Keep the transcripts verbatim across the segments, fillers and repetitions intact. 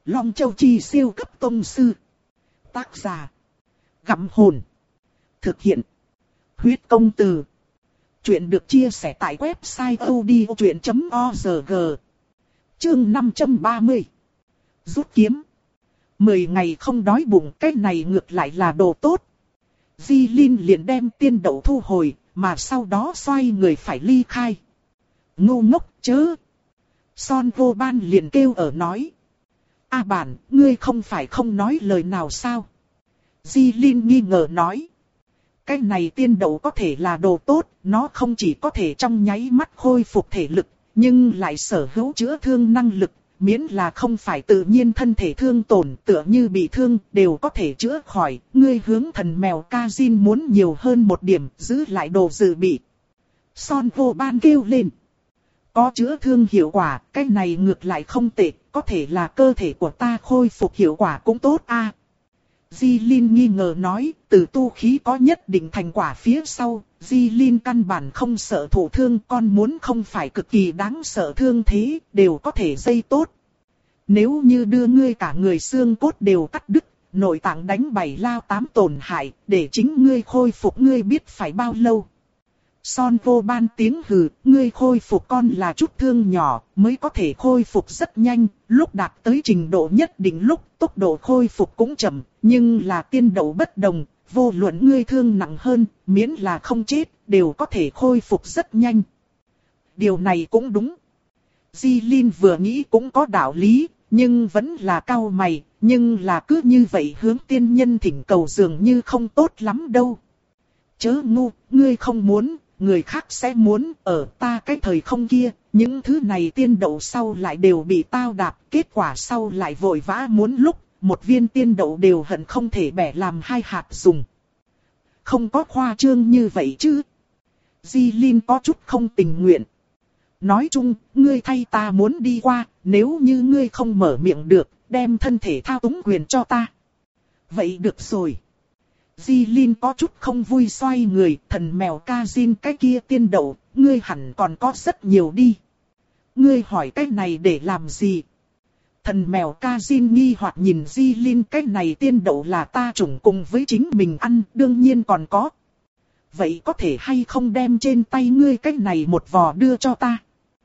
Long Châu Chi siêu cấp tông sư. Tác giả. Gặm hồn. Thực hiện. Huyết công từ. Chuyện được chia sẻ tại website audiochuyện chấm org. Chương năm trăm ba mươi. Rút kiếm. Mười ngày không đói bụng, cái này ngược lại là đồ tốt. Di Linh liền đem tiên đậu thu hồi, mà sau đó xoay người phải ly khai. Ngu ngốc chớ. Son vô ban liền kêu ở nói. A bản, ngươi không phải không nói lời nào sao? Di Linh nghi ngờ nói. Cái này tiên đậu có thể là đồ tốt, nó không chỉ có thể trong nháy mắt khôi phục thể lực, nhưng lại sở hữu chữa thương năng lực, miễn là không phải tự nhiên thân thể thương tổn tựa như bị thương, đều có thể chữa khỏi. Ngươi hướng thần mèo Kazin muốn nhiều hơn một điểm, giữ lại đồ dự bị. Son vô ban kêu lên. Có chữa thương hiệu quả, cái này ngược lại không tệ, có thể là cơ thể của ta khôi phục hiệu quả cũng tốt a. À. Di Linh nghi ngờ nói, từ tu khí có nhất định thành quả phía sau, Di Linh căn bản không sợ thụ thương, con muốn không phải cực kỳ đáng sợ thương thế, đều có thể dây tốt. Nếu như đưa ngươi cả người xương cốt đều cắt đứt, nội tạng đánh bảy lao tám tổn hại, để chính ngươi khôi phục ngươi biết phải bao lâu. Son vô ban tiếng hừ, ngươi khôi phục con là chút thương nhỏ, mới có thể khôi phục rất nhanh, lúc đạt tới trình độ nhất định lúc tốc độ khôi phục cũng chậm, nhưng là tiên đậu bất đồng, vô luận ngươi thương nặng hơn, miễn là không chết, đều có thể khôi phục rất nhanh. Điều này cũng đúng. Di Linh vừa nghĩ cũng có đạo lý, nhưng vẫn là cau mày, nhưng là cứ như vậy hướng tiên nhân thỉnh cầu dường như không tốt lắm đâu. Chớ ngu, ngươi không muốn. Người khác sẽ muốn, ở ta cái thời không kia, những thứ này tiên đậu sau lại đều bị tao đạp, kết quả sau lại vội vã muốn lúc, một viên tiên đậu đều hận không thể bẻ làm hai hạt dùng. Không có khoa trương như vậy chứ. Di Linh có chút không tình nguyện. Nói chung, ngươi thay ta muốn đi qua, nếu như ngươi không mở miệng được, đem thân thể thao túng quyền cho ta. Vậy được rồi. Di Linh có chút không vui xoay người, thần mèo Kazin cái kia tiên đậu, ngươi hẳn còn có rất nhiều đi. Ngươi hỏi cái này để làm gì? Thần mèo Kazin nghi hoặc nhìn Di Linh, cái này tiên đậu là ta chủng cùng với chính mình ăn, đương nhiên còn có. Vậy có thể hay không đem trên tay ngươi cái này một vò đưa cho ta?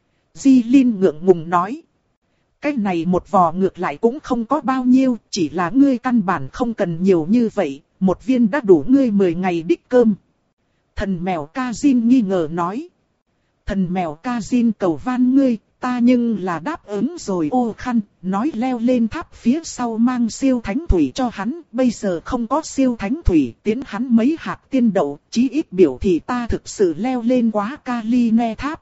Di Linh ngượng ngùng nói. Cái này một vò ngược lại cũng không có bao nhiêu, chỉ là ngươi căn bản không cần nhiều như vậy. Một viên đã đủ ngươi mười ngày đích cơm. Thần mèo Kazin nghi ngờ nói. Thần mèo Kazin cầu van ngươi, ta nhưng là đáp ứng rồi. Ô khăn, nói leo lên tháp phía sau mang siêu thánh thủy cho hắn. Bây giờ không có siêu thánh thủy, tiến hắn mấy hạt tiên đậu, chí ít biểu thì ta thực sự leo lên quá Kali Ne tháp.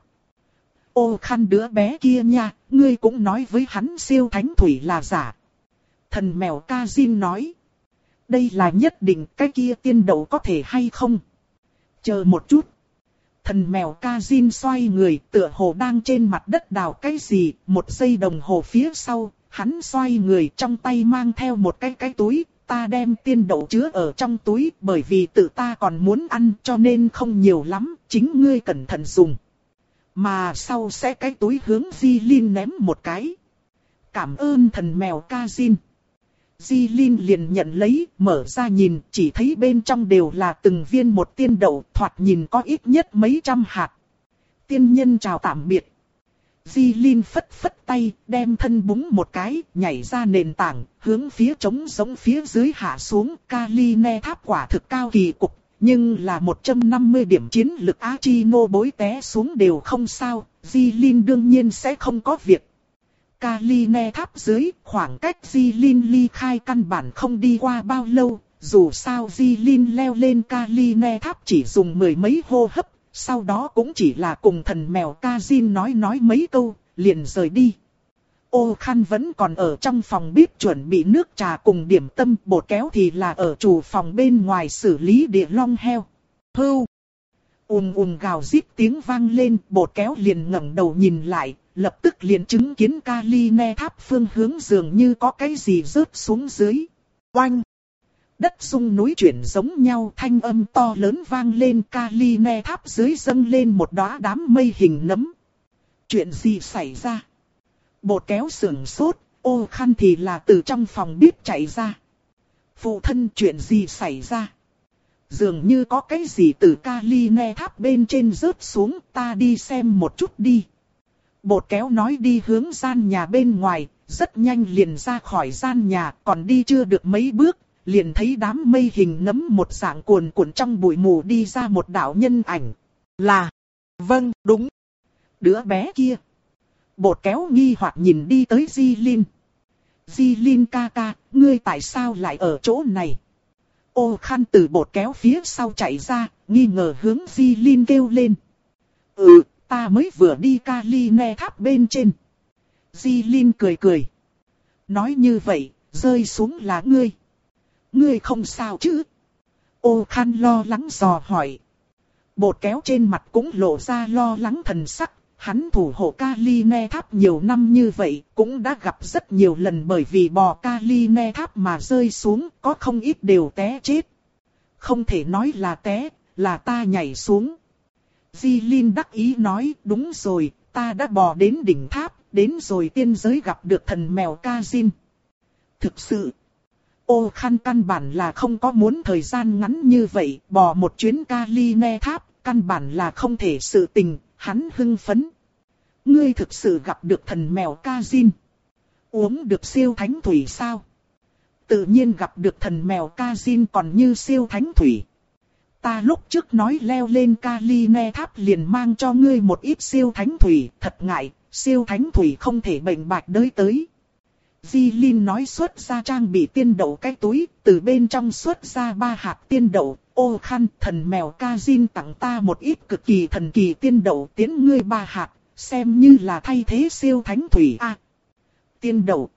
Ô khăn đứa bé kia nha, ngươi cũng nói với hắn siêu thánh thủy là giả. Thần mèo Kazin nói. Đây là nhất định, cái kia tiên đậu có thể hay không? Chờ một chút. Thần mèo Kazin xoay người, tựa hồ đang trên mặt đất đào cái gì, một giây đồng hồ phía sau, hắn xoay người trong tay mang theo một cái cái túi, ta đem tiên đậu chứa ở trong túi, bởi vì tự ta còn muốn ăn cho nên không nhiều lắm, chính ngươi cẩn thận dùng. Mà sau sẽ cái túi hướng Di Linh ném một cái. Cảm ơn thần mèo Kazin. Di Linh liền nhận lấy, mở ra nhìn, chỉ thấy bên trong đều là từng viên một tiên đậu, thoạt nhìn có ít nhất mấy trăm hạt. Tiên nhân chào tạm biệt. Di Linh phất phất tay, đem thân búng một cái, nhảy ra nền tảng, hướng phía trống giống phía dưới hạ xuống. Kali Ne tháp quả thực cao kỳ cục, nhưng là một trăm năm mươi điểm chiến lực Achino bối té xuống đều không sao, Di Linh đương nhiên sẽ không có việc. Kali Ne tháp dưới, khoảng cách Di Linh ly khai căn bản không đi qua bao lâu, dù sao Di Linh leo lên Kali Ne tháp chỉ dùng mười mấy hô hấp, sau đó cũng chỉ là cùng thần mèo Kazin nói nói mấy câu, liền rời đi. Ô Khăn vẫn còn ở trong phòng bếp chuẩn bị nước trà cùng điểm tâm, bột kéo thì là ở chủ phòng bên ngoài xử lý địa long heo. Hưu! Ùm ùm gào rít tiếng vang lên, bột kéo liền ngẩng đầu nhìn lại. Lập tức liền chứng kiến Kali Ne tháp phương hướng dường như có cái gì rớt xuống dưới. Oanh! Đất rung núi chuyển giống nhau, thanh âm to lớn vang lên, Kali Ne tháp dưới dâng lên một đóa đám mây hình nấm. Chuyện gì xảy ra? Bột kéo sườn sốt, Ô Khăn thì là từ trong phòng bếp chạy ra. Phụ thân, chuyện gì xảy ra? Dường như có cái gì từ kali ne tháp bên trên rớt xuống, ta đi xem một chút đi. Bột kéo nói đi hướng gian nhà bên ngoài, rất nhanh liền ra khỏi gian nhà, còn đi chưa được mấy bước, liền thấy đám mây hình nấm một dạng cuồn cuộn trong bụi mù đi ra một đạo nhân ảnh. Là, vâng, đúng, đứa bé kia. Bột kéo nghi hoặc nhìn đi tới Di Linh. Di Linh ca ca, ngươi tại sao lại ở chỗ này? Ô Khăn từ bột kéo phía sau chạy ra, nghi ngờ hướng Di Linh kêu lên. Ừ, ta mới vừa đi kali ne tháp bên trên. Di Linh cười cười. Nói như vậy, rơi xuống là ngươi. Ngươi không sao chứ? Ô Khăn lo lắng dò hỏi. Bột kéo trên mặt cũng lộ ra lo lắng thần sắc. Hắn thủ hộ kali ne tháp nhiều năm như vậy, cũng đã gặp rất nhiều lần bởi vì bò kali ne tháp mà rơi xuống, có không ít đều té chết. Không thể nói là té, là ta nhảy xuống. Di Linh đắc ý nói, đúng rồi, ta đã bò đến đỉnh tháp, đến rồi tiên giới gặp được thần mèo Kazin. Thực sự, Ô Khăn căn bản là không có muốn thời gian ngắn như vậy, bò một chuyến kali ne tháp, căn bản là không thể sự tình. Hắn hưng phấn. Ngươi thực sự gặp được thần mèo Kazin. Uống được siêu thánh thủy sao? Tự nhiên gặp được thần mèo Kazin còn như siêu thánh thủy. Ta lúc trước nói leo lên kali ne tháp liền mang cho ngươi một ít siêu thánh thủy. Thật ngại, siêu thánh thủy không thể bệnh bạch đới tới. Di Linh nói xuất ra trang bị tiên đậu cái túi, từ bên trong xuất ra ba hạt tiên đậu. Ô Khăn, thần mèo Kazin tặng ta một ít cực kỳ thần kỳ tiên đậu tiến ngươi ba hạt, xem như là thay thế siêu thánh thủy a. À, tiên đậu.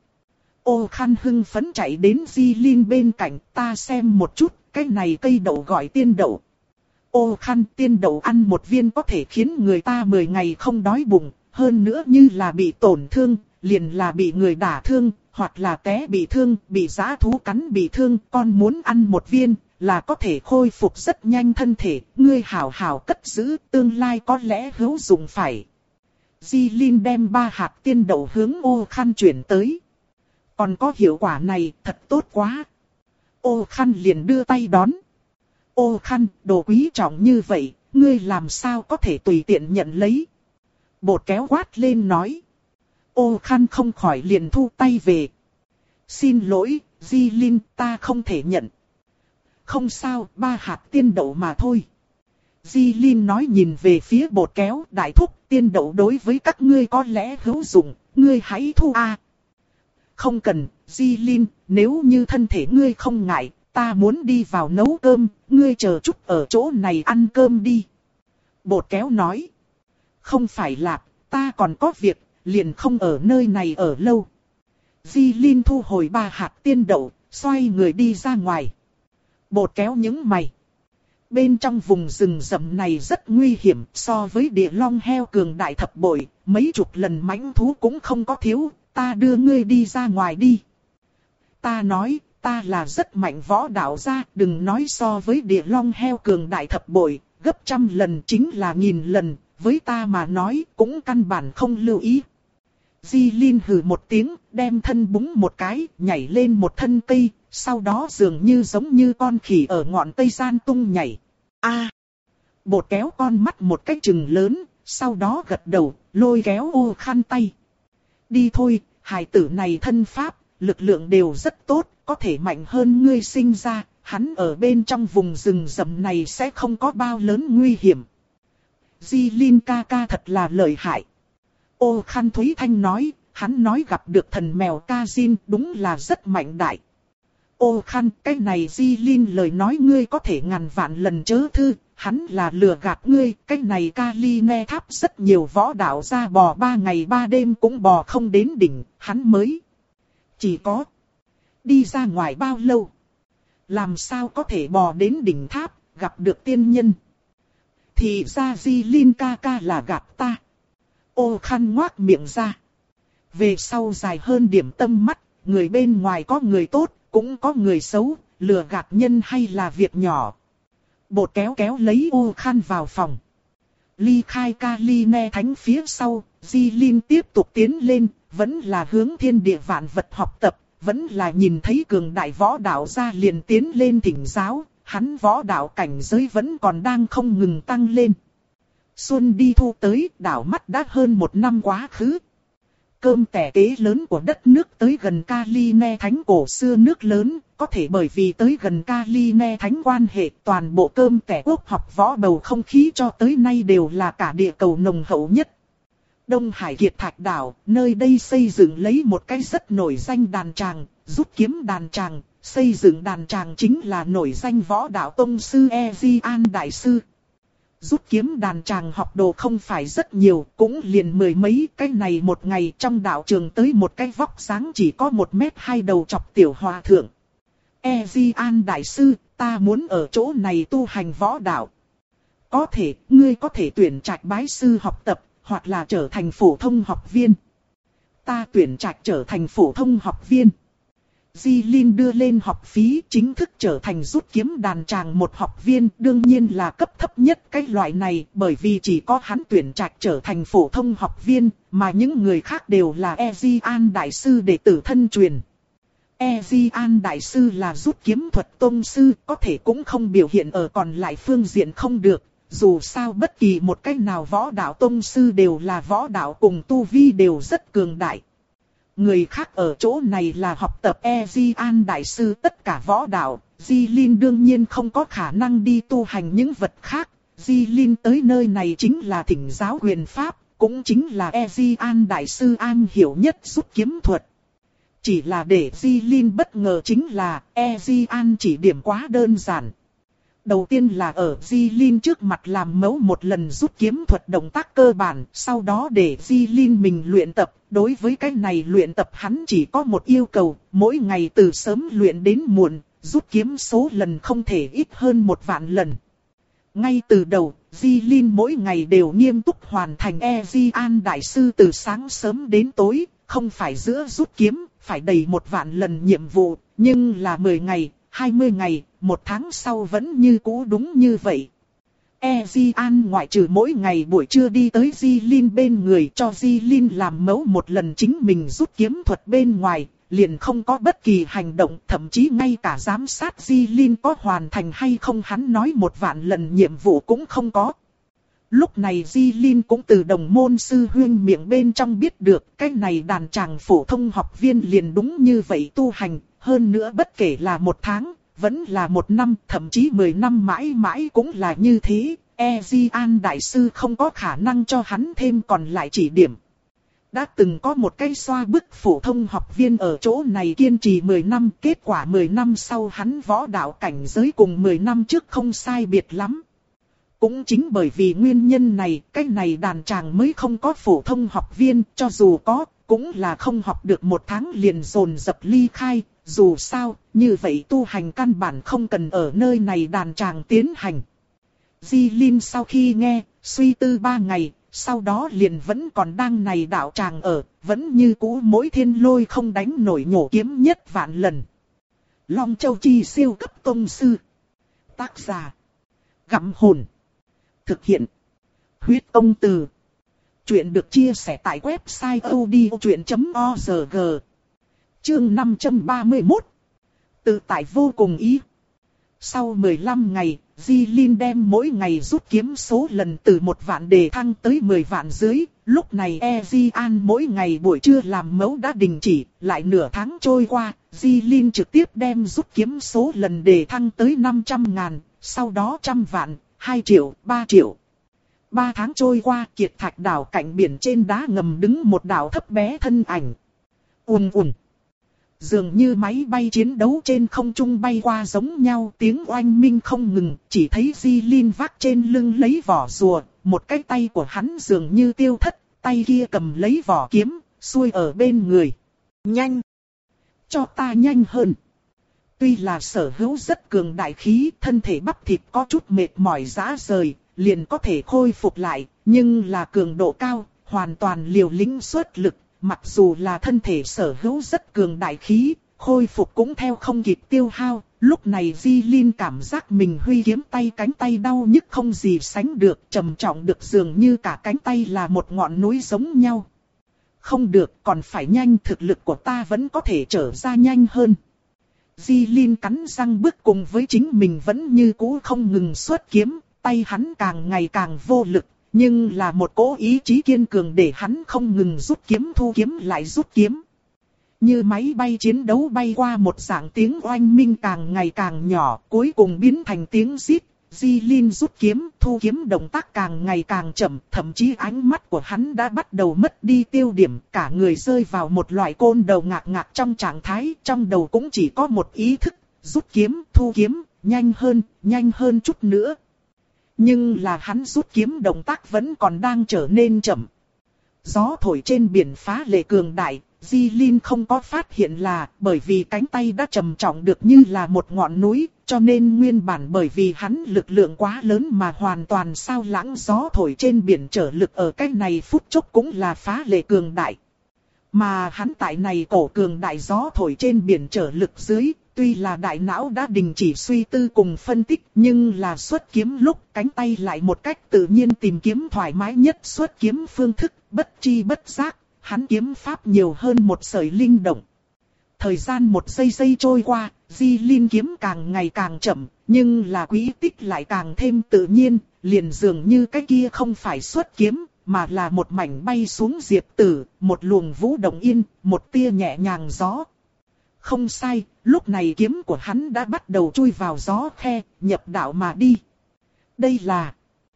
Ô Khăn hưng phấn chạy đến Di Linh bên cạnh, ta xem một chút, cái này cây đậu gọi tiên đậu. Ô Khăn, tiên đậu ăn một viên có thể khiến người ta mười ngày không đói bụng, hơn nữa như là bị tổn thương, liền là bị người đả thương, hoặc là té bị thương, bị dã thú cắn bị thương, con muốn ăn một viên, là có thể khôi phục rất nhanh thân thể, ngươi hảo hảo cất giữ, tương lai có lẽ hữu dụng phải. Di Linh đem ba hạt tiên đậu hướng Ô Khăn chuyển tới. Còn có hiệu quả này, thật tốt quá. Ô Khăn liền đưa tay đón. Ô Khăn, đồ quý trọng như vậy, ngươi làm sao có thể tùy tiện nhận lấy. Bột kéo quát lên nói. Ô Khăn không khỏi liền thu tay về. Xin lỗi, Di Linh, ta không thể nhận. Không sao, ba hạt tiên đậu mà thôi. Di Linh nói nhìn về phía bột kéo, đại thúc, tiên đậu đối với các ngươi có lẽ hữu dụng, ngươi hãy thu a. À. Không cần, Di Linh, nếu như thân thể ngươi không ngại, ta muốn đi vào nấu cơm, ngươi chờ chút ở chỗ này ăn cơm đi. Bột kéo nói. Không phải là, ta còn có việc, liền không ở nơi này ở lâu. Di Linh thu hồi ba hạt tiên đậu, xoay người đi ra ngoài. Bột kéo những mày. Bên trong vùng rừng rậm này rất nguy hiểm, so với địa long heo cường đại thập bội, mấy chục lần mãnh thú cũng không có thiếu, ta đưa ngươi đi ra ngoài đi. Ta nói, ta là rất mạnh võ đạo gia, đừng nói so với địa long heo cường đại thập bội, gấp trăm lần chính là nghìn lần, với ta mà nói cũng căn bản không lưu ý. Di Linh hừ một tiếng, đem thân búng một cái, nhảy lên một thân cây, sau đó dường như giống như con khỉ ở ngọn cây gian tung nhảy. A! À, bột kéo con mắt một cái chừng lớn, sau đó gật đầu, lôi kéo Ô Khăn tay. Đi thôi, hài tử này thân pháp, lực lượng đều rất tốt, có thể mạnh hơn ngươi sinh ra, hắn ở bên trong vùng rừng rậm này sẽ không có bao lớn nguy hiểm. Di Linh ca ca thật là lợi hại. Ô Khăn Thúy Thanh nói, hắn nói gặp được thần mèo Kazin đúng là rất mạnh đại. Ô Khăn, cái này Di Linh lời nói ngươi có thể ngàn vạn lần chớ thư, hắn là lừa gạt ngươi, cái này kali ne tháp rất nhiều võ đạo ra bò ba ngày ba đêm cũng bò không đến đỉnh, hắn mới. Chỉ có đi ra ngoài bao lâu, làm sao có thể bò đến đỉnh tháp, gặp được tiên nhân. Thì ra Di Linh ca ca là gạt ta. Ô Khăn ngoác miệng ra. Về sau dài hơn điểm tâm mắt, người bên ngoài có người tốt, cũng có người xấu, lừa gạt nhân hay là việc nhỏ. Bột kéo kéo lấy Ô Khăn vào phòng. Ly khai kali ne thánh phía sau, Di Linh tiếp tục tiến lên, vẫn là hướng thiên địa vạn vật học tập, vẫn là nhìn thấy cường đại võ đạo ra liền tiến lên thỉnh giáo, hắn võ đạo cảnh giới vẫn còn đang không ngừng tăng lên. Xuân đi thu tới, đảo mắt đã hơn một năm quá khứ. Cơm tẻ kế lớn của đất nước tới gần Caline Thánh cổ xưa nước lớn, có thể bởi vì tới gần Caline Thánh quan hệ toàn bộ cơm tẻ quốc học võ bầu không khí cho tới nay đều là cả địa cầu nồng hậu nhất. Đông Hải Kiệt Thạch Đảo, nơi đây xây dựng lấy một cái rất nổi danh đàn tràng, rút kiếm đàn tràng, xây dựng đàn tràng chính là nổi danh võ đạo tông sư Ezian Đại Sư. Rút kiếm đàn tràng học đồ không phải rất nhiều, cũng liền mười mấy cái này một ngày trong đạo trường tới một cái vóc dáng chỉ có một mét hai đầu chọc tiểu hòa thượng. Ezian Đại Sư, ta muốn ở chỗ này tu hành võ đạo. Có thể, ngươi có thể tuyển trạch bái sư học tập, hoặc là trở thành phổ thông học viên. Ta tuyển trạch trở thành phổ thông học viên. Di Linh đưa lên học phí chính thức trở thành rút kiếm đàn tràng một học viên, đương nhiên là cấp thấp nhất cái loại này, bởi vì chỉ có hắn tuyển trạch trở thành phổ thông học viên, mà những người khác đều là Ezian Đại Sư đệ tử thân truyền. Ezian Đại Sư là rút kiếm thuật tông sư, có thể cũng không biểu hiện ở còn lại phương diện không được. Dù sao bất kỳ một cách nào võ đạo tông sư đều là võ đạo cùng tu vi đều rất cường đại. Người khác ở chỗ này là học tập Ezian Đại Sư tất cả võ đạo, Di Linh đương nhiên không có khả năng đi tu hành những vật khác. Di Linh tới nơi này chính là thỉnh giáo quyền pháp, cũng chính là Ezian Đại Sư am hiểu nhất rút kiếm thuật. Chỉ là để Di Linh bất ngờ chính là Ezian chỉ điểm quá đơn giản. Đầu tiên là ở Di Linh trước mặt làm mẫu một lần rút kiếm thuật động tác cơ bản, sau đó để Di Linh mình luyện tập. Đối với cái này luyện tập hắn chỉ có một yêu cầu, mỗi ngày từ sớm luyện đến muộn, rút kiếm số lần không thể ít hơn một vạn lần. Ngay từ đầu, Di Linh mỗi ngày đều nghiêm túc hoàn thành Ezian Đại Sư từ sáng sớm đến tối, không phải giữa rút kiếm, phải đầy một vạn lần nhiệm vụ, nhưng là mười ngày, hai mươi ngày, một tháng sau vẫn như cũ đúng như vậy. Ezian ngoại trừ mỗi ngày buổi trưa đi tới Di Linh bên người cho Di Linh làm mẫu một lần chính mình rút kiếm thuật bên ngoài, liền không có bất kỳ hành động, thậm chí ngay cả giám sát Di Linh có hoàn thành hay không hắn nói một vạn lần nhiệm vụ cũng không có. Lúc này Di Linh cũng từ đồng môn sư huyên miệng bên trong biết được cái này đàn tràng phổ thông học viên liền đúng như vậy tu hành, hơn nữa bất kể là một tháng, vẫn là một năm, thậm chí mười năm mãi mãi cũng là như thế, Ezian Đại Sư không có khả năng cho hắn thêm còn lại chỉ điểm. Đã từng có một cái xoa bức phổ thông học viên ở chỗ này kiên trì mười năm, kết quả mười năm sau hắn võ đạo cảnh giới cùng mười năm trước không sai biệt lắm. Cũng chính bởi vì nguyên nhân này, cái này đàn tràng mới không có phổ thông học viên, cho dù có, cũng là không học được một tháng liền dồn dập ly khai. Dù sao, như vậy tu hành căn bản không cần ở nơi này đàn tràng tiến hành. Di Linh sau khi nghe, suy tư ba ngày, sau đó liền vẫn còn đang này đạo tràng ở, vẫn như cũ mỗi thiên lôi không đánh nổi nhổ kiếm nhất vạn lần. Long Châu Chi siêu cấp tông sư. Tác giả. Gặm hồn. Thực hiện. Huyết Công Từ. Chuyện được chia sẻ tại website odchuyện chấm org. Chương năm trăm ba mươi mốt. Tự tại vô cùng ý. Sau mười lăm ngày, Di Linh đem mỗi ngày rút kiếm số lần từ một vạn đề thăng tới mười vạn dưới. Lúc này Ezian mỗi ngày buổi trưa làm mẫu đã đình chỉ, lại nửa tháng trôi qua, Di Linh trực tiếp đem rút kiếm số lần đề thăng tới năm trăm ngàn, sau đó trăm vạn, hai triệu, ba triệu. Ba tháng trôi qua, Kiệt Thạch Đảo cạnh biển trên đá ngầm đứng một đảo thấp bé thân ảnh. Ùn ùn. Dường như máy bay chiến đấu trên không trung bay qua giống nhau, tiếng oanh minh không ngừng, chỉ thấy Di Linh vác trên lưng lấy vỏ rùa, một cái tay của hắn dường như tiêu thất, tay kia cầm lấy vỏ kiếm, xuôi ở bên người. Nhanh! Cho ta nhanh hơn! Tuy là sở hữu rất cường đại khí, thân thể bắp thịt có chút mệt mỏi rã rời, liền có thể khôi phục lại, nhưng là cường độ cao, hoàn toàn liều lĩnh xuất lực. Mặc dù là thân thể sở hữu rất cường đại khí, khôi phục cũng theo không kịp tiêu hao. Lúc này Di Linh cảm giác mình huy kiếm tay cánh tay đau nhức không gì sánh được, trầm trọng được dường như cả cánh tay là một ngọn núi giống nhau. Không được, còn phải nhanh, thực lực của ta vẫn có thể trở ra nhanh hơn. Di Linh cắn răng bước cùng với chính mình vẫn như cũ không ngừng xuất kiếm, tay hắn càng ngày càng vô lực, nhưng là một cỗ ý chí kiên cường để hắn không ngừng rút kiếm thu kiếm lại rút kiếm. Như máy bay chiến đấu bay qua một dạng tiếng oanh minh càng ngày càng nhỏ, cuối cùng biến thành tiếng rít. Di Linh rút kiếm, thu kiếm động tác càng ngày càng chậm, thậm chí ánh mắt của hắn đã bắt đầu mất đi tiêu điểm, cả người rơi vào một loại côn đầu ngạc ngạc trong trạng thái, trong đầu cũng chỉ có một ý thức, rút kiếm, thu kiếm, nhanh hơn, nhanh hơn chút nữa. Nhưng là hắn rút kiếm động tác vẫn còn đang trở nên chậm. Gió thổi trên biển phá lệ cường đại. Di Linh không có phát hiện là bởi vì cánh tay đã trầm trọng được như là một ngọn núi, cho nên nguyên bản bởi vì hắn lực lượng quá lớn mà hoàn toàn sao lãng gió thổi trên biển trở lực ở cái này phút chốc cũng là phá lệ cường đại. Mà hắn tại này cổ cường đại gió thổi trên biển trở lực dưới, tuy là đại não đã đình chỉ suy tư cùng phân tích, nhưng là xuất kiếm lúc cánh tay lại một cách tự nhiên tìm kiếm thoải mái nhất xuất kiếm phương thức, bất chi bất giác. Hắn kiếm pháp nhiều hơn một sợi linh động. Thời gian một giây giây trôi qua, Di Linh kiếm càng ngày càng chậm, nhưng là quỹ tích lại càng thêm tự nhiên, liền dường như cái kia không phải xuất kiếm, mà là một mảnh bay xuống diệp tử, một luồng vũ động yên, một tia nhẹ nhàng gió. Không sai, lúc này kiếm của hắn đã bắt đầu chui vào gió khe, nhập đạo mà đi. Đây là...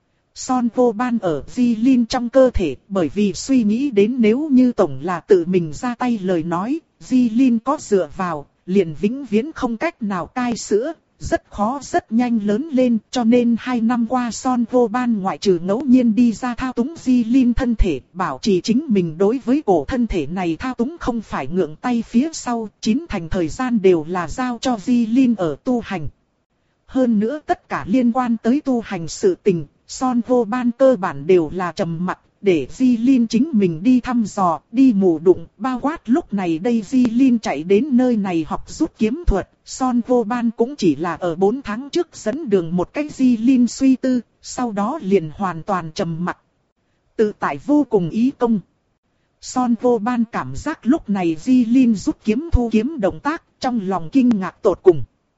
Son vô ban ở Di Linh trong cơ thể, bởi vì suy nghĩ đến nếu như tổng là tự mình ra tay lời nói, Di Linh có dựa vào, liền vĩnh viễn không cách nào cai sữa, rất khó rất nhanh lớn lên, cho nên hai năm qua Son vô ban ngoại trừ ngẫu nhiên đi ra thao túng Di Linh thân thể, bảo trì chính mình đối với cổ thân thể này thao túng không phải ngượng tay phía sau, chín thành thời gian đều là giao cho Di Linh ở tu hành. Hơn nữa tất cả liên quan tới tu hành sự tình, Son vô ban cơ bản đều là trầm mặc, để Di Linh chính mình đi thăm dò, đi mù đụng, bao quát lúc này đây Di Linh chạy đến nơi này học rút kiếm thuật, Son vô ban cũng chỉ là ở bốn tháng trước dẫn đường một cách Di Linh suy tư, sau đó liền hoàn toàn trầm mặc. Tự tại vô cùng ý công. Son vô ban cảm giác lúc này Di Linh rút kiếm thu kiếm động tác, trong lòng kinh ngạc tột cùng.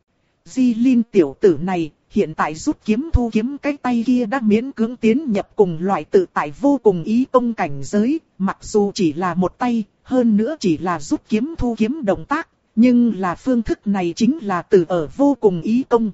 Di Linh tiểu tử này, hiện tại rút kiếm thu kiếm cái tay kia đã miễn cưỡng tiến nhập cùng loại tự tại vô cùng ý công cảnh giới, mặc dù chỉ là một tay, hơn nữa chỉ là rút kiếm thu kiếm động tác, nhưng là phương thức này chính là từ ở vô cùng ý công.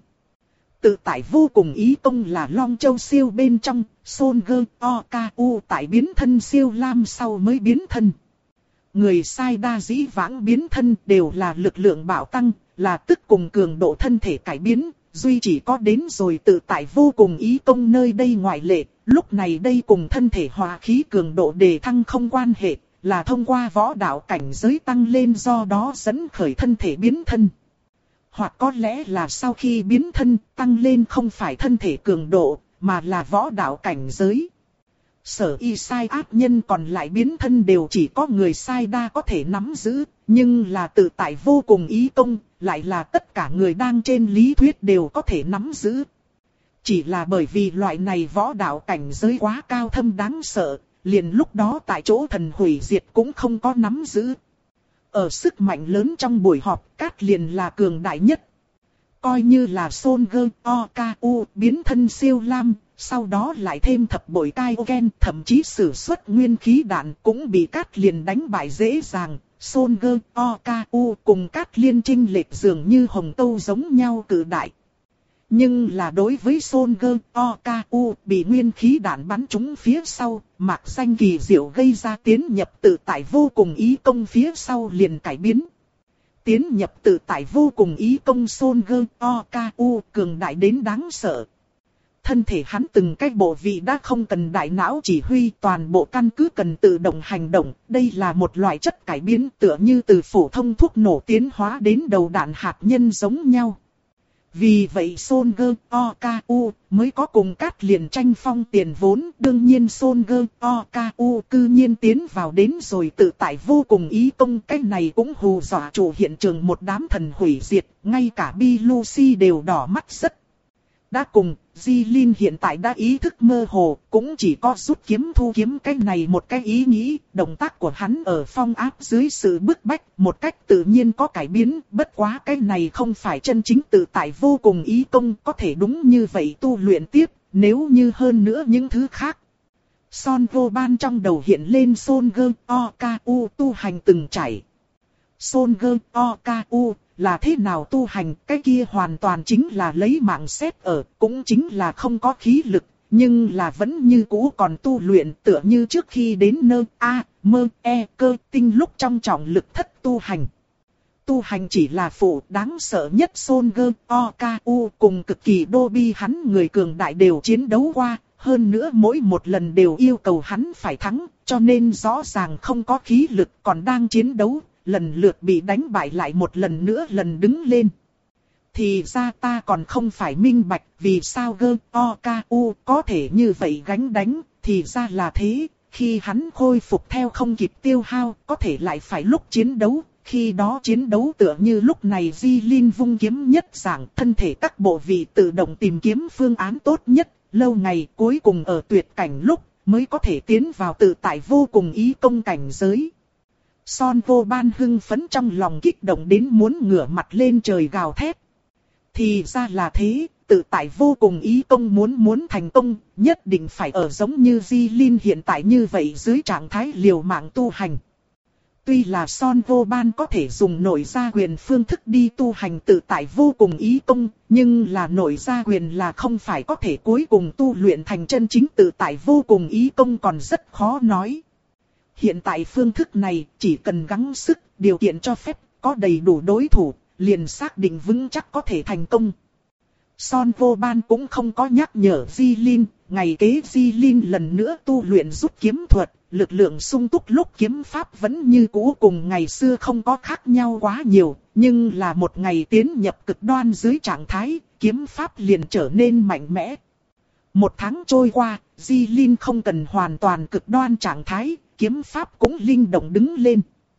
Tự tại vô cùng ý công là Long Châu siêu bên trong, Son Gơ O K U tại biến thân siêu lam sau mới biến thân. Người sai đa dĩ vãng biến thân đều là lực lượng bạo tăng, là tức cùng cường độ thân thể cải biến. Duy chỉ có đến rồi tự tại vô cùng ý công nơi đây ngoại lệ, lúc này đây cùng thân thể hòa khí cường độ đề thăng không quan hệ, là thông qua võ đạo cảnh giới tăng lên do đó dẫn khởi thân thể biến thân. Hoặc có lẽ là sau khi biến thân, tăng lên không phải thân thể cường độ, mà là võ đạo cảnh giới. Sở y sai ác nhân còn lại biến thân đều chỉ có người sai đa có thể nắm giữ, nhưng là tự tại vô cùng ý công, lại là tất cả người đang trên lý thuyết đều có thể nắm giữ. Chỉ là bởi vì loại này võ đạo cảnh giới quá cao thâm đáng sợ, liền lúc đó tại chỗ thần hủy diệt cũng không có nắm giữ. Ở sức mạnh lớn trong buổi họp, Cát liền là cường đại nhất. Coi như là Son Gơ O K U biến thân siêu lam, sau đó lại thêm thập bội Kaioken, thậm chí sử xuất nguyên khí đạn cũng bị Cát liền đánh bại dễ dàng. Son Gơ O K U cùng Cát liên chênh lệch dường như hồng tâu giống nhau cự đại. Nhưng là đối với Son Gơ O K U bị nguyên khí đạn bắn trúng phía sau, mạc danh kỳ diệu gây ra tiến nhập tự tại vô cùng ý công phía sau liền cải biến. Tiến nhập tự tại vô cùng ý công Son Gơ O K U cường đại đến đáng sợ. Thân thể hắn từng cái bộ vị đã không cần đại não chỉ huy, toàn bộ căn cứ cần tự động hành động. Đây là một loại chất cải biến tựa như từ phổ thông thuốc nổ tiến hóa đến đầu đạn hạt nhân giống nhau. Vì vậy Son Gơ O K U mới có cùng Cát liền tranh phong tiền vốn. Đương nhiên Son Gơ O K U cư nhiên tiến vào đến rồi tự tại vô cùng ý công. Cái này cũng hù dọa chủ hiện trường một đám thần hủy diệt, ngay cả Bi Lucy đều đỏ mắt rất. Đã cùng, Di Linh hiện tại đã ý thức mơ hồ, cũng chỉ có rút kiếm thu kiếm cái này một cái ý nghĩ, động tác của hắn ở phong áp dưới sự bức bách, một cách tự nhiên có cải biến, bất quá cái này không phải chân chính tự tại vô cùng ý công có thể đúng như vậy tu luyện tiếp, nếu như hơn nữa những thứ khác. Son vô ban trong đầu hiện lên Son Gơ O K U tu hành từng trải. Son Gơ O K U là thế nào tu hành, cái kia hoàn toàn chính là lấy mạng xét ở, cũng chính là không có khí lực, nhưng là vẫn như cũ còn tu luyện tựa như trước khi đến nơ A, mơ, E, cơ tinh lúc trong trọng lực thất tu hành. Tu hành chỉ là phụ, đáng sợ nhất Son Gơ O K U cùng cực kỳ đô bi hắn người cường đại đều chiến đấu qua, hơn nữa mỗi một lần đều yêu cầu hắn phải thắng, cho nên rõ ràng không có khí lực còn đang chiến đấu. Lần lượt bị đánh bại lại một lần nữa lần đứng lên. Thì ra ta còn không phải minh bạch vì sao Gơ O K U có thể như vậy gánh đánh, thì ra là thế, khi hắn khôi phục theo không kịp tiêu hao, có thể lại phải lúc chiến đấu, khi đó chiến đấu tựa như lúc này Di Linh vung kiếm nhất dạng, thân thể các bộ vị tự động tìm kiếm phương án tốt nhất, lâu ngày cuối cùng ở tuyệt cảnh lúc mới có thể tiến vào tự tại vô cùng ý công cảnh giới. Son vô ban hưng phấn trong lòng kích động đến muốn ngửa mặt lên trời gào thét. Thì ra là thế, tự tại vô cùng ý công muốn muốn thành công, nhất định phải ở giống như Di Linh hiện tại như vậy dưới trạng thái liều mạng tu hành. Tuy là Son vô ban có thể dùng nội gia quyền phương thức đi tu hành tự tại vô cùng ý công, nhưng là nội gia quyền là không phải có thể cuối cùng tu luyện thành chân chính tự tại vô cùng ý công còn rất khó nói. Hiện tại phương thức này chỉ cần gắng sức, điều kiện cho phép, có đầy đủ đối thủ, liền xác định vững chắc có thể thành công. Son vô ban cũng không có nhắc nhở Di Linh, ngày kế Di Linh lần nữa tu luyện rút kiếm thuật, lực lượng sung túc lúc kiếm pháp vẫn như cũ cùng ngày xưa không có khác nhau quá nhiều, nhưng là một ngày tiến nhập cực đoan dưới trạng thái, kiếm pháp liền trở nên mạnh mẽ. Một tháng trôi qua, Di Linh không cần hoàn toàn cực đoan trạng thái, kiếm pháp cũng linh động đứng lên.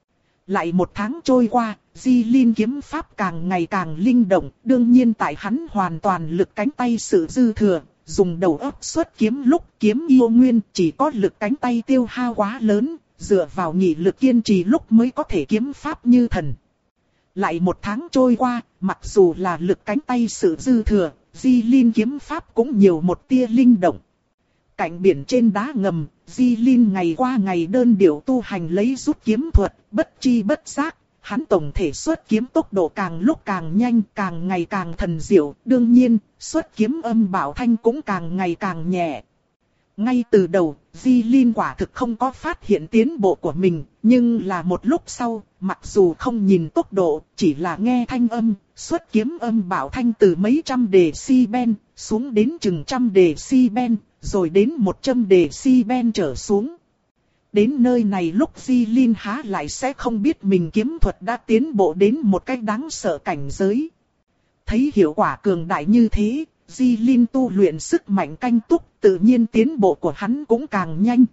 Lại một tháng trôi qua, Di Linh kiếm pháp càng ngày càng linh động, đương nhiên tại hắn hoàn toàn lực cánh tay sự dư thừa, dùng đầu óc xuất kiếm lúc kiếm yêu nguyên chỉ có lực cánh tay tiêu hao quá lớn, dựa vào nghị lực kiên trì lúc mới có thể kiếm pháp như thần. Lại một tháng trôi qua, mặc dù là lực cánh tay sự dư thừa, Di Linh kiếm pháp cũng nhiều một tia linh động. Cạnh biển trên đá ngầm, Di Linh ngày qua ngày đơn điệu tu hành lấy rút kiếm thuật, bất chi bất giác, hắn tổng thể xuất kiếm tốc độ càng lúc càng nhanh, càng ngày càng thần diệu, đương nhiên, xuất kiếm âm bảo thanh cũng càng ngày càng nhẹ. Ngay từ đầu, Di Linh quả thực không có phát hiện tiến bộ của mình, nhưng là một lúc sau, mặc dù không nhìn tốc độ, chỉ là nghe thanh âm, xuất kiếm âm bảo thanh từ mấy trăm decibel, xuống đến chừng trăm decibel, rồi đến một trăm decibel trở xuống. Đến nơi này lúc Di Linh há lại sẽ không biết mình kiếm thuật đã tiến bộ đến một cách đáng sợ cảnh giới. Thấy hiệu quả cường đại như thế, Di Linh tu luyện sức mạnh canh túc, tự nhiên tiến bộ của hắn cũng càng nhanh.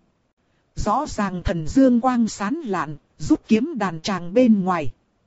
Rõ ràng thần dương quang sán lạn, rút kiếm đàn tràng bên ngoài.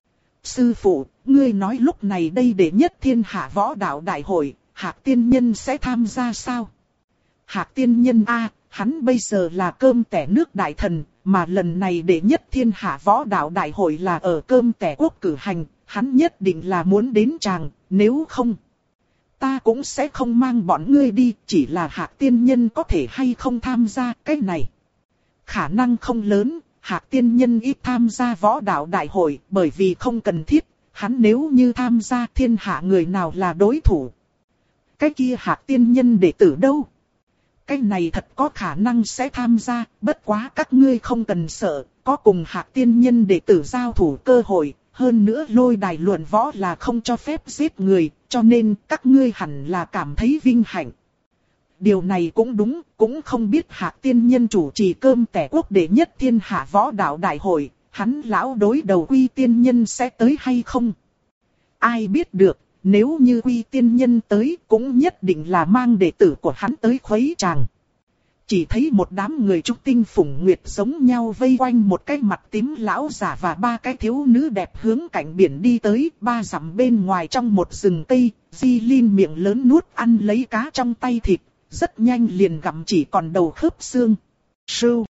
Sư phụ, ngươi nói lúc này đây đệ nhất thiên hạ võ đạo đại hội, Hạc tiên nhân sẽ tham gia sao? Hạc tiên nhân a, hắn bây giờ là cơm tẻ nước đại thần, mà lần này đệ nhất thiên hạ võ đạo đại hội là ở cơm tẻ quốc cử hành, hắn nhất định là muốn đến tràng, nếu không, ta cũng sẽ không mang bọn ngươi đi, chỉ là Hạc tiên nhân có thể hay không tham gia cái này. Khả năng không lớn, Hạc tiên nhân ít tham gia võ đạo đại hội, bởi vì không cần thiết, hắn nếu như tham gia thiên hạ người nào là đối thủ. Cái kia Hạc tiên nhân đệ tử đâu? Cái này thật có khả năng sẽ tham gia, bất quá các ngươi không cần sợ, có cùng Hạc tiên nhân đệ tử giao thủ cơ hội, hơn nữa lôi đài luận võ là không cho phép giết người, cho nên các ngươi hẳn là cảm thấy vinh hạnh. Điều này cũng đúng, cũng không biết Hạc tiên nhân chủ trì cơm tẻ quốc đệ nhất thiên hạ võ đạo đại hội, hắn lão đối đầu Quy tiên nhân sẽ tới hay không? Ai biết được, nếu như Quy tiên nhân tới cũng nhất định là mang đệ tử của hắn tới khuấy tràng. chỉ thấy một đám người trúc tinh phủng nguyệt giống nhau vây quanh một cái mặt tím lão già và ba cái thiếu nữ đẹp hướng cạnh biển đi tới. Ba dặm bên ngoài trong một rừng cây, Di Linh miệng lớn nuốt ăn lấy cá trong tay thịt, rất nhanh liền gặm chỉ còn đầu khớp xương. Sưu.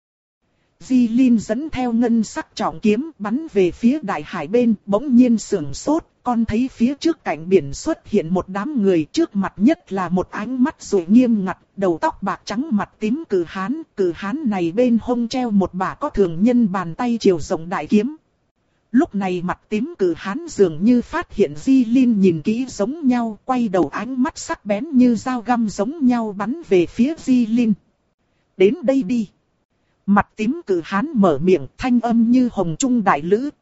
Di Linh dẫn theo ngân sắc trọng kiếm bắn về phía đại hải bên, bỗng nhiên sưởng sốt, con thấy phía trước cạnh biển xuất hiện một đám người, trước mặt nhất là một ánh mắt rồi nghiêm ngặt, đầu tóc bạc trắng mặt tím cử hán, cử hán này bên hông treo một bả có thường nhân bàn tay chiều rộng đại kiếm. Lúc này mặt tím cử hán dường như phát hiện Di Linh nhìn kỹ giống nhau, quay đầu ánh mắt sắc bén như dao găm giống nhau bắn về phía Di Linh. Đến đây đi. Mặt tím cử hán mở miệng, thanh âm như hồng trung đại lữ.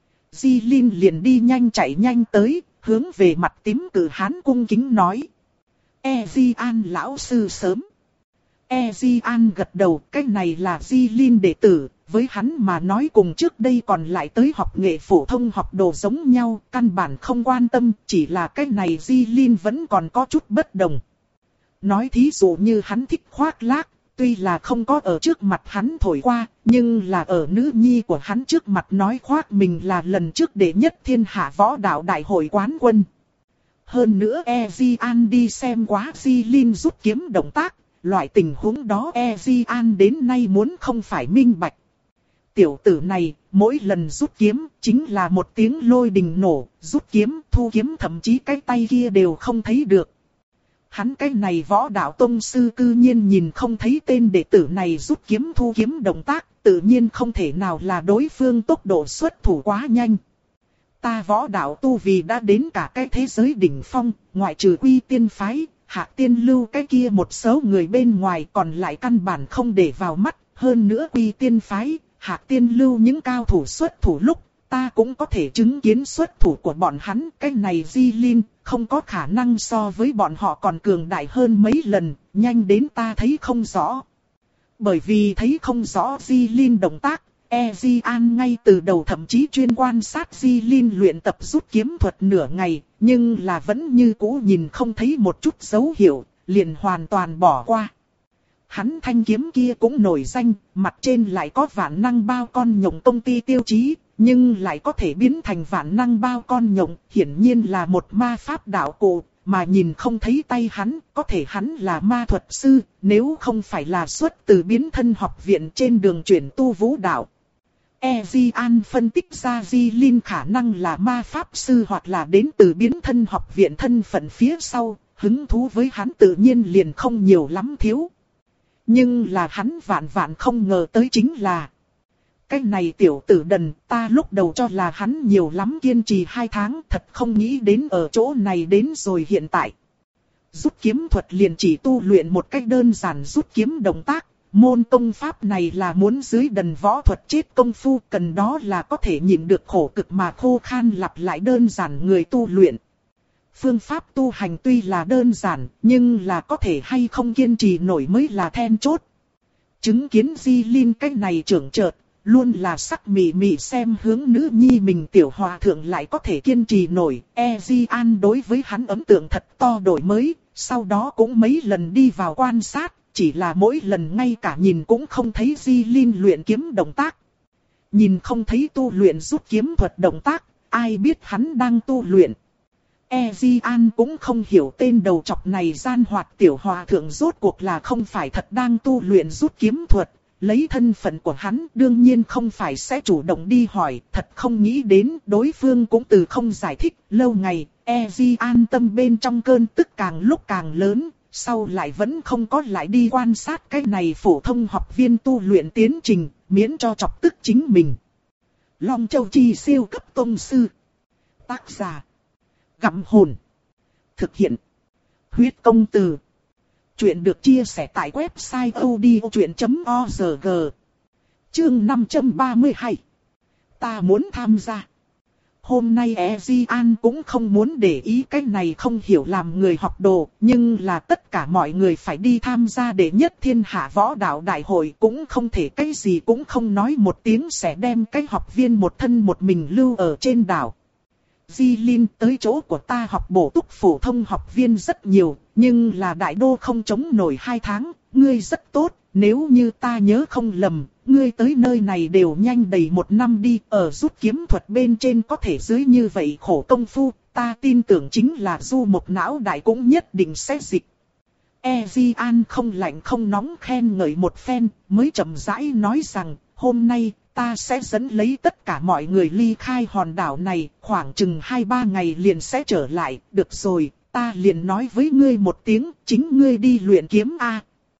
Di Linh liền đi nhanh chạy nhanh tới, hướng về mặt tím cử hán cung kính nói. E Di An lão sư sớm. E Di An gật đầu, cái này là Di Linh đệ tử, với hắn mà nói cùng trước đây còn lại tới học nghệ phổ thông học đồ giống nhau, căn bản không quan tâm, chỉ là cái này Di Linh vẫn còn có chút bất đồng. Nói thí dụ như hắn thích khoác lác. Tuy là không có ở trước mặt hắn thổi qua, nhưng là ở nữ nhi của hắn trước mặt nói khoác mình là lần trước đệ nhất thiên hạ võ đạo đại hội quán quân. Hơn nữa E Di An đi xem quá Di Linh rút kiếm động tác, loại tình huống đó E Di An đến nay muốn không phải minh bạch. Tiểu tử này, mỗi lần rút kiếm, chính là một tiếng lôi đình nổ, rút kiếm, thu kiếm thậm chí cái tay kia đều không thấy được. Hắn cái này võ đạo tông sư cư nhiên nhìn không thấy tên đệ tử này rút kiếm thu kiếm động tác, tự nhiên không thể nào là đối phương tốc độ xuất thủ quá nhanh. Ta võ đạo tu vì đã đến cả cái thế giới đỉnh phong, ngoại trừ Quy Tiên phái, Hạc Tiên Lưu cái kia một số người bên ngoài còn lại căn bản không để vào mắt, hơn nữa Quy Tiên phái, Hạc Tiên Lưu những cao thủ xuất thủ lúc, ta cũng có thể chứng kiến xuất thủ của bọn hắn, cái này Di Linh không có khả năng so với bọn họ còn cường đại hơn mấy lần, nhanh đến ta thấy không rõ. Bởi vì thấy không rõ Di Linh động tác, E Di An ngay từ đầu thậm chí chuyên quan sát Di Linh luyện tập rút kiếm thuật nửa ngày, nhưng là vẫn như cũ nhìn không thấy một chút dấu hiệu, liền hoàn toàn bỏ qua. Hắn thanh kiếm kia cũng nổi danh, mặt trên lại có vạn năng bao con nhộng công ty tiêu chí, nhưng lại có thể biến thành vạn năng bao con nhộng, hiển nhiên là một ma pháp đạo cụ, mà nhìn không thấy tay hắn, có thể hắn là ma thuật sư, nếu không phải là xuất từ biến thân học viện trên đường chuyển tu vũ đạo. E Di An phân tích ra Di Linh khả năng là ma pháp sư hoặc là đến từ biến thân học viện thân phận phía sau, hứng thú với hắn tự nhiên liền không nhiều lắm thiếu. Nhưng là hắn vạn vạn không ngờ tới chính là cái này tiểu tử đần, ta lúc đầu cho là hắn nhiều lắm kiên trì hai tháng, thật không nghĩ đến ở chỗ này đến rồi hiện tại. Rút kiếm thuật liền chỉ tu luyện một cách đơn giản rút kiếm động tác, môn công pháp này là muốn dưới đần võ thuật chết công phu, cần đó là có thể nhịn được khổ cực mà khô khan lặp lại đơn giản người tu luyện. Phương pháp tu hành tuy là đơn giản, nhưng là có thể hay không kiên trì nổi mới là then chốt. Chứng kiến Di Linh cái này trưởng chợt, luôn là sắc mị mị xem hướng nữ nhi mình tiểu hòa thượng lại có thể kiên trì nổi. E Di An đối với hắn ấn tượng thật to đổi mới, sau đó cũng mấy lần đi vào quan sát, chỉ là mỗi lần ngay cả nhìn cũng không thấy Di Linh luyện kiếm động tác. Nhìn không thấy tu luyện rút kiếm thuật động tác, ai biết hắn đang tu luyện. E Di An cũng không hiểu tên đầu chọc này gian hoạt tiểu hòa thượng rốt cuộc là không phải thật đang tu luyện rút kiếm thuật. Lấy thân phận của hắn đương nhiên không phải sẽ chủ động đi hỏi, thật không nghĩ đến đối phương cũng từ không giải thích. Lâu ngày, E Di An tâm bên trong cơn tức càng lúc càng lớn, sau lại vẫn không có lại đi quan sát cái này phổ thông học viên tu luyện tiến trình, miễn cho chọc tức chính mình. Long Châu Chi siêu cấp tông sư. Tác giả Gặm Hồn. Thực hiện Huyết Công Từ. Chuyện được chia sẻ tại website odchuyện chấm org. Chương năm trăm ba mươi hai. Ta muốn tham gia. Hôm nay E Di An cũng không muốn để ý cái này không hiểu làm người học đồ, nhưng là tất cả mọi người phải đi tham gia đệ nhất thiên hạ võ đạo đại hội, cũng không thể cái gì cũng không nói một tiếng sẽ đem cái học viên một thân một mình lưu ở trên đảo. Di Linh, tới chỗ của ta học bổ túc phổ thông học viên rất nhiều, nhưng là đại đô không chống nổi hai tháng, ngươi rất tốt, Nếu như ta nhớ không lầm, ngươi tới nơi này đều nhanh đầy một năm đi, ở rút kiếm thuật bên trên có thể dưới như vậy khổ công phu, ta tin tưởng chính là du một não đại cũng nhất định sẽ dịch. Ezian không lạnh không nóng khen ngợi một phen, mới chậm rãi nói rằng, hôm nay, ta sẽ dẫn lấy tất cả mọi người ly khai hòn đảo này, khoảng chừng hai ba ngày liền sẽ trở lại, được rồi, ta liền nói với ngươi một tiếng, chính ngươi đi luyện kiếm a.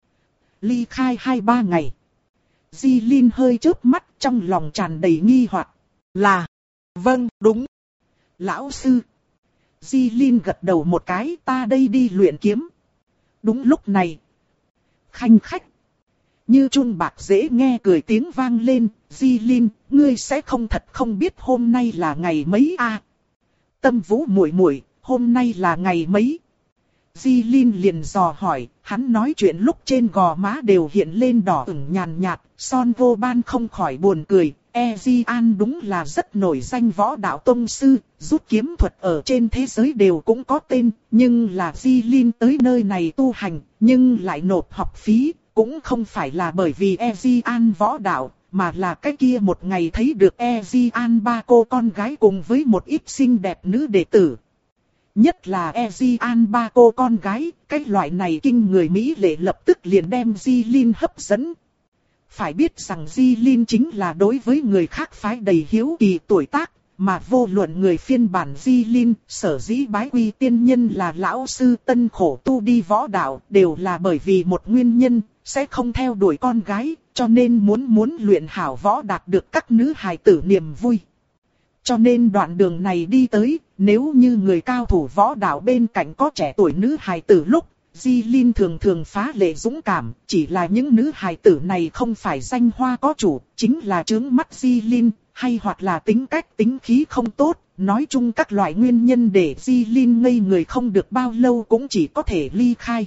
Ly khai hai ba ngày. Di Linh hơi chớp mắt trong lòng tràn đầy nghi hoặc. Là, vâng, đúng. Lão sư. Di Linh gật đầu một cái, ta đây đi luyện kiếm. Đúng lúc này. Khanh khách. Như chun bạc dễ nghe cười tiếng vang lên, Di Linh, ngươi sẽ không thật không biết hôm nay là ngày mấy a? Tâm Vũ muội muội, hôm nay là ngày mấy? Di Linh liền dò hỏi, hắn nói chuyện lúc trên gò má đều hiện lên đỏ ửng nhàn nhạt, Son Vô Ban không khỏi buồn cười, Ezian đúng là rất nổi danh võ đạo tông sư, rút kiếm thuật ở trên thế giới đều cũng có tên, nhưng là Di Linh tới nơi này tu hành, nhưng lại nộp học phí, cũng không phải là bởi vì Ezian võ đạo, mà là cái kia một ngày thấy được Ezian ba cô con gái cùng với một ít xinh đẹp nữ đệ tử. Nhất là Ezian ba cô con gái, cái loại này kinh người Mỹ lệ lập tức liền đem Di Linh hấp dẫn. Phải biết rằng Di Linh chính là đối với người khác phái đầy hiếu kỳ tuổi tác, mà vô luận người phiên bản Di Linh, sở dĩ bái quy tiên nhân là lão sư tân khổ tu đi võ đạo, đều là bởi vì một nguyên nhân, sẽ không theo đuổi con gái, cho nên muốn muốn luyện hảo võ đạt được các nữ hài tử niềm vui. Cho nên đoạn đường này đi tới, nếu như người cao thủ võ đạo bên cạnh có trẻ tuổi nữ hài tử lúc, Di Linh thường thường phá lệ dũng cảm, chỉ là những nữ hài tử này không phải danh hoa có chủ, chính là trướng mắt Di Linh, hay hoặc là tính cách tính khí không tốt, nói chung các loại nguyên nhân để Di Linh ngây người không được bao lâu cũng chỉ có thể ly khai.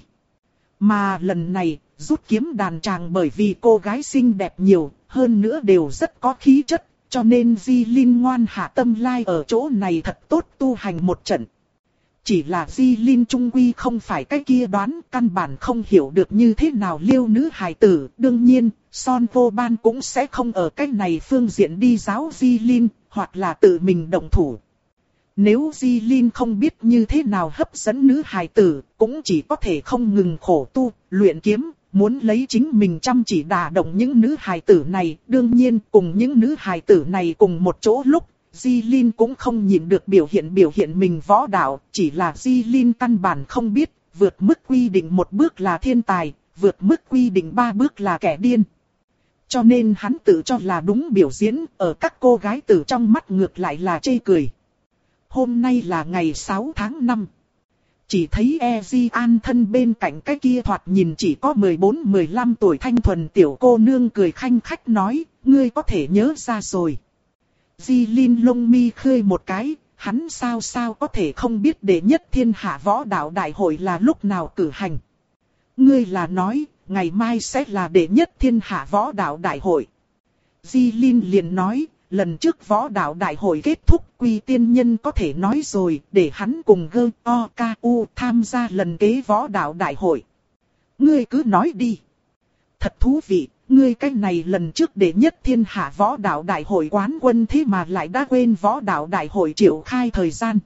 Mà lần này, rút kiếm đàn tràng bởi vì cô gái xinh đẹp nhiều, hơn nữa đều rất có khí chất. Cho nên Di Linh ngoan hạ tâm lai ở chỗ này thật tốt tu hành một trận. Chỉ là Di Linh trung quy không phải cái kia đoán, căn bản không hiểu được như thế nào liêu nữ hài tử. Đương nhiên, Son Vô Ban cũng sẽ không ở cái này phương diện đi giáo Di Linh, hoặc là tự mình động thủ. Nếu Di Linh không biết như thế nào hấp dẫn nữ hài tử, cũng chỉ có thể không ngừng khổ tu, luyện kiếm. Muốn lấy chính mình chăm chỉ đả động những nữ hài tử này, đương nhiên cùng những nữ hài tử này cùng một chỗ lúc, Di Linh cũng không nhịn được biểu hiện biểu hiện mình võ đạo, chỉ là Di Linh căn bản không biết, vượt mức quy định một bước là thiên tài, vượt mức quy định ba bước là kẻ điên. Cho nên hắn tự cho là đúng biểu diễn, ở các cô gái tử trong mắt ngược lại là chê cười. Hôm nay là ngày sáu tháng năm. Chỉ thấy Ezian thân bên cạnh cái kia thoạt nhìn chỉ có mười bốn mười lăm tuổi thanh thuần tiểu cô nương cười khanh khách nói, ngươi có thể nhớ ra rồi. Di Linh lông mi khơi một cái, hắn sao sao có thể không biết đệ nhất thiên hạ võ đạo đại hội là lúc nào cử hành. Ngươi là nói, ngày mai sẽ là đệ nhất thiên hạ võ đạo đại hội. Di Linh liền nói, lần trước võ đạo đại hội kết thúc, Quy tiên nhân có thể nói rồi, để hắn cùng Gơ O K U tham gia lần kế võ đạo đại hội. Ngươi cứ nói đi. Thật thú vị, ngươi cái này lần trước đệ nhất thiên hạ võ đạo đại hội quán quân thế mà lại đã quên võ đạo đại hội triệu khai thời gian.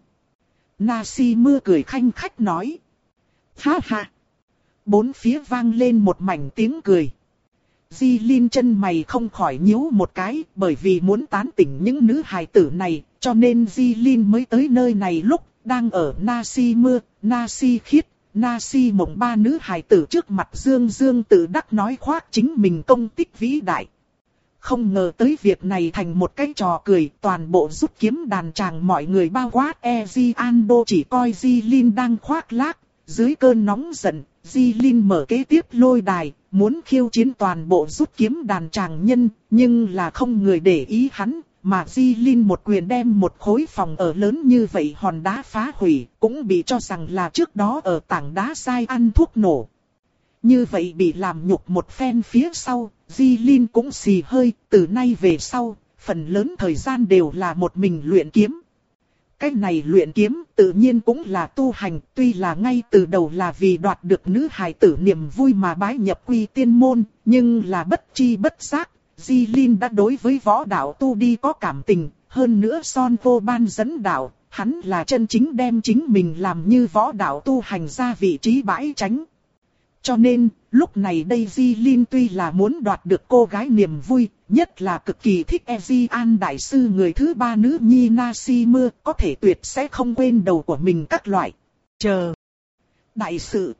Nasi mưa cười khanh khách nói. Ha ha. Bốn phía vang lên một mảnh tiếng cười. Di Linh chân mày không khỏi nhíu một cái, bởi vì muốn tán tỉnh những nữ hài tử này, cho nên Di Linh mới tới nơi này lúc, đang ở Nasi mưa, Nasi khiết, Nasi mộng ba nữ hài tử trước mặt dương dương tự đắc nói khoác chính mình công tích vĩ đại. Không ngờ tới việc này thành một cái trò cười, toàn bộ rút kiếm đàn tràng mọi người bao quát Ezian chỉ coi Di Linh đang khoác lác, dưới cơn nóng giận, Di Linh mở kế tiếp lôi đài, muốn khiêu chiến toàn bộ rút kiếm đàn tràng nhân, nhưng là không người để ý hắn, mà Di Linh một quyền đem một khối phòng ở lớn như vậy hòn đá phá hủy, cũng bị cho rằng là trước đó ở tảng đá sai ăn thuốc nổ. Như vậy bị làm nhục một phen phía sau, Di Linh cũng xì hơi, từ nay về sau, phần lớn thời gian đều là một mình luyện kiếm. Cái này luyện kiếm tự nhiên cũng là tu hành, tuy là ngay từ đầu là vì đoạt được nữ hài tử niềm vui mà bái nhập quy tiên môn, nhưng là bất chi bất giác, Di Linh đã đối với võ đạo tu đi có cảm tình, hơn nữa Son Vô Ban dẫn đạo, hắn là chân chính đem chính mình làm như võ đạo tu hành ra vị trí bãi tránh. Cho nên, lúc này đây Di Linh tuy là muốn đoạt được cô gái niềm vui, nhất là cực kỳ thích Eji An đại sư người thứ ba nữ nhi Nasi Mưa, có thể tuyệt sẽ không quên đầu của mình các loại. Chờ. Đại sự.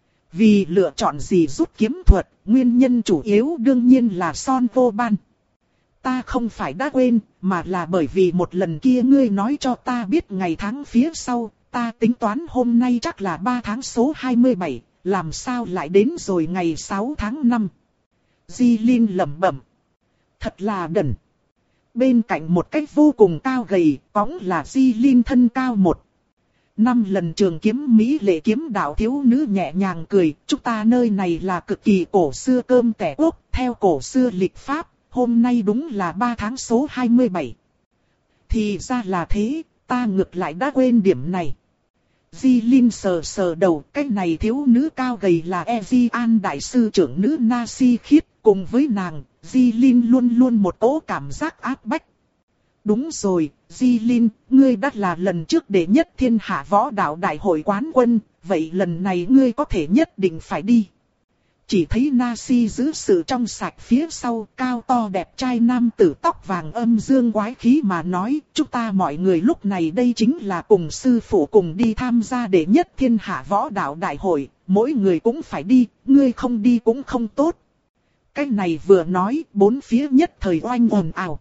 Vì lựa chọn gì rút kiếm thuật, nguyên nhân chủ yếu đương nhiên là Son Vô Ban. Ta không phải đã quên, mà là bởi vì một lần kia ngươi nói cho ta biết ngày tháng phía sau, ta tính toán hôm nay chắc là ba tháng số hai mươi bảy. Làm sao lại đến rồi ngày sáu tháng năm? Di Linh lẩm bẩm. Thật là đần. Bên cạnh một cách vô cùng cao gầy, bóng là Di Linh thân cao một. Năm lần trường kiếm Mỹ lệ kiếm đạo thiếu nữ nhẹ nhàng cười. Chúng ta nơi này là cực kỳ cổ xưa cơm tẻ quốc, theo cổ xưa lịch pháp. Hôm nay đúng là ba tháng số hai mươi bảy. Thì ra là thế, ta ngược lại đã quên điểm này. Di Linh sờ sờ đầu, cái này thiếu nữ cao gầy là Eji An đại sư trưởng nữ Nasi Khiết, cùng với nàng, Di Linh luôn luôn một cỗ cảm giác áp bách. Đúng rồi, Di Linh, ngươi đã là lần trước đệ nhất thiên hạ võ đạo đại hội quán quân, vậy lần này ngươi có thể nhất định phải đi. Chỉ thấy Nasi giữ sự trong sạch phía sau, cao to đẹp trai nam tử tóc vàng âm dương quái khí mà nói, chúng ta mọi người lúc này đây chính là cùng sư phụ cùng đi tham gia đệ nhất thiên hạ võ đạo đại hội, mỗi người cũng phải đi, ngươi không đi cũng không tốt. Cái này vừa nói, bốn phía nhất thời oanh ồn ào.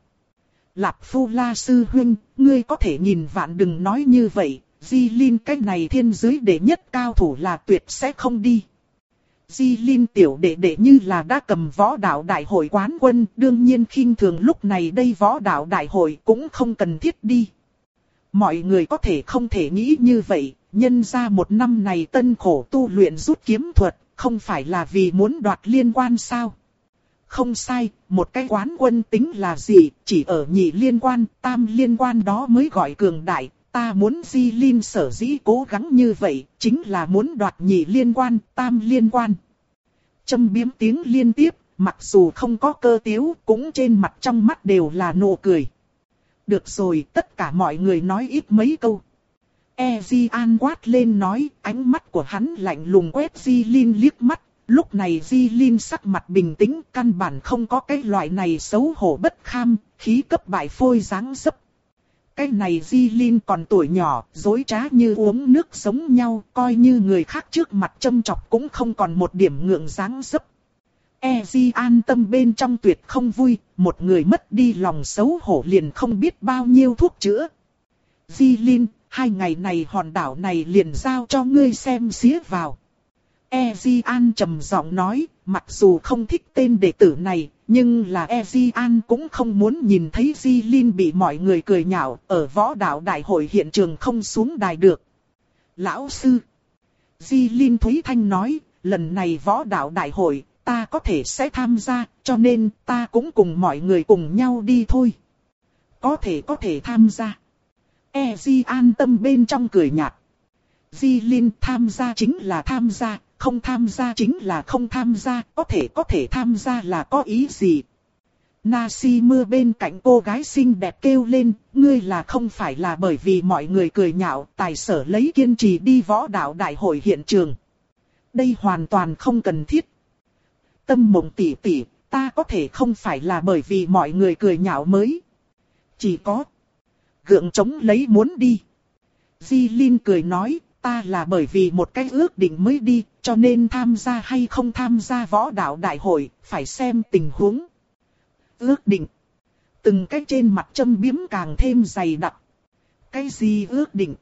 Lạp Phu La sư huynh, ngươi có thể nhìn vạn đừng nói như vậy, Di Linh cái này thiên giới đệ nhất cao thủ là tuyệt sẽ không đi. Di Linh tiểu đệ đệ như là đã cầm võ đạo đại hội quán quân, đương nhiên khinh thường lúc này đây võ đạo đại hội cũng không cần thiết đi. Mọi người có thể không thể nghĩ như vậy, nhân ra một năm này tân khổ tu luyện rút kiếm thuật, không phải là vì muốn đoạt liên quan sao? Không sai, một cái quán quân tính là gì, chỉ ở nhị liên quan, tam liên quan đó mới gọi cường đại. Ta muốn Di Linh sở dĩ cố gắng như vậy, chính là muốn đoạt nhị liên quan, tam liên quan. Châm biếm tiếng liên tiếp, mặc dù không có cơ tiếu, cũng trên mặt trong mắt đều là nụ cười. Được rồi, tất cả mọi người nói ít mấy câu. Eji An quát lên nói, ánh mắt của hắn lạnh lùng quét Di Linh liếc mắt. Lúc này Di Linh sắc mặt bình tĩnh, căn bản không có cái loại này xấu hổ bất kham, khí cấp bại phôi dáng dấp. Cái này Di Linh còn tuổi nhỏ, dối trá như uống nước giống nhau, coi như người khác trước mặt châm chọc cũng không còn một điểm ngượng dáng dấp. Eji An tâm bên trong tuyệt không vui, một người mất đi lòng xấu hổ liền không biết bao nhiêu thuốc chữa. Di Linh, hai ngày này hòn đảo này liền giao cho ngươi xem xía vào. Eji An trầm giọng nói, mặc dù không thích tên đệ tử này, nhưng là Eji An cũng không muốn nhìn thấy Di Linh bị mọi người cười nhạo, ở võ đạo đại hội hiện trường không xuống đài được. Lão sư. Di Linh Thúy Thanh nói, lần này võ đạo đại hội, ta có thể sẽ tham gia, cho nên ta cũng cùng mọi người cùng nhau đi thôi. Có thể có thể tham gia. Eji An tâm bên trong cười nhạt. Di Linh tham gia chính là tham gia. Không tham gia chính là không tham gia, có thể có thể tham gia là có ý gì. Nasi Mưa bên cạnh cô gái xinh đẹp kêu lên, ngươi là không phải là bởi vì mọi người cười nhạo, tài sở lấy kiên trì đi võ đạo đại hội hiện trường. Đây hoàn toàn không cần thiết. Tâm Mộng tỷ tỷ, ta có thể không phải là bởi vì mọi người cười nhạo mới. Chỉ có gượng chống lấy muốn đi. Di Linh cười nói, ta là bởi vì một cái ước định mới đi, cho nên tham gia hay không tham gia võ đạo đại hội, phải xem tình huống. Ước định. Từng cái trên mặt châm biếm càng thêm dày đặc. Cái gì ước định?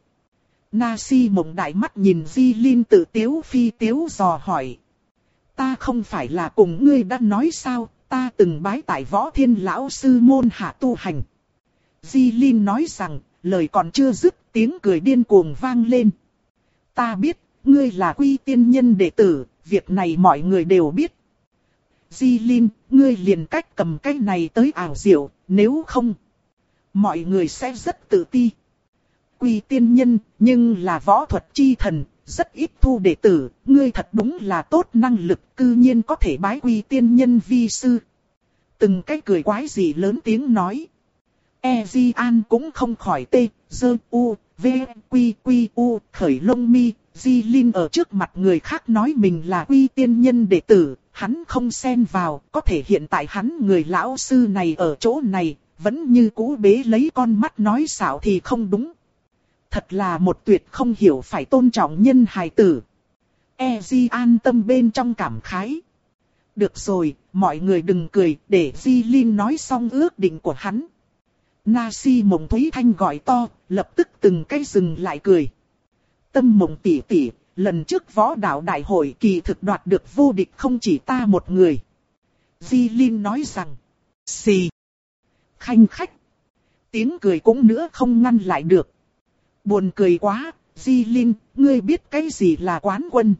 Nasi Mộng đại mắt nhìn Di Linh tự tiếu phi tiếu dò hỏi. Ta không phải là cùng ngươi đã nói sao, ta từng bái tại võ thiên lão sư môn hạ tu hành. Di Linh nói rằng, lời còn chưa dứt, tiếng cười điên cuồng vang lên. Ta biết, ngươi là Quy tiên nhân đệ tử, việc này mọi người đều biết. Di Linh, ngươi liền cách cầm cái này tới ảo diệu, nếu không, mọi người sẽ rất tự ti. Quy tiên nhân, nhưng là võ thuật chi thần, rất ít thu đệ tử, ngươi thật đúng là tốt năng lực, cư nhiên có thể bái Quy tiên nhân vi sư. Từng cái cười quái gì lớn tiếng nói. E Di An cũng không khỏi tê, dơ, u, v, quy, quy, u, khởi lông mi. Di Linh ở trước mặt người khác nói mình là Quy tiên nhân đệ tử, hắn không xen vào, có thể hiện tại hắn người lão sư này ở chỗ này, vẫn như cũ bế lấy con mắt nói xạo thì không đúng. Thật là một tuyệt không hiểu phải tôn trọng nhân hài tử. E Di an tâm bên trong cảm khái. Được rồi, mọi người đừng cười, để Di Linh nói xong ước định của hắn. Na Si Mộng Thúy Thanh gọi to, lập tức từng cái dừng lại cười. Tâm Mộng tỷ tỷ, lần trước võ đạo đại hội kỳ thực đoạt được vô địch không chỉ ta một người. Di Linh nói rằng, xì, khanh khách, tiếng cười cũng nữa không ngăn lại được. Buồn cười quá, Di Linh, ngươi biết cái gì là quán quân?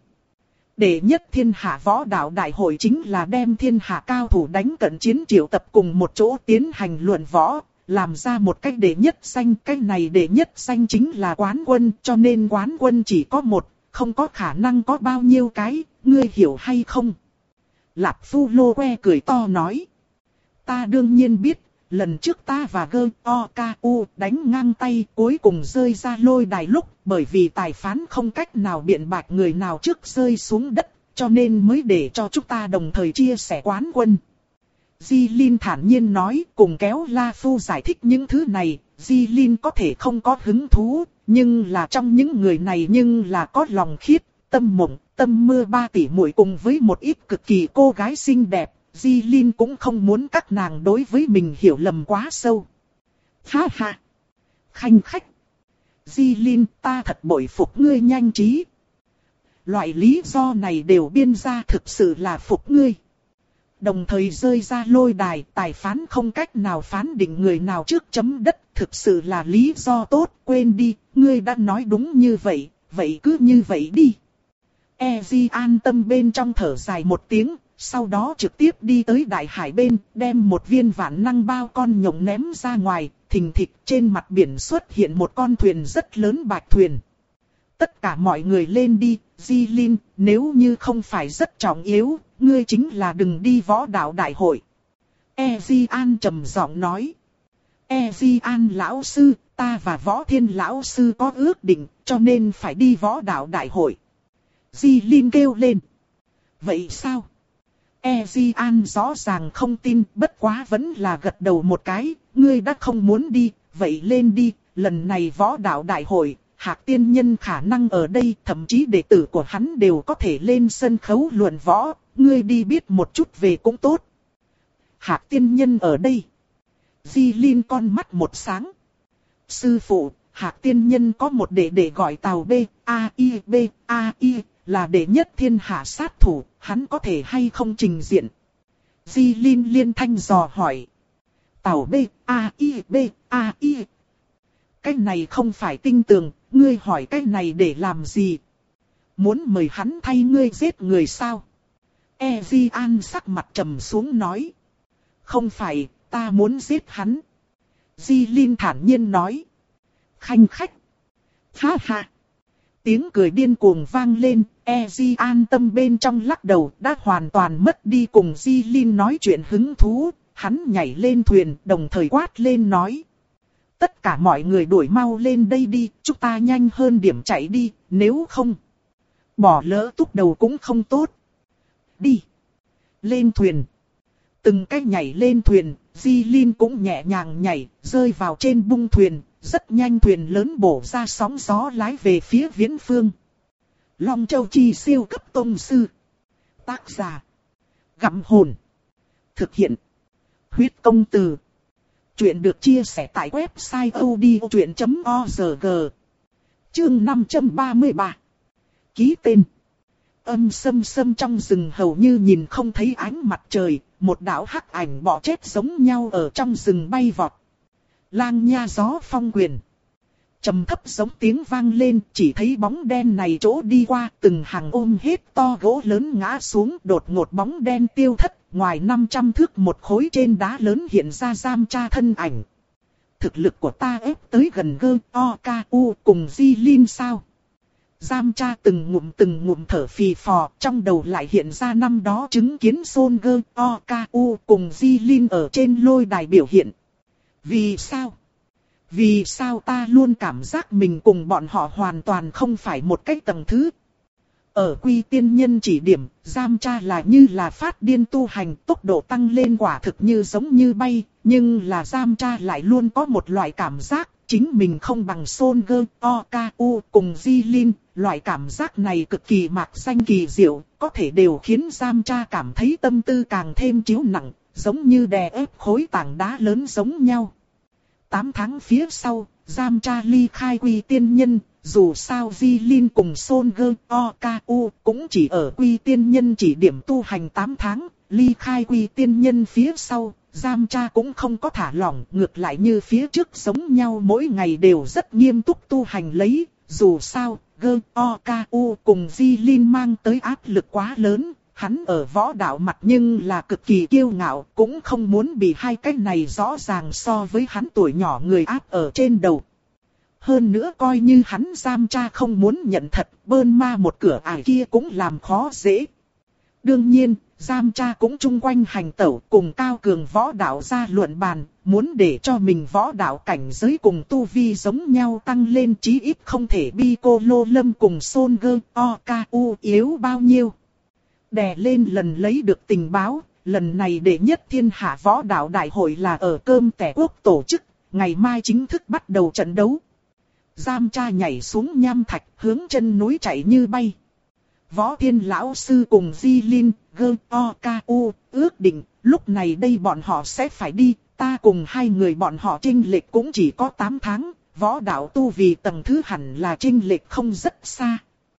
Đệ nhất thiên hạ võ đạo đại hội chính là đem thiên hạ cao thủ đánh cận chiến triệu tập cùng một chỗ tiến hành luận võ, làm ra một cách đệ nhất danh. Cái này đệ nhất danh chính là quán quân, cho nên quán quân chỉ có một, không có khả năng có bao nhiêu cái, ngươi hiểu hay không? Lạp Phu Lô Que cười to nói. Ta đương nhiên biết. Lần trước ta và Gơ O Ca U đánh ngang tay cuối cùng rơi ra lôi đài lúc, bởi vì tài phán không cách nào biện bạch người nào trước rơi xuống đất, cho nên mới để cho chúng ta đồng thời chia sẻ quán quân. Di Linh thản nhiên nói, cùng kéo La Phu giải thích những thứ này, Di Linh có thể không có hứng thú, nhưng là trong những người này nhưng là có lòng khiết, Tâm Mộng, Tâm Mưa ba tỷ muội cùng với một ít cực kỳ cô gái xinh đẹp. Di Linh cũng không muốn các nàng đối với mình hiểu lầm quá sâu. Ha ha! Khanh khách! Di Linh, ta thật bội phục ngươi nhanh trí. Loại lý do này đều biên ra, thực sự là phục ngươi. Đồng thời rơi ra lôi đài, tài phán không cách nào phán định người nào trước chấm đất, thực sự là lý do tốt, quên đi, ngươi đã nói đúng như vậy, vậy cứ như vậy đi. E Di an tâm bên trong thở dài một tiếng. Sau đó trực tiếp đi tới đại hải bên, đem một viên vạn năng bao con nhộng ném ra ngoài, thình thịch trên mặt biển xuất hiện một con thuyền rất lớn bạch thuyền. Tất cả mọi người lên đi, Di Linh, nếu như không phải rất trọng yếu, ngươi chính là đừng đi võ đạo đại hội. E Di An trầm giọng nói. E Di An lão sư, ta và Võ Thiên lão sư có ước định, cho nên phải đi võ đạo đại hội. Di Linh kêu lên. Vậy sao? E Di An rõ ràng không tin, bất quá vẫn là gật đầu một cái, ngươi đã không muốn đi, vậy lên đi, lần này võ đạo đại hội, Hạc tiên nhân khả năng ở đây, thậm chí đệ tử của hắn đều có thể lên sân khấu luận võ, ngươi đi biết một chút về cũng tốt. Hạc tiên nhân ở đây. Di Linh con mắt một sáng. Sư phụ, Hạc tiên nhân có một đệ đệ gọi Tào B, A I B, A I. Là đệ nhất thiên hạ sát thủ, hắn có thể hay không trình diện? Di Linh liên thanh dò hỏi. Tào B, A, I, B, A, I. Cái này không phải tinh tường, ngươi hỏi cái này để làm gì? Muốn mời hắn thay ngươi giết người sao? E Di An sắc mặt trầm xuống nói. Không phải, ta muốn giết hắn. Di Linh thản nhiên nói. Khanh khách. Ha ha. Tiếng cười điên cuồng vang lên, E Di an tâm bên trong lắc đầu, đã hoàn toàn mất đi cùng Di Linh nói chuyện hứng thú, hắn nhảy lên thuyền, đồng thời quát lên nói. Tất cả mọi người đuổi mau lên đây đi, chúng ta nhanh hơn điểm chạy đi, nếu không, bỏ lỡ túc đầu cũng không tốt. Đi, lên thuyền. Từng cái nhảy lên thuyền, Di Linh cũng nhẹ nhàng nhảy, rơi vào trên bung thuyền. Rất nhanh thuyền lớn bổ ra sóng gió lái về phía viễn phương. Long Châu Chi siêu cấp tông sư. Tác giả. Gặm hồn. Thực hiện. Huyết công từ. Chuyện được chia sẻ tại website odchuyện chấm org. Chương năm trăm ba mươi ba. Ký tên. Âm sâm sâm trong rừng hầu như nhìn không thấy ánh mặt trời. Một đạo hắc ảnh bọ chết giống nhau ở trong rừng bay vọt. Lang nha gió phong quyền. Trầm thấp giống tiếng vang lên, chỉ thấy bóng đen này chỗ đi qua, từng hàng ôm hết to gỗ lớn ngã xuống, đột ngột bóng đen tiêu thất, ngoài năm trăm thước một khối trên đá lớn hiện ra giam tra thân ảnh. thực lực của ta ép tới gần Gơ O Ca U cùng Di Linh sao? Giam Cha từng ngụm từng ngụm thở phì phò, trong đầu lại hiện ra năm đó chứng kiến Son Gơ O Ca U cùng Di Linh ở trên lôi đài biểu hiện. Vì sao? Vì sao ta luôn cảm giác mình cùng bọn họ hoàn toàn không phải một cái tầng thứ? Ở Quy Tiên Nhân chỉ điểm, Giam Cha là như là phát điên tu hành, tốc độ tăng lên quả thực như giống như bay, nhưng là Giam Cha lại luôn có một loại cảm giác, chính mình không bằng Son Gơ O Ca U cùng Di Linh, loại cảm giác này cực kỳ mạc danh kỳ diệu, có thể đều khiến Giam Cha cảm thấy tâm tư càng thêm chiếu nặng, giống như đè ép khối tảng đá lớn giống nhau. Tám tháng phía sau, Giam Cha ly khai Quy Tiên Nhân, dù sao Di Linh cùng Son Gơ O Ca U cũng chỉ ở Quy Tiên Nhân chỉ điểm tu hành tám tháng, ly khai Quy Tiên Nhân phía sau, Giam Cha cũng không có thả lỏng, ngược lại như phía trước giống nhau mỗi ngày đều rất nghiêm túc tu hành lấy, dù sao, Gơ O Ca U cùng Di Linh mang tới áp lực quá lớn. Hắn ở võ đạo mặt nhưng là cực kỳ kiêu ngạo, cũng không muốn bị hai cái này rõ ràng so với hắn tuổi nhỏ người áp ở trên đầu. Hơn nữa coi như hắn Giam Cha không muốn nhận thật, bơn ma một cửa ải kia cũng làm khó dễ. Đương nhiên, Giam Cha cũng chung quanh hành tẩu cùng cao cường võ đạo ra luận bàn, muốn để cho mình võ đạo cảnh giới cùng tu vi giống nhau tăng lên, chí ít không thể bi cô Lô Lâm cùng Son Gơ O Ca U yếu bao nhiêu. Đè lên lần lấy được tình báo, lần này đệ nhất thiên hạ võ đạo đại hội là ở Cơm Tẻ Quốc tổ chức, ngày mai chính thức bắt đầu trận đấu. Giam Cha nhảy xuống nham thạch, hướng chân núi chạy như bay. Võ Thiên lão sư cùng Di Linh, Gơ O Ca U ước định, lúc này đây bọn họ sẽ phải đi, ta cùng hai người bọn họ chênh lệch cũng chỉ có tám tháng, võ đạo tu vì tầng thứ hẳn là chênh lệch không rất xa.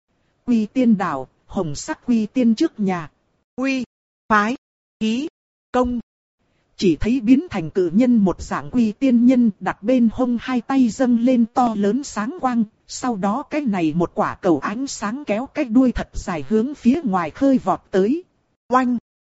Quy Tiên đảo, hồng sắc Quy Tiên trước nhà. Quy, phái, ý, công. Chỉ thấy biến thành cự nhân một dạng Quy Tiên nhân đặt bên hông hai tay dâng lên to lớn sáng quang, sau đó cái này một quả cầu ánh sáng kéo cái đuôi thật dài hướng phía ngoài khơi vọt tới. Oanh!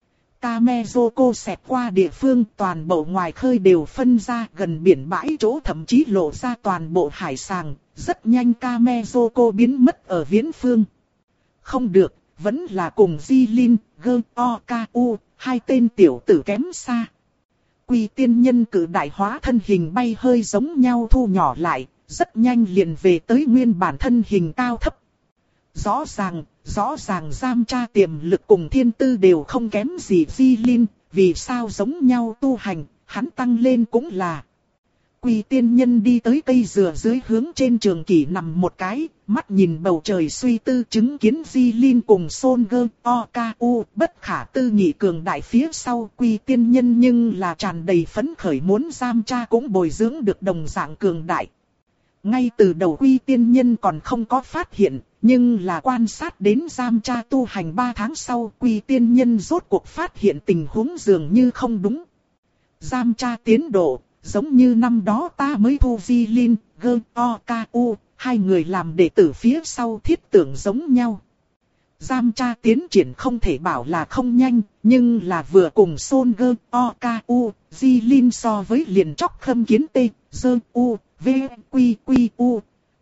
Kamezoko xẹt qua địa phương, toàn bộ ngoài khơi đều phân ra, gần biển bãi chỗ thậm chí lộ ra toàn bộ hải sàng, rất nhanh Kamezoko biến mất ở viễn phương. Không được, vẫn là cùng Di Linh, Gơ O Ca U, hai tên tiểu tử kém xa. Quy Tiên nhân cử đại hóa thân hình bay hơi giống nhau thu nhỏ lại, rất nhanh liền về tới nguyên bản thân hình cao thấp. Rõ ràng, rõ ràng Giam Cha tiềm lực cùng thiên tư đều không kém gì Di Linh, vì sao giống nhau tu hành, hắn tăng lên cũng là. Quy Tiên nhân đi tới cây dừa dưới hướng trên trường kỷ nằm một cái, mắt nhìn bầu trời suy tư, chứng kiến Di Linh cùng Son Gơ O Ca U bất khả tư nghị cường đại phía sau. Quy Tiên nhân nhưng là tràn đầy phấn khởi muốn Giam Cha cũng bồi dưỡng được đồng dạng cường đại. Ngay từ đầu Quy Tiên nhân còn không có phát hiện, nhưng là quan sát đến Giam Cha tu hành ba tháng sau, Quy Tiên nhân rốt cuộc phát hiện tình huống dường như không đúng. Giam Cha tiến độ, giống như năm đó ta mới thu Di Linh, Gơ O Ca U, hai người làm đệ tử phía sau thiết tưởng giống nhau. Giam Cha tiến triển không thể bảo là không nhanh, nhưng là vừa cùng Son Gơ O Ca U, Di Linh so với liền chóc khâm kiến tê, dơ u, v, quy quy u.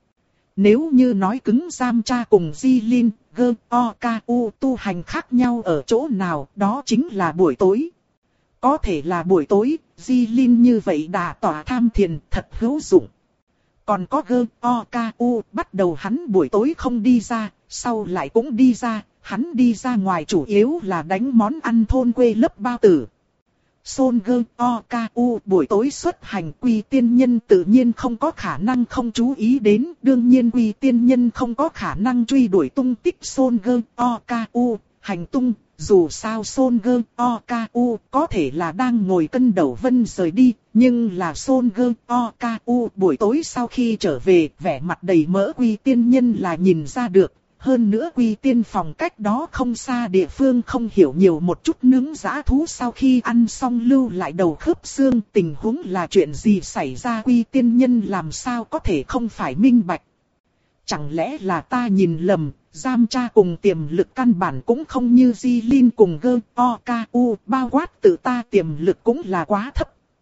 Nếu như nói cứng Giam Cha cùng Di Linh, Gơ O Ca U tu hành khác nhau ở chỗ nào, đó chính là buổi tối. Có thể là buổi tối, Di Linh như vậy đà tỏa tham thiền thật hữu dụng. Còn có Gơ O Ca U bắt đầu hắn buổi tối không đi ra, sau lại cũng đi ra, hắn đi ra ngoài chủ yếu là đánh món ăn thôn quê lớp bao tử. Son Gơ O Ca U buổi tối xuất hành, Quy Tiên nhân tự nhiên không có khả năng không chú ý đến, đương nhiên Quy Tiên nhân không có khả năng truy đuổi tung tích Son Gơ O Ca U, hành tung. Dù sao Son Gơ O Ca U có thể là đang ngồi cân đầu vân rời đi, nhưng là Son Gơ O Ca U buổi tối sau khi trở về, vẻ mặt đầy mỡ Quy Tiên nhân là nhìn ra được. Hơn nữa Quy Tiên phòng cách đó không xa địa phương không hiểu nhiều một chút nướng dã thú sau khi ăn xong lưu lại đầu khớp xương, tình huống là chuyện gì xảy ra Quy Tiên nhân làm sao có thể không phải minh bạch. Chẳng lẽ là ta nhìn lầm, Giam Cha cùng tiềm lực căn bản cũng không như Di Linh cùng Gơ O Ca U, bao quát tự ta tiềm lực cũng là quá thấp.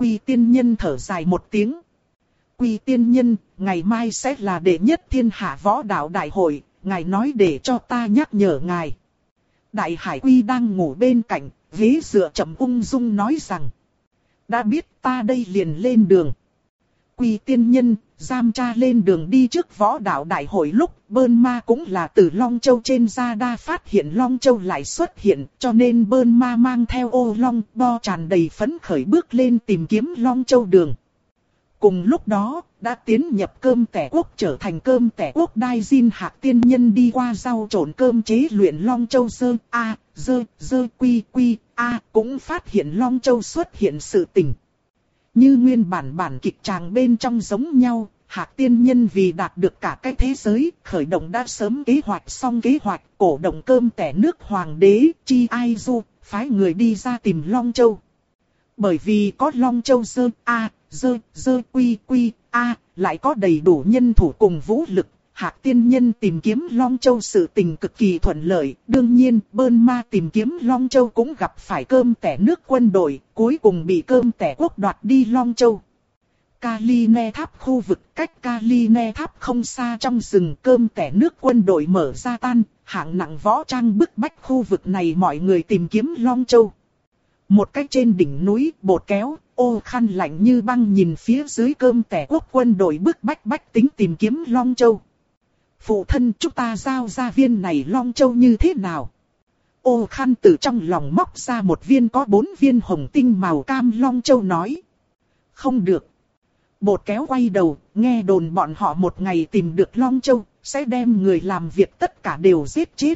Quy tiên nhân thở dài một tiếng. Quy tiên nhân, ngày mai sẽ là đệ nhất thiên hạ võ đạo đại hội, ngài nói để cho ta nhắc nhở ngài. Đại hải quy đang ngủ bên cạnh, ghế dựa chậm ung dung nói rằng. Đã biết ta đây liền lên đường. Quy tiên nhân, giam cha lên đường đi trước võ đạo đại hội lúc Bơn Ma cũng là từ Long Châu trên ra đa phát hiện Long Châu lại xuất hiện, cho nên Bơn Ma mang theo ô long bo tràn đầy phấn khởi bước lên tìm kiếm Long Châu đường. Cùng lúc đó, đã tiến nhập cơm tẻ quốc trở thành cơm tẻ quốc đai Jin Hạc tiên nhân đi qua rau trộn cơm chế luyện Long Châu sơ a dơ dơ quy quy a cũng phát hiện Long Châu xuất hiện sự tình. Như nguyên bản bản kịch tràng bên trong giống nhau, Hạc tiên nhân vì đạt được cả cái thế giới, khởi động đã sớm kế hoạch xong kế hoạch, cổ động cơm tẻ nước hoàng đế, Chi Ai Du, phái người đi ra tìm Long Châu. Bởi vì có Long Châu sơ a dơ dơ quy quy a lại có đầy đủ nhân thủ cùng vũ lực, Hạc tiên nhân tìm kiếm Long Châu sự tình cực kỳ thuận lợi. Đương nhiên, Bơn Ma tìm kiếm Long Châu cũng gặp phải cơm tẻ nước quân đội, cuối cùng bị cơm tẻ quốc đoạt đi Long Châu. Kali Ne Tháp khu vực cách Kali Ne Tháp không xa trong rừng, cơm tẻ nước quân đội mở ra tan, hạng nặng võ trang bức bách khu vực này mọi người tìm kiếm Long Châu. Một cách trên đỉnh núi, Bột Kéo, Ô Khăn lạnh như băng nhìn phía dưới cơm tẻ quốc quân đội bức bách bách tính tìm kiếm Long Châu. Phụ thân, chúng ta giao ra viên này Long Châu như thế nào? Ô Khăn từ trong lòng móc ra một viên có bốn viên hồng tinh màu cam Long Châu nói. Không được. Bột Kéo quay đầu, nghe đồn bọn họ một ngày tìm được Long Châu, sẽ đem người làm việc tất cả đều giết chết.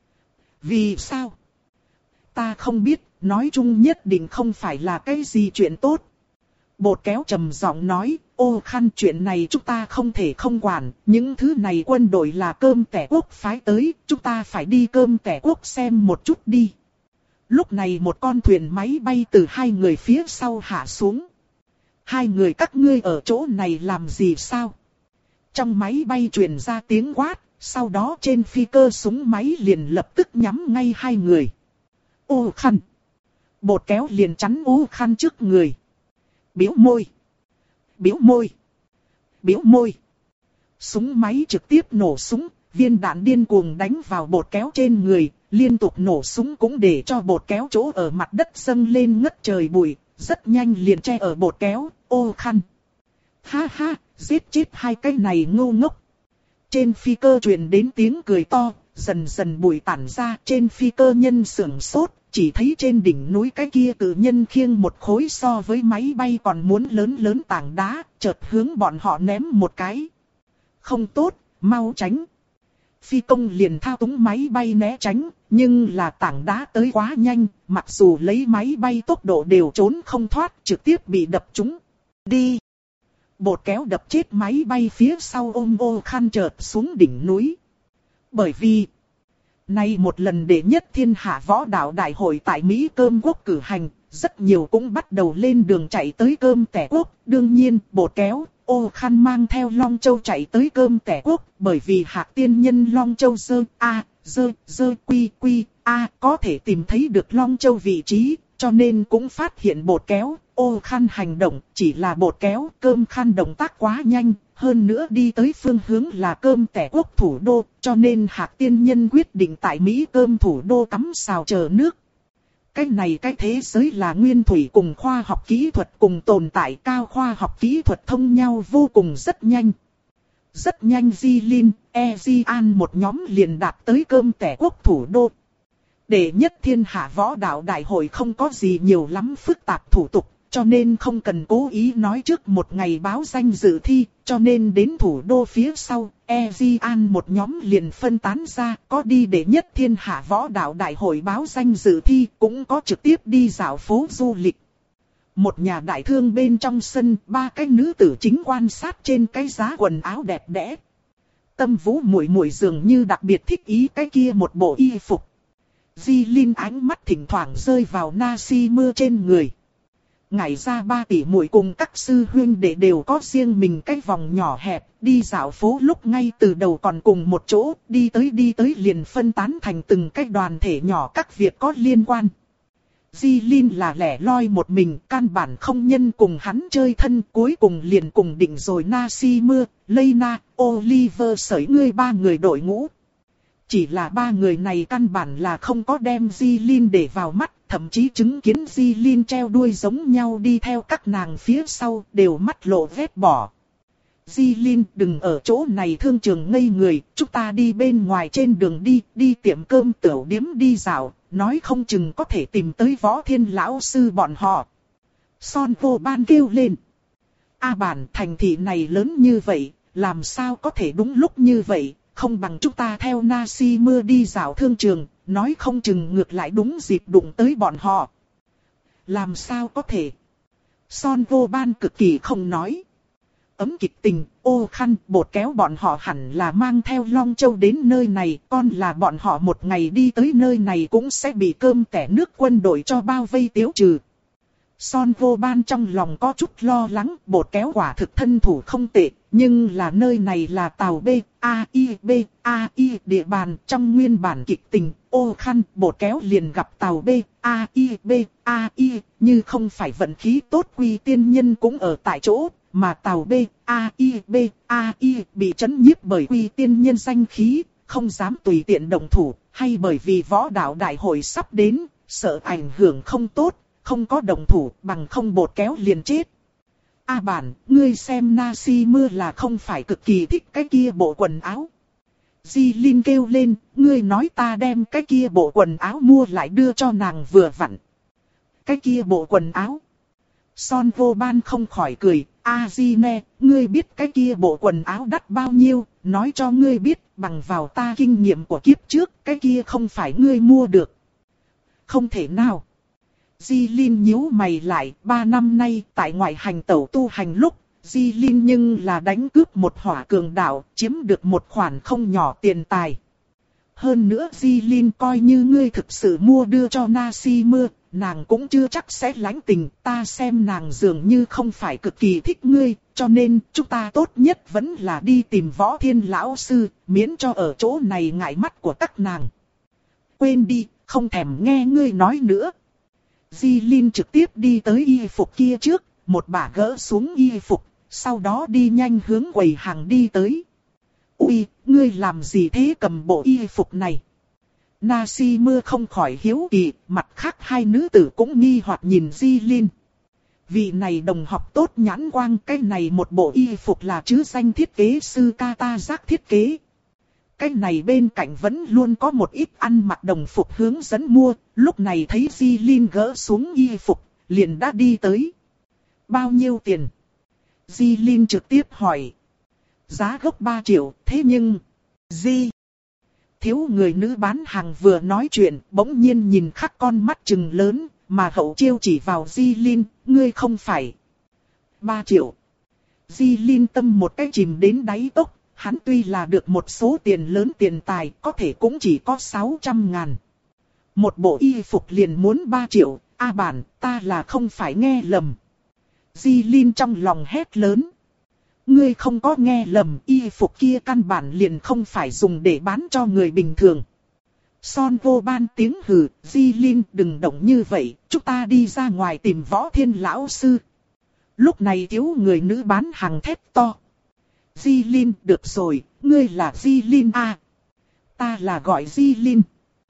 Vì sao? Ta không biết, nói chung nhất định không phải là cái gì chuyện tốt. Bột Kéo trầm giọng nói, Ô Khăn, chuyện này chúng ta không thể không quản, những thứ này quân đội là cơm tẻ quốc phái tới, chúng ta phải đi cơm tẻ quốc xem một chút đi. Lúc này một con thuyền máy bay từ hai người phía sau hạ xuống. Hai người các ngươi ở chỗ này làm gì sao? Trong máy bay truyền ra tiếng quát, sau đó trên phi cơ súng máy liền lập tức nhắm ngay hai người. Ô Khăn. Bột Kéo liền chắn Ô Khăn trước người. Biểu môi. Biểu môi. Biểu môi. Súng máy trực tiếp nổ súng, viên đạn điên cuồng đánh vào Bột Kéo trên người, liên tục nổ súng cũng để cho Bột Kéo chỗ ở mặt đất dâng lên ngất trời bụi, rất nhanh liền che ở Bột Kéo, Ô Khăn. Ha ha, giết chết hai cái này ngu ngốc. Trên phi cơ truyền đến tiếng cười to, dần dần bụi tản ra, trên phi cơ nhân sưởng sốt. Chỉ thấy trên đỉnh núi cái kia cự nhân khiêng một khối so với máy bay còn muốn lớn lớn tảng đá, chợt hướng bọn họ ném một cái. Không tốt, mau tránh. Phi công liền thao túng máy bay né tránh, nhưng là tảng đá tới quá nhanh, mặc dù lấy máy bay tốc độ đều trốn không thoát, trực tiếp bị đập trúng. Đi! Bột Kéo đập chết máy bay phía sau ôm Ô Khăn chợt xuống đỉnh núi. Bởi vì... Nay một lần đệ nhất thiên hạ võ đạo đại hội tại Mỹ Cơm Quốc cử hành, rất nhiều cũng bắt đầu lên đường chạy tới cơm tẻ quốc. Đương nhiên, Bột Kéo, Ô Khăn mang theo Long Châu chạy tới cơm tẻ quốc, bởi vì Hạc tiên nhân Long Châu sơ a dơ dơ quy quy a có thể tìm thấy được Long Châu vị trí, cho nên cũng phát hiện Bột Kéo, Ô Khăn hành động, chỉ là Bột Kéo, Cơm Khăn động tác quá nhanh. Hơn nữa đi tới phương hướng là cơm tẻ quốc thủ đô, cho nên Hạc tiên nhân quyết định tại Mỹ Cơm thủ đô cắm sào chờ nước. Cái này cái thế giới là nguyên thủy cùng khoa học kỹ thuật cùng tồn tại, cao khoa học kỹ thuật thông nhau vô cùng rất nhanh. Rất nhanh Jilin, Ezian một nhóm liền đạt tới cơm tẻ quốc thủ đô. Đệ nhất thiên hạ võ đạo đại hội không có gì nhiều lắm phức tạp thủ tục. Cho nên không cần cố ý nói trước một ngày báo danh dự thi, cho nên đến thủ đô phía sau, Ezian một nhóm liền phân tán ra, có đi đệ nhất thiên hạ võ đạo đại hội báo danh dự thi, cũng có trực tiếp đi dạo phố du lịch. Một nhà đại thương bên trong sân, ba cái nữ tử chính quan sát trên cái giá quần áo đẹp đẽ. Tâm Vũ muội muội dường như đặc biệt thích ý cái kia một bộ y phục. Jilin ánh mắt thỉnh thoảng rơi vào Nasi mưa trên người. Ngải ra ba tỷ muội cùng các sư huynh đệ đều có riêng mình cái vòng nhỏ hẹp, đi dạo phố lúc ngay từ đầu còn cùng một chỗ, đi tới đi tới liền phân tán thành từng cái đoàn thể nhỏ các việc có liên quan. Di Linh là lẻ loi một mình, căn bản không nhân cùng hắn chơi thân, cuối cùng liền cùng định rồi Nassimur, Lena, Oliver sởi ngươi ba người đội ngũ. Chỉ là ba người này căn bản là không có đem Di Linh để vào mắt, thậm chí chứng kiến Di Linh treo đuôi giống nhau đi theo các nàng phía sau, đều mắt lộ vết bỏ. Di Linh, đừng ở chỗ này thương trường ngây người, chúng ta đi bên ngoài trên đường đi, đi tiệm cơm tiểu điếm đi dạo, nói không chừng có thể tìm tới Võ Thiên lão sư bọn họ. Son Vô Ban kêu lên. A bản thành thị này lớn như vậy, làm sao có thể đúng lúc như vậy, không bằng chúng ta theo Nassimur đi dạo thương trường, nói không chừng ngược lại đúng dịp đụng tới bọn họ. Làm sao có thể? Son Vô Ban cực kỳ không nói. Ấm kịch tình, ô khăn, bột kéo bọn họ hẳn là mang theo Long Châu đến nơi này, con là bọn họ một ngày đi tới nơi này cũng sẽ bị cơm tẻ nước quân đội cho bao vây tiêu trừ. Son Vô Ban trong lòng có chút lo lắng, bột kéo quả thực thân thủ không tệ, nhưng là nơi này là tàu B, A I B, A I địa bàn, trong nguyên bản kịch tình, ô khăn, bột kéo liền gặp tàu B, A I B, A I, như không phải vận khí tốt Quy Tiên Nhân cũng ở tại chỗ. Mà tàu B, A I B, A I bị chấn nhiếp bởi Quy Tiên Nhân danh khí, không dám tùy tiện động thủ, hay bởi vì võ đạo đại hội sắp đến, sợ ảnh hưởng không tốt, không có động thủ, bằng không bột kéo liền chết. A bản, ngươi xem Nassimur là không phải cực kỳ thích cái kia bộ quần áo. Di Linh kêu lên, ngươi nói ta đem cái kia bộ quần áo mua lại đưa cho nàng vừa vặn. Cái kia bộ quần áo. Son Vô Ban không khỏi cười, A Di Ne, ngươi biết cái kia bộ quần áo đắt bao nhiêu, nói cho ngươi biết, bằng vào ta kinh nghiệm của kiếp trước, cái kia không phải ngươi mua được. Không thể nào. Di Linh nhíu mày lại, ba năm nay, tại ngoại hành tẩu tu hành lúc, Di Linh nhưng là đánh cướp một hỏa cường đạo, chiếm được một khoản không nhỏ tiền tài. Hơn nữa Di Linh coi như ngươi thực sự mua đưa cho Nassimur, nàng cũng chưa chắc sẽ lãnh tình, ta xem nàng dường như không phải cực kỳ thích ngươi, cho nên chúng ta tốt nhất vẫn là đi tìm Võ Thiên lão sư, miễn cho ở chỗ này ngại mắt của các nàng. Quên đi, không thèm nghe ngươi nói nữa. Di Linh trực tiếp đi tới y phục kia trước, một bả gỡ xuống y phục, sau đó đi nhanh hướng quầy hàng đi tới. Ui, ngươi làm gì thế cầm bộ y phục này? Nassimur không khỏi hiếu kỳ, mặt khác hai nữ tử cũng nghi hoặc nhìn Di Linh. Vị này đồng học tốt nhãn quang, cái này một bộ y phục là chứ danh thiết kế sư Kata Giác thiết kế. Cái này bên cạnh vẫn luôn có một ít ăn mặc đồng phục hướng dẫn mua, lúc này thấy Di Linh gỡ xuống y phục, liền đã đi tới. Bao nhiêu tiền? Di Linh trực tiếp hỏi. Giá gốc ba triệu, thế nhưng... Di... Thiếu người nữ bán hàng vừa nói chuyện, bỗng nhiên nhìn khắc con mắt trừng lớn, mà hậu chiêu chỉ vào Di Linh, ngươi không phải. Ba triệu. Di Linh tâm một cái chìm đến đáy tốc, hắn tuy là được một số tiền lớn tiền tài, có thể cũng chỉ có sáu trăm ngàn. Một bộ y phục liền muốn ba triệu, a bản, ta là không phải nghe lầm. Di Linh trong lòng hét lớn. Ngươi không có nghe lầm, y phục kia căn bản liền không phải dùng để bán cho người bình thường. Son Vô Ban tiếng hừ, Di Linh đừng động như vậy, chúng ta đi ra ngoài tìm Võ Thiên lão sư. Lúc này thiếu người nữ bán hàng thét to. Di Linh, được rồi, ngươi là Di Linh à? Ta là gọi Di Linh.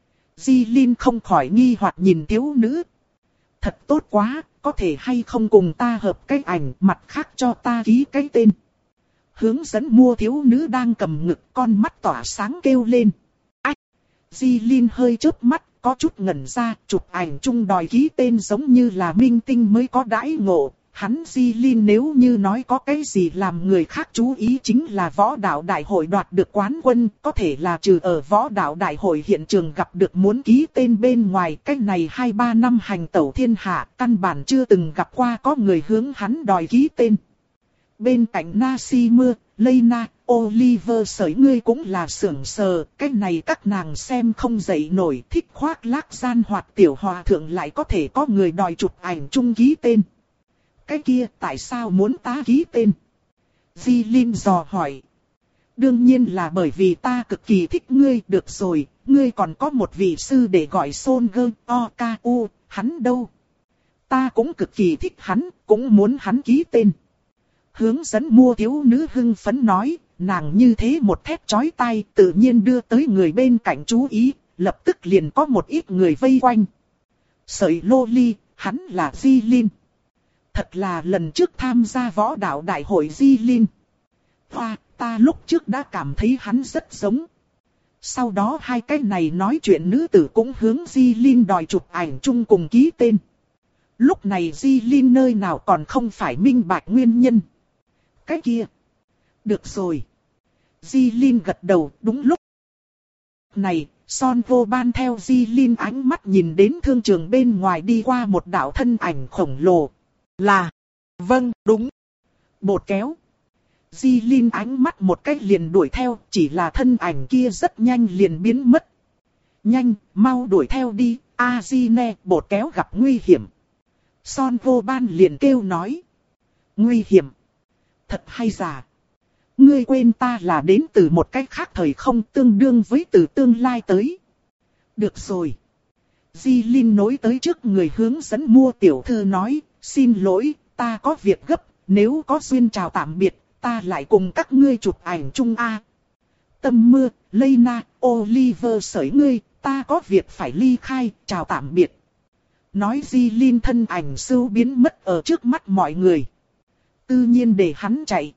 Di Linh không khỏi nghi hoặc nhìn thiếu nữ. Thật tốt quá, có thể hay không cùng ta hợp cái ảnh, mặt khác cho ta ký cái tên. Hướng dẫn mua thiếu nữ đang cầm ngực, con mắt tỏa sáng kêu lên. Ách! Di Linh hơi chớp mắt, có chút ngẩn ra, chụp ảnh chung đòi ký tên giống như là minh tinh mới có đãi ngộ. Hắn Di Linh nếu như nói có cái gì làm người khác chú ý chính là võ đạo đại hội đoạt được quán quân, có thể là trừ ở võ đạo đại hội hiện trường gặp được muốn ký tên bên ngoài, cách này hai ba năm hành tẩu thiên hạ, căn bản chưa từng gặp qua có người hướng hắn đòi ký tên. Bên cạnh Nassimur, Lena, Oliver sởi ngươi cũng là sưởng sờ, cách này các nàng xem không dậy nổi, thích khoác lác gian hoạt tiểu hòa thượng lại có thể có người đòi chụp ảnh chung ký tên. Cái kia tại sao muốn ta ký tên? Di Linh dò hỏi. Đương nhiên là bởi vì ta cực kỳ thích ngươi, được rồi, ngươi còn có một vị sư để gọi Son Gơ O K U, hắn đâu? Ta cũng cực kỳ thích hắn, cũng muốn hắn ký tên. Hướng dẫn mua thiếu nữ hưng phấn nói, nàng như thế một thét chói tai tự nhiên đưa tới người bên cạnh chú ý, lập tức liền có một ít người vây quanh. Sợi lô ly, hắn là Di Linh. Thật là lần trước tham gia võ đạo đại hội Di Linh. Hoa, ta lúc trước đã cảm thấy hắn rất giống. Sau đó hai cái này nói chuyện nữ tử cũng hướng Di Linh đòi chụp ảnh chung cùng ký tên. Lúc này Di Linh nơi nào còn không phải minh bạch nguyên nhân. Cái kia. Được rồi. Di Linh gật đầu đúng lúc này. Son vô ban theo Di Linh ánh mắt nhìn đến thương trường bên ngoài đi qua một đạo thân ảnh khổng lồ. Là. Vâng, đúng. Bột kéo. Di Linh ánh mắt một cách liền đuổi theo, chỉ là thân ảnh kia rất nhanh liền biến mất. Nhanh, mau đuổi theo đi, A-di-ne, bột kéo gặp nguy hiểm. Son vô ban liền kêu nói. Nguy hiểm. Thật hay giả. Ngươi quên ta là đến từ một cách khác thời không tương đương với từ tương lai tới. Được rồi. Di Linh nối tới trước người hướng dẫn mua tiểu thư nói, xin lỗi, ta có việc gấp, nếu có duyên chào tạm biệt, ta lại cùng các ngươi chụp ảnh chung a. Tâm mưa, Lena, Oliver sởi ngươi, ta có việc phải ly khai, chào tạm biệt. Nói Di Linh thân ảnh sưu biến mất ở trước mắt mọi người. Tự nhiên để hắn chạy.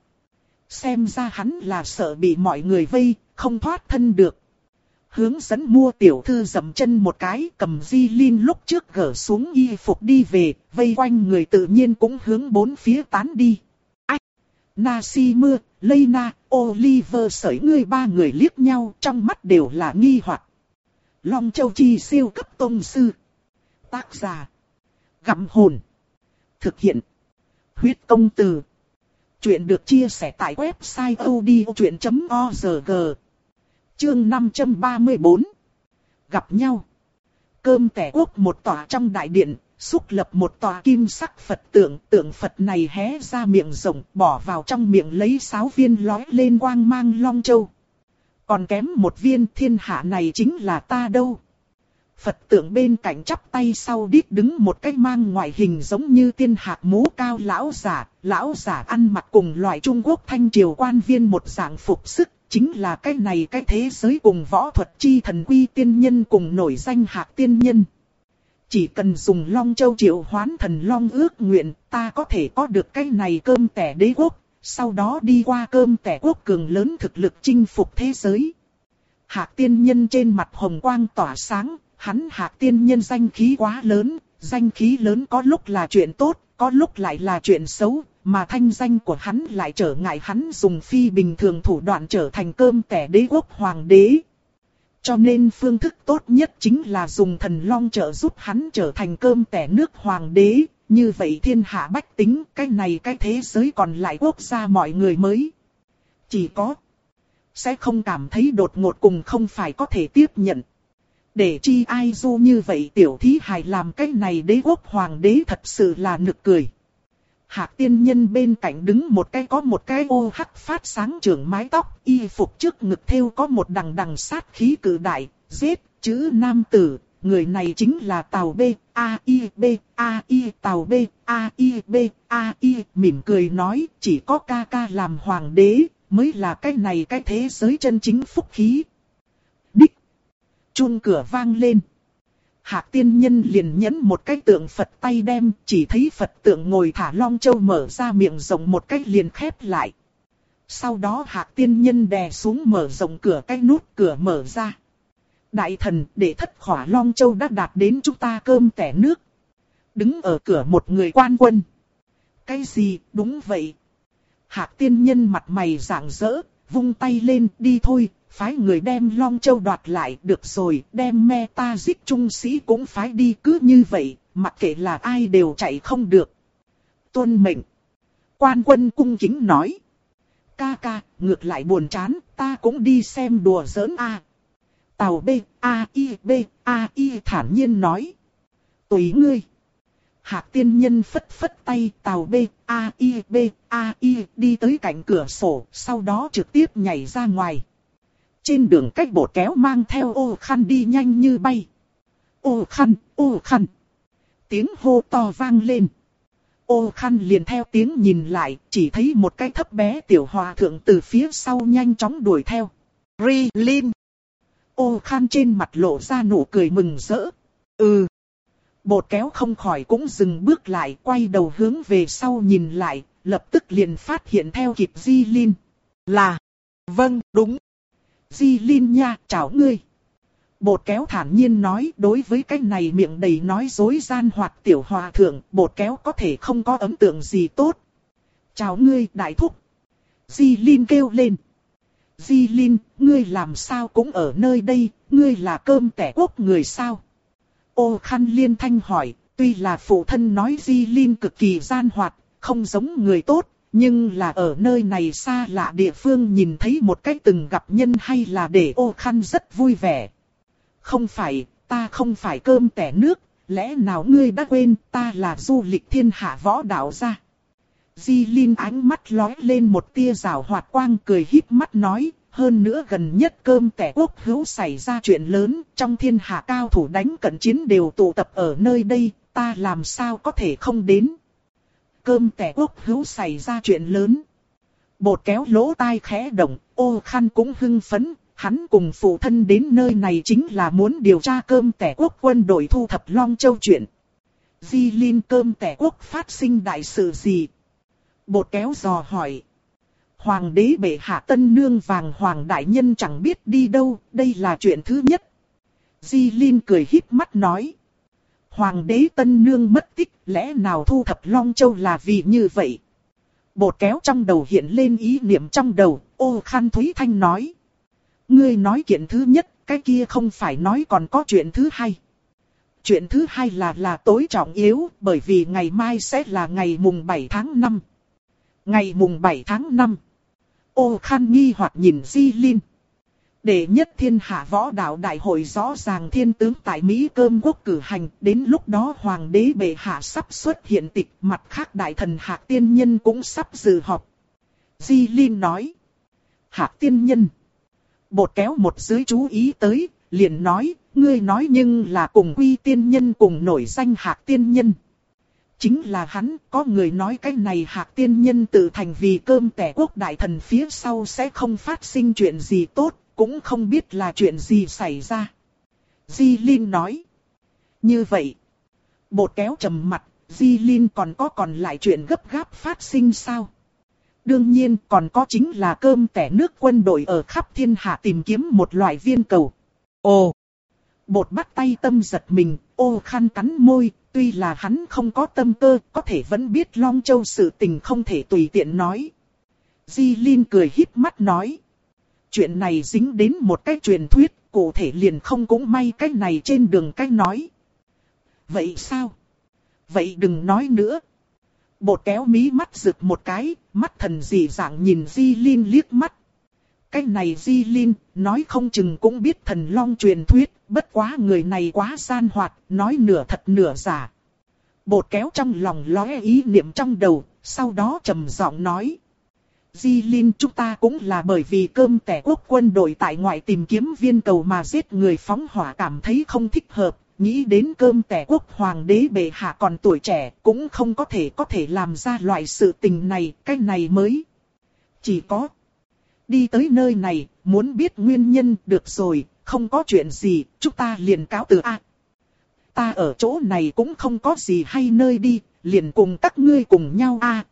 Xem ra hắn là sợ bị mọi người vây, không thoát thân được. Hướng dẫn mua tiểu thư dậm chân một cái, cầm Di Linh lúc trước gỡ xuống y phục đi về, vây quanh người tự nhiên cũng hướng bốn phía tán đi. Ách! Nasi mưa, Lena, Oliver sởi ngươi ba người liếc nhau trong mắt đều là nghi hoặc. Long Châu Chi siêu cấp tông sư. Tác giả. Gặm hồn. Thực hiện. Huyết công từ. Chuyện được chia sẻ tại website odchuyện chấm org. Chương năm trăm ba mươi tư. Gặp nhau. Cơm tẻ quốc một tòa trong đại điện, xúc lập một tòa kim sắc Phật tượng. Tượng Phật này hé ra miệng rộng, bỏ vào trong miệng lấy sáu viên lói lên quang mang long châu. Còn kém một viên, thiên hạ này chính là ta đâu. Phật tượng bên cạnh chắp tay sau đít đứng một cái mang ngoại hình giống như tiên hạc mũ cao lão giả. Lão giả ăn mặc cùng loại Trung Quốc thanh triều quan viên một dạng phục sức. Chính là cái này cái thế giới cùng võ thuật chi thần quy tiên nhân cùng nổi danh hạc tiên nhân. Chỉ cần dùng long châu triệu hoán thần long ước nguyện, ta có thể có được cái này cơm tẻ đế quốc. Sau đó đi qua cơm tẻ quốc cường lớn thực lực chinh phục thế giới. Hạc tiên nhân trên mặt hồng quang tỏa sáng. Hắn hạc tiên nhân danh khí quá lớn, danh khí lớn có lúc là chuyện tốt, có lúc lại là chuyện xấu, mà thanh danh của hắn lại trở ngại hắn dùng phi bình thường thủ đoạn trở thành cơm tẻ đế quốc hoàng đế. Cho nên phương thức tốt nhất chính là dùng thần long trợ giúp hắn trở thành cơm tẻ nước hoàng đế, như vậy thiên hạ bách tính, cái này cái thế giới còn lại quốc gia mọi người mới. Chỉ có, sẽ không cảm thấy đột ngột cùng không phải có thể tiếp nhận. Để chi ai du như vậy tiểu thí hài làm cái này đế quốc hoàng đế thật sự là nực cười. Hạc tiên nhân bên cạnh đứng một cái có một cái ô hắc phát sáng trưởng mái tóc, y phục trước ngực thêu có một đằng đằng sát khí cử đại, giết, chữ nam tử, người này chính là Tào B, A I B, A I Tào B, A I B, A I mỉm cười nói, chỉ có ca ca làm hoàng đế, mới là cái này cái thế giới chân chính phúc khí. Đích! Chuông cửa vang lên. Hạc tiên nhân liền nhấn một cái tượng Phật tay đem, chỉ thấy Phật tượng ngồi thả long châu mở ra miệng rộng một cái liền khép lại. Sau đó Hạc tiên nhân đè xuống mở rộng cửa cái nút cửa mở ra. Đại thần, để thất khỏa long châu đã đạt đến chúng ta cơm tẻ nước. Đứng ở cửa một người quan quân. Cái gì, đúng vậy. Hạc tiên nhân mặt mày rạng rỡ, vung tay lên, đi thôi. Phái người đem long châu đoạt lại, được rồi, đem me ta giết trung sĩ cũng phái đi, cứ như vậy, mặc kệ là ai đều chạy không được. Tuân mệnh. Quan quân cung kính nói. Ca ca, ngược lại buồn chán, ta cũng đi xem đùa giỡn a. Tào B, A I B, A I thản nhiên nói. Tùy ngươi. Hạc tiên nhân phất phất tay, Tào B, A I B, A I đi tới cạnh cửa sổ, sau đó trực tiếp nhảy ra ngoài. Trên đường cách bột kéo mang theo ô khăn đi nhanh như bay. Ô khăn, ô khăn. Tiếng hô to vang lên. Ô Khăn liền theo tiếng nhìn lại, chỉ thấy một cái thấp bé tiểu hòa thượng từ phía sau nhanh chóng đuổi theo. Ri Linh. Ô Khăn trên mặt lộ ra nụ cười mừng rỡ. Ừ. Bột kéo không khỏi cũng dừng bước lại, quay đầu hướng về sau nhìn lại, lập tức liền phát hiện theo kịp Di Linh. Là. Vâng, đúng. Di Linh nha, chào ngươi. Bột kéo thản nhiên nói, đối với cái này miệng đầy nói dối gian hoạt tiểu hòa thượng, bột kéo có thể không có ấn tượng gì tốt. Chào ngươi, đại thúc. Di Linh kêu lên. Di Linh, ngươi làm sao cũng ở nơi đây, ngươi là Cơm Tẻ Quốc người sao? Ô Khăn liên thanh hỏi, tuy là phụ thân nói Di Linh cực kỳ gian hoạt, không giống người tốt, nhưng là ở nơi này xa lạ địa phương nhìn thấy một cái từng gặp nhân hay là để Ô Khăn rất vui vẻ. Không phải, ta không phải Cơm Tẻ nước, lẽ nào ngươi đã quên ta là du lịch thiên hạ võ đạo gia? Di Linh ánh mắt lóe lên một tia rào hoạt quang, cười híp mắt nói, hơn nữa gần nhất Cơm Tẻ Quốc hữu xảy ra chuyện lớn, trong thiên hạ cao thủ đánh cận chiến đều tụ tập ở nơi đây, ta làm sao có thể không đến. Cơm Tẻ Quốc hữu xảy ra chuyện lớn. Bột kéo lỗ tai khẽ động, Ô Khăn cũng hưng phấn, hắn cùng phụ thân đến nơi này chính là muốn điều tra Cơm Tẻ Quốc quân đội thu thập Long Châu chuyện. Di Linh, Cơm Tẻ Quốc phát sinh đại sự gì? Bột kéo dò hỏi. Hoàng đế bệ hạ tân nương vàng hoàng đại nhân chẳng biết đi đâu, đây là chuyện thứ nhất. Di Linh cười híp mắt nói. Hoàng đế tân nương mất tích, lẽ nào thu thập Long Châu là vì như vậy? Bột kéo trong đầu hiện lên ý niệm trong đầu, Ô Khăn Thúy Thanh nói. Ngươi nói chuyện thứ nhất, cái kia không phải nói còn có chuyện thứ hai. Chuyện thứ hai là là tối trọng yếu, bởi vì ngày mai sẽ là ngày mùng bảy tháng năm. Ngày mùng bảy tháng năm. Ô Khăn nghi hoặc nhìn Di Linh. Đệ nhất thiên hạ võ đạo đại hội rõ ràng thiên tướng tại Mỹ Cơm Quốc cử hành, đến lúc đó hoàng đế bệ hạ sắp xuất hiện tịch, mặt khác đại thần Hạc Tiên Nhân cũng sắp dự họp. Di Linh nói. Hạc Tiên Nhân. Bột kéo một dưới chú ý tới, liền nói, ngươi nói nhưng là cùng Quy Tiên Nhân cùng nổi danh Hạc Tiên Nhân. Chính là hắn, có người nói cái này Hạc Tiên Nhân tự thành vì Cơm Tẻ Quốc đại thần phía sau sẽ không phát sinh chuyện gì tốt, cũng không biết là chuyện gì xảy ra. Di Linh nói. Như vậy, bột kéo trầm mặt, Di Linh còn có còn lại chuyện gấp gáp phát sinh sao? Đương nhiên còn có chính là Cơm Tẻ nước quân đội ở khắp thiên hạ tìm kiếm một loại viên cầu. Ồ! Bột bắt tay tâm giật mình, Ô Khăn cắn môi, tuy là hắn không có tâm cơ, có thể vẫn biết Long Châu sự tình không thể tùy tiện nói. Di Linh cười híp mắt nói. Chuyện này dính đến một cái truyền thuyết, cụ thể liền không cũng may cái này trên đường cách nói. Vậy sao? Vậy đừng nói nữa. Bột kéo mí mắt rực một cái, mắt thần dị dạng nhìn Di Linh liếc mắt. Cái này Di Linh, nói không chừng cũng biết thần long truyền thuyết, bất quá người này quá gian hoạt, nói nửa thật nửa giả. Bột kéo trong lòng lóe ý niệm trong đầu, sau đó trầm giọng nói. Di Linh, chúng ta cũng là bởi vì Cơm Tẻ Quốc quân đội tại ngoại tìm kiếm viên cầu mà giết người phóng hỏa cảm thấy không thích hợp, nghĩ đến Cơm Tẻ Quốc hoàng đế bệ hạ còn tuổi trẻ, cũng không có thể có thể làm ra loại sự tình này, cái này mới. Chỉ có đi tới nơi này, muốn biết nguyên nhân, được rồi, không có chuyện gì, chúng ta liền cáo từ a. Ta ở chỗ này cũng không có gì hay nơi đi, liền cùng các ngươi cùng nhau a.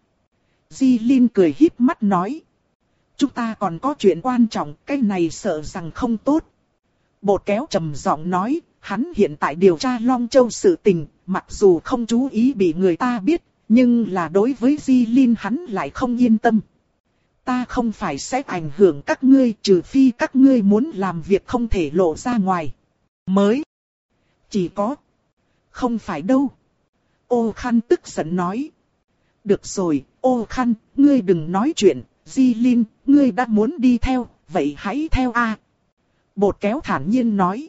Di Linh cười híp mắt nói. Chúng ta còn có chuyện quan trọng, cái này sợ rằng không tốt. Bột kéo trầm giọng nói, hắn hiện tại điều tra Long Châu sự tình, mặc dù không chú ý bị người ta biết, nhưng là đối với Di Linh hắn lại không yên tâm. Ta không phải sẽ ảnh hưởng các ngươi, trừ phi các ngươi muốn làm việc không thể lộ ra ngoài. Mới. Chỉ có. Không phải đâu. Ô Khăn tức giận nói. Được rồi, Ô Khăn, ngươi đừng nói chuyện, Di Linh, ngươi đã muốn đi theo, vậy hãy theo a. Bột kéo thản nhiên nói.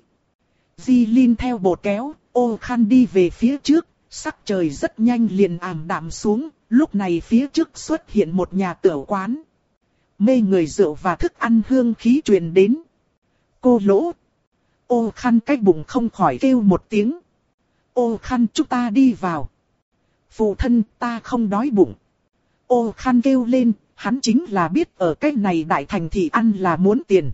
Di Linh theo bột kéo, Ô Khăn đi về phía trước, sắc trời rất nhanh liền ảm đạm xuống, lúc này phía trước xuất hiện một nhà tửu quán. Mê người rượu và thức ăn hương khí truyền đến. Cô lỗ. Ô Khăn cái bụng không khỏi kêu một tiếng. Ô Khăn chúng ta đi vào. Phụ thân ta không đói bụng. Ô Khăn kêu lên, hắn chính là biết ở cái này đại thành thị ăn là muốn tiền.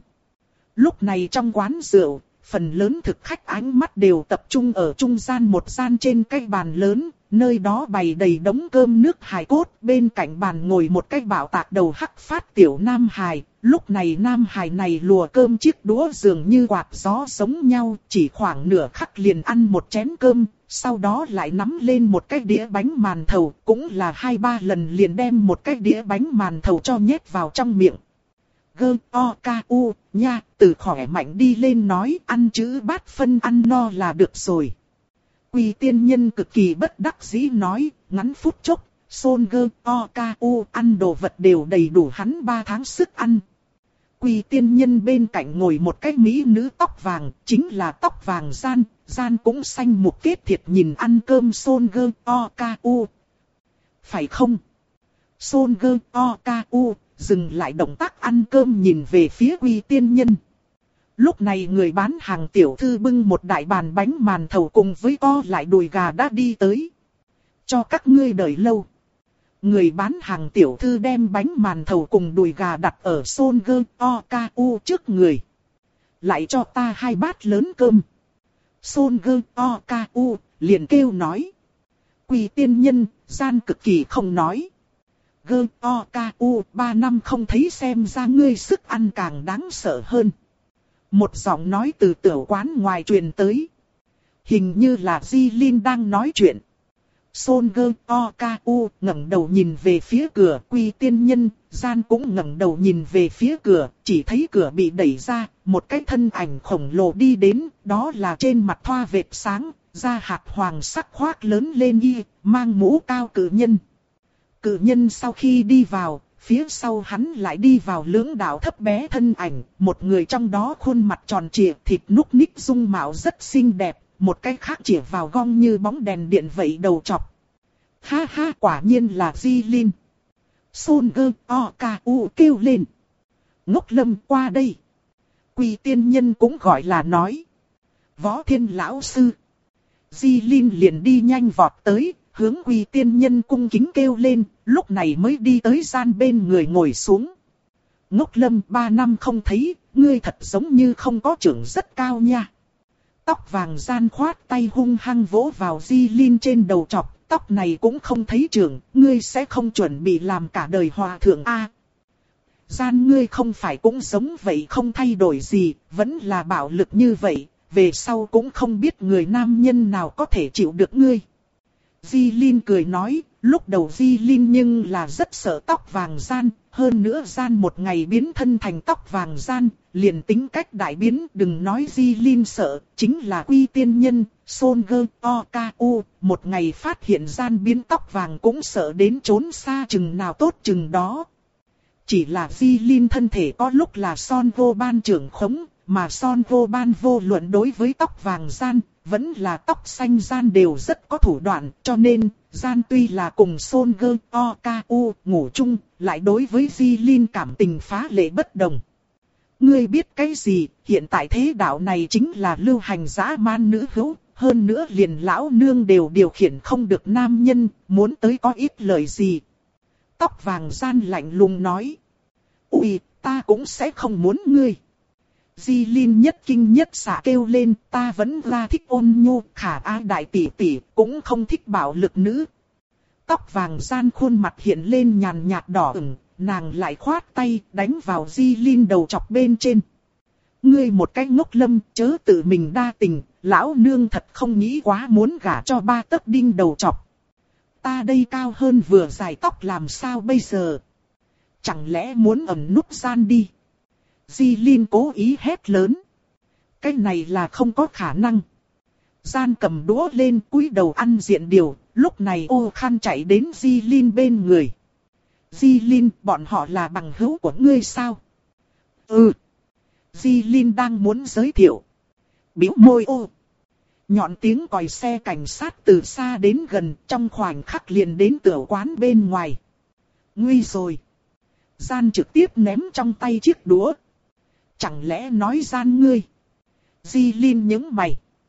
Lúc này trong quán rượu, phần lớn thực khách ánh mắt đều tập trung ở trung gian một gian trên cái bàn lớn, nơi đó bày đầy đống cơm nước hài cốt, bên cạnh bàn ngồi một cái bảo tạc đầu hắc phát tiểu nam hài. Lúc này nam hài này lùa cơm chiếc đũa dường như quạt gió giống nhau, chỉ khoảng nửa khắc liền ăn một chén cơm, sau đó lại nắm lên một cái đĩa bánh màn thầu, cũng là hai ba lần liền đem một cái đĩa bánh màn thầu cho nhét vào trong miệng. Gơ, o, ca, u, nha, từ khỏe mạnh đi lên nói ăn chữ bát phân ăn no là được rồi. Quỳ tiên nhân cực kỳ bất đắc dĩ nói, ngắn phút chốc, Sôn Gơ, o, ca, u ăn đồ vật đều đầy đủ hắn ba tháng sức ăn. Quỳ tiên nhân bên cạnh ngồi một cái mỹ nữ tóc vàng, chính là tóc vàng Gian, Gian cũng xanh mục kết thiệt nhìn ăn cơm Sôn Gơ, o, ca, u. Phải không? Sôn Gơ, o, ca, u, dừng lại động tác ăn cơm nhìn về phía Quỳ tiên nhân. Lúc này người bán hàng tiểu thư bưng một đại bàn bánh màn thầu cùng với co lại đùi gà đã đi tới. Cho các ngươi đợi lâu. Người bán hàng tiểu thư đem bánh màn thầu cùng đùi gà đặt ở Sôn Gơ o ca u trước người. Lại cho ta hai bát lớn cơm. Sôn Gơ o ca u liền kêu nói. Quỳ tiên nhân, Gian cực kỳ không nói. Gơ o ca u ba năm không thấy xem ra ngươi sức ăn càng đáng sợ hơn. Một giọng nói từ tiểu quán ngoài truyền tới. Hình như là Di Linh đang nói chuyện. Sôn Gơ o ca u ngẩng đầu nhìn về phía cửa, Quỳ tiên nhân, Gian cũng ngẩng đầu nhìn về phía cửa, chỉ thấy cửa bị đẩy ra, một cái thân ảnh khổng lồ đi đến, đó là trên mặt thoa vệt sáng, da hạt hoàng sắc khoác lớn lên y, mang mũ cao cử nhân. Cử nhân sau khi đi vào, phía sau hắn lại đi vào lưỡng đạo thấp bé thân ảnh, một người trong đó khuôn mặt tròn trịa, thịt núc ních dung mạo rất xinh đẹp, một cái khác chĩa vào gong như bóng đèn điện vậy đầu chọc. Ha ha, quả nhiên là Di Linh. Sôn Gơ o ca u kêu lên. Ngốc Lâm qua đây. Quỳ tiên nhân cũng gọi là nói. Võ Thiên lão sư. Di Linh liền đi nhanh vọt tới, hướng Quỳ tiên nhân cung kính kêu lên, lúc này mới đi tới Gian bên người ngồi xuống. Ngốc Lâm, ba năm không thấy, ngươi thật giống như không có trưởng rất cao nha. Tóc vàng Gian khoát tay hung hăng vỗ vào Di Linh trên đầu chọc, tóc này cũng không thấy trưởng, ngươi sẽ không chuẩn bị làm cả đời hòa thượng a? À, Gian ngươi không phải cũng giống vậy không thay đổi gì, vẫn là bạo lực như vậy, về sau cũng không biết người nam nhân nào có thể chịu được ngươi. Di Linh cười nói, lúc đầu Di Linh nhưng là rất sợ tóc vàng Gian, hơn nữa Gian một ngày biến thân thành tóc vàng Gian, liền tính cách đại biến, đừng nói Di Linh sợ, chính là Quỳ tiên nhân, Sôn Gơ o ca u, một ngày phát hiện Gian biến tóc vàng cũng sợ đến trốn xa chừng nào tốt chừng đó. Chỉ là Di Linh thân thể có lúc là Son Vô Ban trưởng khống, mà Son Vô Ban vô luận đối với tóc vàng Gian, vẫn là tóc xanh Gian đều rất có thủ đoạn, cho nên, Gian tuy là cùng Sôn Gơ o ca u ngủ chung, lại đối với Di Linh cảm tình phá lệ bất đồng. Ngươi biết cái gì, hiện tại thế đạo này chính là lưu hành dã man nữ hữu, hơn nữa liền lão nương đều điều khiển không được nam nhân, muốn tới có ít lời gì. Tóc vàng Gian lạnh lùng nói. Ui, ta cũng sẽ không muốn ngươi. Di Linh nhất kinh nhất xạ kêu lên, ta vẫn là thích ôn nhu, khả ái đại tỷ tỷ, cũng không thích bạo lực nữ. Tóc vàng Gian khuôn mặt hiện lên nhàn nhạt đỏ ửng, nàng lại khoát tay đánh vào Di Linh đầu chọc bên trên. Ngươi một cái ngốc Lâm, chớ tự mình đa tình, lão nương thật không nghĩ quá muốn gả cho ba tấc đinh đầu chọc. Ta đây cao hơn vừa dài tóc làm sao bây giờ? Chẳng lẽ muốn ẩn núp Gian đi? Di Linh cố ý hét lớn. Cái này là không có khả năng. Gian cầm đũa lên cúi đầu ăn diện điều, lúc này Ô Khăn chạy đến Di Linh bên người. Di Linh, bọn họ là bằng hữu của ngươi sao? Ừ. Di Linh đang muốn giới thiệu. Bĩu môi ô. Nhọn tiếng còi xe cảnh sát từ xa đến gần, trong khoảnh khắc liền đến tiểu quán bên ngoài. Nguy rồi. Gian trực tiếp ném trong tay chiếc đũa. Chẳng lẽ nói Gian ngươi? Di Linh nhướng mày.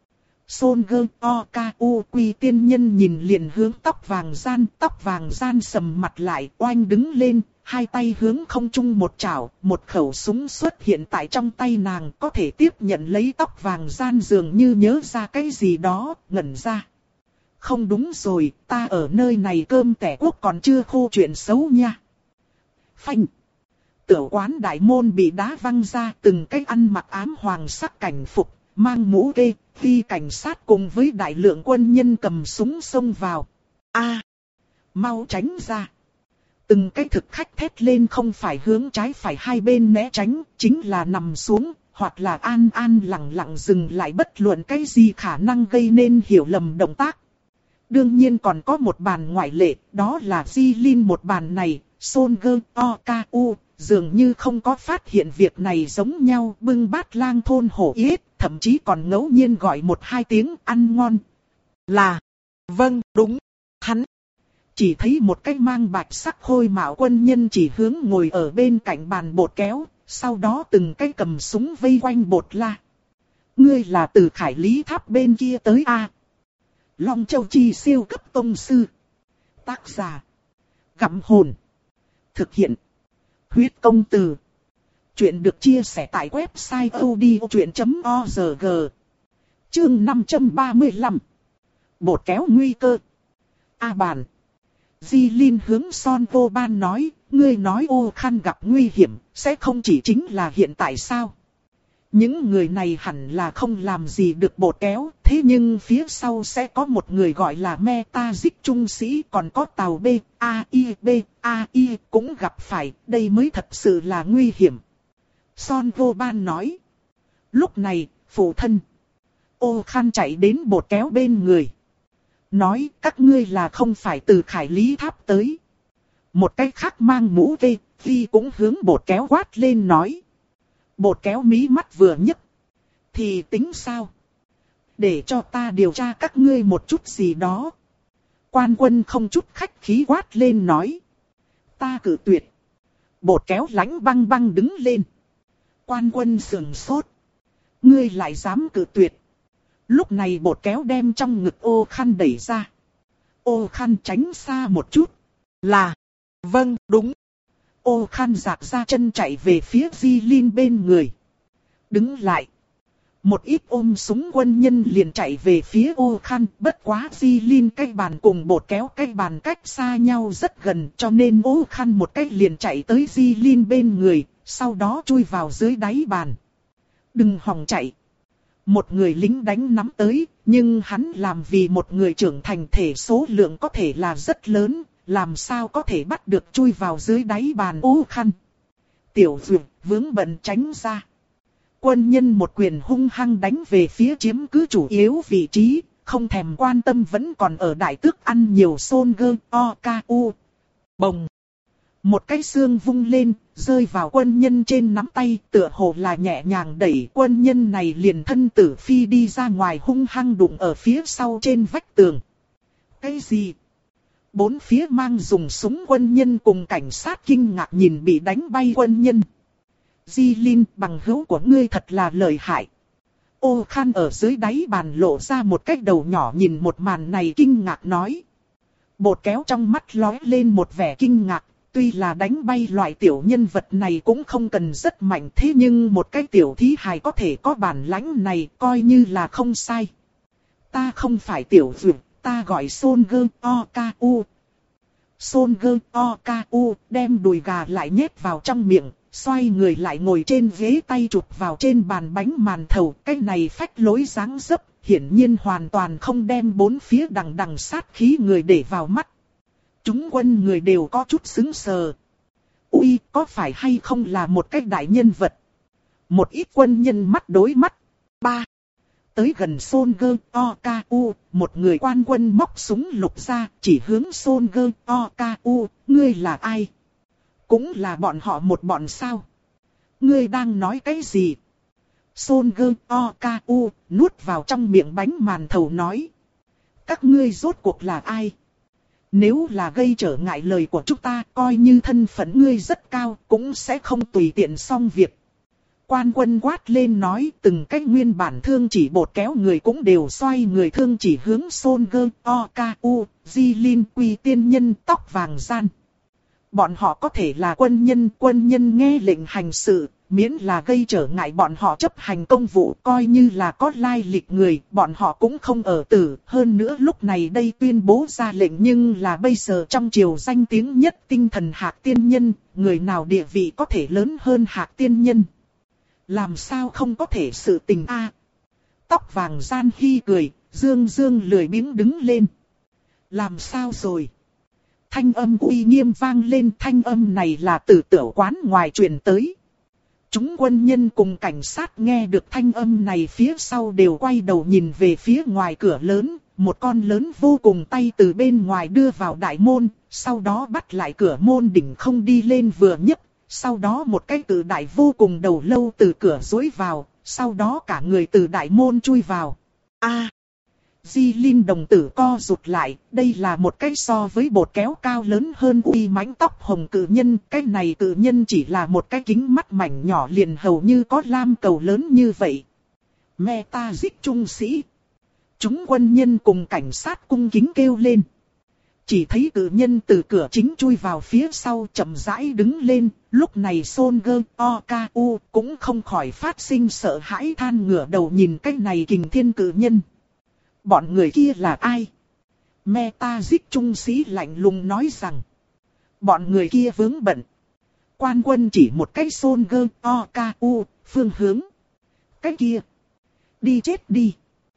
Son Gơ O Ca U Quy tiên nhân nhìn liền hướng tóc vàng gian, tóc vàng gian sầm mặt lại, oanh đứng lên, hai tay hướng không trung một chảo, một khẩu súng xuất hiện tại trong tay nàng, có thể tiếp nhận lấy tóc vàng gian dường như nhớ ra cái gì đó, ngẩn ra. Không đúng rồi, ta ở nơi này cơm tẻ quốc còn chưa khô chuyện xấu nha. Phanh. Tiểu quán đại môn bị đá văng ra, từng cái ăn mặc ám hoàng sắc cảnh phục, mang mũ kê, phi cảnh sát cùng với đại lượng quân nhân cầm súng xông vào. A, mau tránh ra. Từng cái thực khách thét lên không phải hướng trái phải hai bên né tránh, chính là nằm xuống, hoặc là an an lặng lặng dừng lại bất luận cái gì khả năng gây nên hiểu lầm động tác. Đương nhiên còn có một bàn ngoại lệ, đó là Di Linh một bàn này, Son Gơ O Ca U, dường như không có phát hiện việc này giống nhau, bưng bát lang thôn hổ yết, thậm chí còn ngẫu nhiên gọi một hai tiếng ăn ngon. Là, vâng, đúng, hắn. Chỉ thấy một cái mang bạch sắc khôi mạo quân nhân chỉ hướng ngồi ở bên cạnh bàn bột kéo, sau đó từng cái cầm súng vây quanh bột la. Ngươi là từ Khải Lý Tháp bên kia tới a? Long Châu Chi siêu cấp tông sư. Tác giả. Gặm hồn. Thực hiện. Huyết công từ. Chuyện được chia sẻ tại website odchuyện chấm org. Chương năm trăm ba mươi lăm. Bột kéo nguy cơ. A bàn. Di Linh hướng Son Vô Ban nói, ngươi nói Ô Khăn gặp nguy hiểm, sẽ không chỉ chính là hiện tại sao? Những người này hẳn là không làm gì được bột kéo, thế nhưng phía sau sẽ có một người gọi là Meta Dịch trung sĩ, còn có tàu B, A I, B, A I cũng gặp phải, đây mới thật sự là nguy hiểm. Son Vô Ban nói. Lúc này, phụ thân Ô Khăn chạy đến bột kéo bên người. Nói các ngươi là không phải từ Khải Lý Tháp tới. Một cái khác mang mũ vê, Vi cũng hướng bột kéo quát lên nói. Bột kéo mí mắt vừa nhấc. Thì tính sao? Để cho ta điều tra các ngươi một chút gì đó. Quan quân không chút khách khí quát lên nói. Ta cử tuyệt. Bột kéo lánh băng băng đứng lên. Quan quân sườn sốt. Ngươi lại dám cử tuyệt. Lúc này bột kéo đem trong ngực Ô Khăn đẩy ra. Ô Khăn tránh xa một chút. Là. Vâng, đúng. Ô Khăn giạc ra chân chạy về phía Di Linh bên người. Đứng lại. Một ít ôm súng quân nhân liền chạy về phía Ô Khăn. Bất quá Di Linh cái bàn cùng bột kéo cái bàn cách xa nhau rất gần. Cho nên Ô Khăn một cách liền chạy tới Di Linh bên người. Sau đó chui vào dưới đáy bàn. Đừng hòng chạy. Một người lính đánh nắm tới, nhưng hắn làm vì một người trưởng thành thể số lượng có thể là rất lớn, làm sao có thể bắt được chui vào dưới đáy bàn Ô Khăn. Tiểu Dược vướng bận tránh ra. Quân nhân một quyền hung hăng đánh về phía chiếm cứ chủ yếu vị trí, không thèm quan tâm vẫn còn ở đại tước ăn nhiều Son Gơ O Ca U. Bồng. Một cái xương vung lên, rơi vào quân nhân trên nắm tay, tựa hồ là nhẹ nhàng đẩy quân nhân này liền thân tử phi đi ra ngoài hung hăng đụng ở phía sau trên vách tường. Cái gì? Bốn phía mang dùng súng quân nhân cùng cảnh sát kinh ngạc nhìn bị đánh bay quân nhân. Di Linh, bằng hữu của ngươi thật là lợi hại. Ô Khăn ở dưới đáy bàn lộ ra một cái đầu nhỏ nhìn một màn này kinh ngạc nói. Bột kéo trong mắt lóe lên một vẻ kinh ngạc. Tuy là đánh bay loại tiểu nhân vật này cũng không cần rất mạnh, thế nhưng một cái tiểu thí hài có thể có bản lãnh này coi như là không sai. Ta không phải tiểu dược, ta gọi Son Gơ O Ca U. Son Gơ O Ca U đem đùi gà lại nhét vào trong miệng, xoay người lại ngồi trên ghế tay chụp vào trên bàn bánh màn thầu. Cái này phách lối dáng dấp, hiển nhiên hoàn toàn không đem bốn phía đằng đằng sát khí người để vào mắt. Chúng quân người đều có chút sững sờ. Ui, có phải hay không là một cái đại nhân vật? Một ít quân nhân mắt đối mắt. Ba. Tới gần Son Gơ O Ca U, một người quan quân móc súng lục ra, chỉ hướng Son Gơ O Ca U, ngươi là ai? Cũng là bọn họ một bọn sao? Ngươi đang nói cái gì? Son Gơ O Ca U, nuốt vào trong miệng bánh màn thầu nói. Các ngươi rốt cuộc là ai? Nếu là gây trở ngại lời của chúng ta, coi như thân phận ngươi rất cao, cũng sẽ không tùy tiện xong việc. Quan Quân quát lên nói, từng cách nguyên bản thương chỉ bột kéo người cũng đều xoay người thương chỉ hướng Son Gơ, O K U, Di Linh Quy tiên nhân tóc vàng gian. Bọn họ có thể là quân nhân, quân nhân nghe lệnh hành sự, miễn là gây trở ngại bọn họ chấp hành công vụ, coi như là có lai lịch người, bọn họ cũng không ở tử. Hơn nữa lúc này đây tuyên bố ra lệnh, nhưng là bây giờ trong triều danh tiếng nhất tinh thần Hạc tiên nhân, người nào địa vị có thể lớn hơn Hạc tiên nhân. Làm sao không có thể sự tình a? Tóc vàng gian khi cười, dương dương lười biếng đứng lên. Làm sao rồi? Thanh âm uy nghiêm vang lên, thanh âm này là từ tiểu quán ngoài truyền tới. Chúng quân nhân cùng cảnh sát nghe được thanh âm này phía sau đều quay đầu nhìn về phía ngoài cửa lớn, một con lớn vô cùng tay từ bên ngoài đưa vào đại môn, sau đó bắt lại cửa môn đỉnh không đi lên vừa nhấc, sau đó một cái cự đại vô cùng đầu lâu từ cửa dối vào, sau đó cả người từ đại môn chui vào. A! Di Linh đồng tử co rụt lại, đây là một cái so với bột kéo cao lớn hơn uy mãnh tóc hồng cự nhân, cái này cự nhân chỉ là một cái kính mắt mảnh nhỏ liền hầu như có lam cầu lớn như vậy. Meta giết trung sĩ. Chúng quân nhân cùng cảnh sát cung kính kêu lên. Chỉ thấy cự nhân từ cửa chính chui vào phía sau chậm rãi đứng lên, lúc này Son Gơ, O K U cũng không khỏi phát sinh sợ hãi than ngửa đầu nhìn cái này kình thiên cự nhân. Bọn người kia là ai? Meta giết trung sĩ lạnh lùng nói rằng. Bọn người kia vướng bận. Quan Quân chỉ một cái Son Gơ, O K U, phương hướng. Cái kia. Đi chết đi.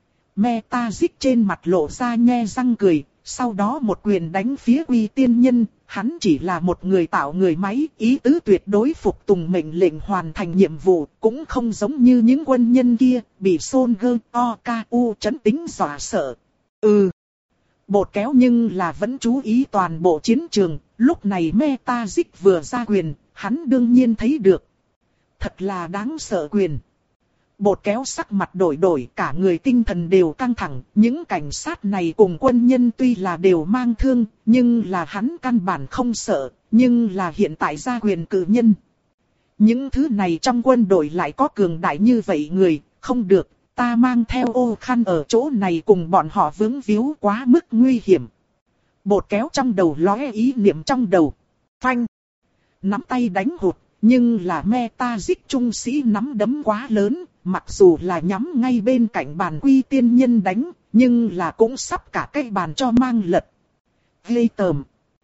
Meta giết trên mặt lộ ra nhe răng cười. Sau đó một quyền đánh phía Quy tiên nhân. Hắn chỉ là một người tạo người máy. Ý tứ tuyệt đối phục tùng mệnh lệnh hoàn thành nhiệm vụ. Cũng không giống như những quân nhân kia. Bị Son Gơ, O K U chấn tính dọa sợ. Ừ. Bột kéo nhưng là vẫn chú ý toàn bộ chiến trường. Lúc này Meta giết vừa ra quyền. Hắn đương nhiên thấy được. Thật là đáng sợ quyền. Bột kéo sắc mặt đổi đổi, cả người tinh thần đều căng thẳng. Những cảnh sát này cùng quân nhân tuy là đều mang thương, nhưng là hắn căn bản không sợ, nhưng là hiện tại ra quyền cự nhân. Những thứ này trong quân đội lại có cường đại như vậy người, không được, ta mang theo ô khăn ở chỗ này cùng bọn họ vướng víu quá mức nguy hiểm. Bột kéo trong đầu lóe ý niệm trong đầu. Phanh! Nắm tay đánh hụt, nhưng là Meta giết trung sĩ nắm đấm quá lớn. Mặc dù là nhắm ngay bên cạnh bàn Quy tiên nhân đánh, nhưng là cũng sắp cả cái bàn cho mang lật. Ghê tởm.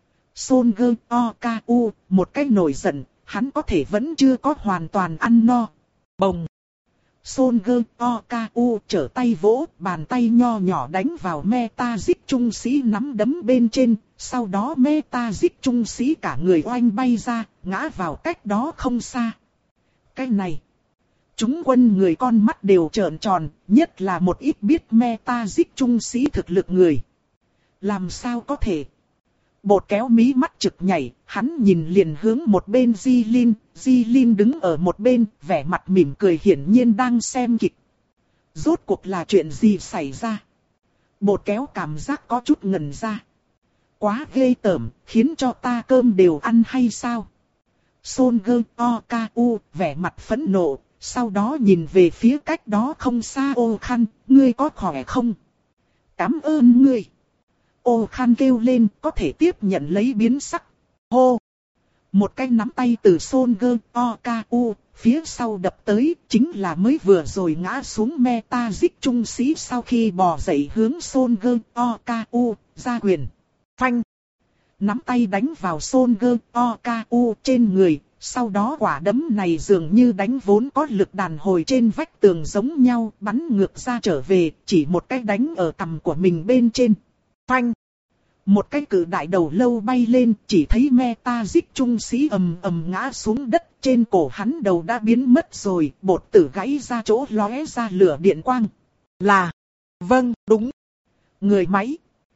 Son Gơ, O K U, một cái nổi giận, hắn có thể vẫn chưa có hoàn toàn ăn no. Bồng. Son Gơ, O K U trở tay vỗ, bàn tay nho nhỏ đánh vào Meta giết trung sĩ nắm đấm bên trên, sau đó Meta giết trung sĩ cả người oanh bay ra, ngã vào cách đó không xa. Cái này. Chúng quân người con mắt đều trợn tròn, nhất là một ít biết Meta giết trung sĩ thực lực người. Làm sao có thể? Bột kéo mí mắt trực nhảy, hắn nhìn liền hướng một bên Di Linh, Di Linh đứng ở một bên, vẻ mặt mỉm cười hiển nhiên đang xem kịch. Rốt cuộc là chuyện gì xảy ra? Bột kéo cảm giác có chút ngần ra. Quá ghê tởm, khiến cho ta cơm đều ăn hay sao? Son Gơ, O K U, vẻ mặt phẫn nộ. Sau đó nhìn về phía cách đó không xa Ô Khăn, ngươi có khỏe không? Cảm ơn ngươi. Ô Khăn kêu lên, có thể tiếp nhận lấy biến sắc. Hô! Một cái nắm tay từ Son Gơ, O K U, phía sau đập tới, chính là mới vừa rồi ngã xuống Meta giết trung sĩ sau khi bò dậy hướng Son Gơ, O K U, ra quyền. Phanh! Nắm tay đánh vào Son Gơ, O K U trên người. Sau đó quả đấm này dường như đánh vốn có lực đàn hồi trên vách tường giống nhau, bắn ngược ra trở về, chỉ một cái đánh ở cằm của mình bên trên. Phanh! Một cái cự đại đầu lâu bay lên, chỉ thấy Meta giết trung sĩ ầm ầm ngã xuống đất, trên cổ hắn đầu đã biến mất rồi, bột tử gãy ra chỗ lóe ra lửa điện quang. Là, vâng, đúng. Người máy.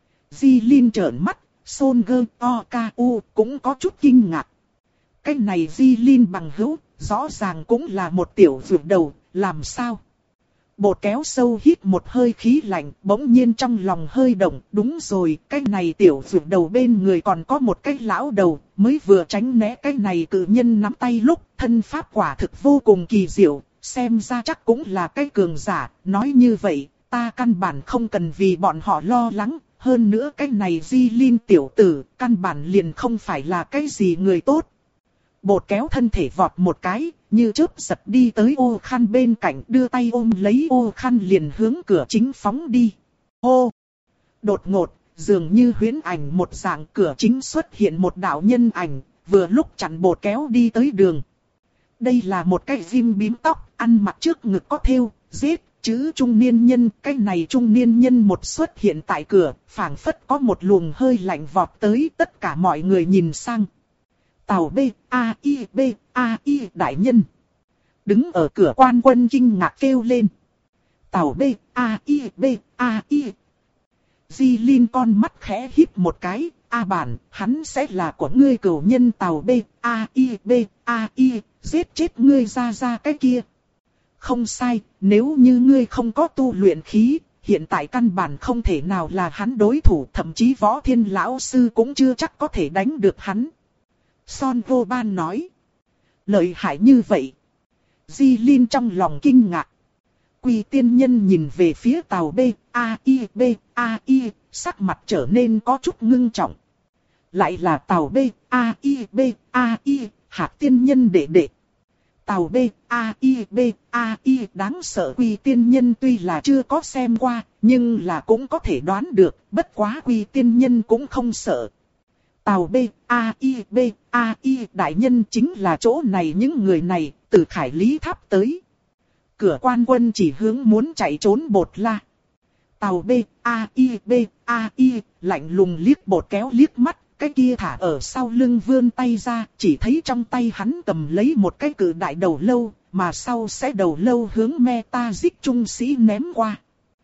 Di Linh trợn mắt, Son Gơ, O K U cũng có chút kinh ngạc. Cái này Di Linh bằng hữu, rõ ràng cũng là một tiểu vượt đầu, làm sao? Bột kéo sâu hít một hơi khí lạnh, bỗng nhiên trong lòng hơi động. Đúng rồi, cái này tiểu vượt đầu bên người còn có một cái lão đầu, mới vừa tránh né cái này cự nhân nắm tay lúc, thân pháp quả thực vô cùng kỳ diệu, xem ra chắc cũng là cái cường giả. Nói như vậy, ta căn bản không cần vì bọn họ lo lắng, hơn nữa cái này Di Linh tiểu tử, căn bản liền không phải là cái gì người tốt. Bột kéo thân thể vọt một cái, như chớp giật đi tới ô khăn bên cạnh, đưa tay ôm lấy ô khăn liền hướng cửa chính phóng đi. Hô! Đột ngột, dường như huyễn ảnh một dạng, cửa chính xuất hiện một đạo nhân ảnh, vừa lúc chặn bột kéo đi tới đường. Đây là một cái rim bím tóc, ăn mặc trước ngực có thêu, giết, chữ trung niên nhân. Cái này trung niên nhân một xuất hiện tại cửa, phảng phất có một luồng hơi lạnh vọt tới, tất cả mọi người nhìn sang. Tào B, A, I, B, A, I, đại nhân. Đứng ở cửa quan quân kinh ngạc kêu lên. Tào B, A, I, B, A, I. Di Linh con mắt khẽ híp một cái. A bản, hắn sẽ là của ngươi cửu nhân Tào B, A, I, B, A, I. Giết chết ngươi ra ra cái kia. Không sai, nếu như ngươi không có tu luyện khí, hiện tại căn bản không thể nào là hắn đối thủ. Thậm chí võ thiên lão sư cũng chưa chắc có thể đánh được hắn. Son vô ban nói. Lợi hại như vậy. Di Linh trong lòng kinh ngạc. Quy tiên nhân nhìn về phía Tào B, A, I, B, A, I, sắc mặt trở nên có chút ngưng trọng. Lại là Tào B, A, I, B, A, I, Hạc tiên nhân đệ đệ. Tào B, A, I, B, A, I đáng sợ. Quy tiên nhân tuy là chưa có xem qua, nhưng là cũng có thể đoán được, bất quá quy tiên nhân cũng không sợ. Tào B, A, I, B, A, I đại nhân chính là chỗ này, những người này, từ Khải Lý Tháp tới. Cửa quan quân chỉ hướng muốn chạy trốn bột la. Tào B, A, I, B, A, I, lạnh lùng liếc bột kéo liếc mắt, cái kia thả ở sau lưng vươn tay ra, chỉ thấy trong tay hắn cầm lấy một cái cự đại đầu lâu, mà sau sẽ đầu lâu hướng Metagic trung sĩ ném qua.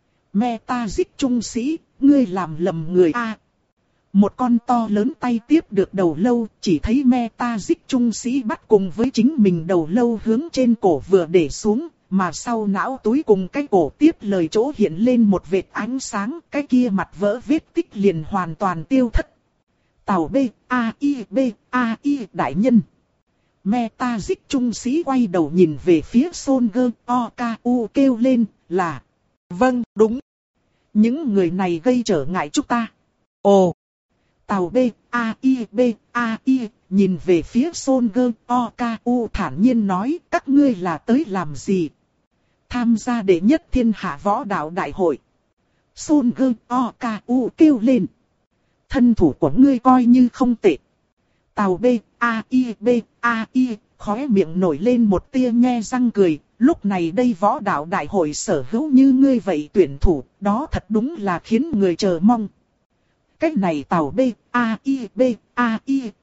Metagic trung sĩ, ngươi làm lầm người A. Một con to lớn tay tiếp được đầu lâu, chỉ thấy Metagic trung sĩ bắt cùng với chính mình đầu lâu hướng trên cổ vừa để xuống, mà sau não túi cùng cái cổ tiếp lời chỗ hiện lên một vệt ánh sáng, cái kia mặt vỡ vết tích liền hoàn toàn tiêu thất. Tào B, A, I, B, A, I đại nhân. Metagic trung sĩ quay đầu nhìn về phía Soldier O K U kêu lên là. Vâng, đúng. Những người này gây trở ngại chúng ta. Ồ. Tào B, A, I, B, A, I, nhìn về phía Soldier O K U thản nhiên nói, các ngươi là tới làm gì? Tham gia đệ nhất thiên hạ võ đạo đại hội. Soldier O K U kêu lên. Thân thủ của ngươi coi như không tệ. Tào B, A, I, B, A, I, khóe miệng nổi lên một tia nhe răng cười. Lúc này đây võ đạo đại hội sở hữu như ngươi vậy tuyển thủ, đó thật đúng là khiến người chờ mong. Cái này Tào B, A, I, B, A, I.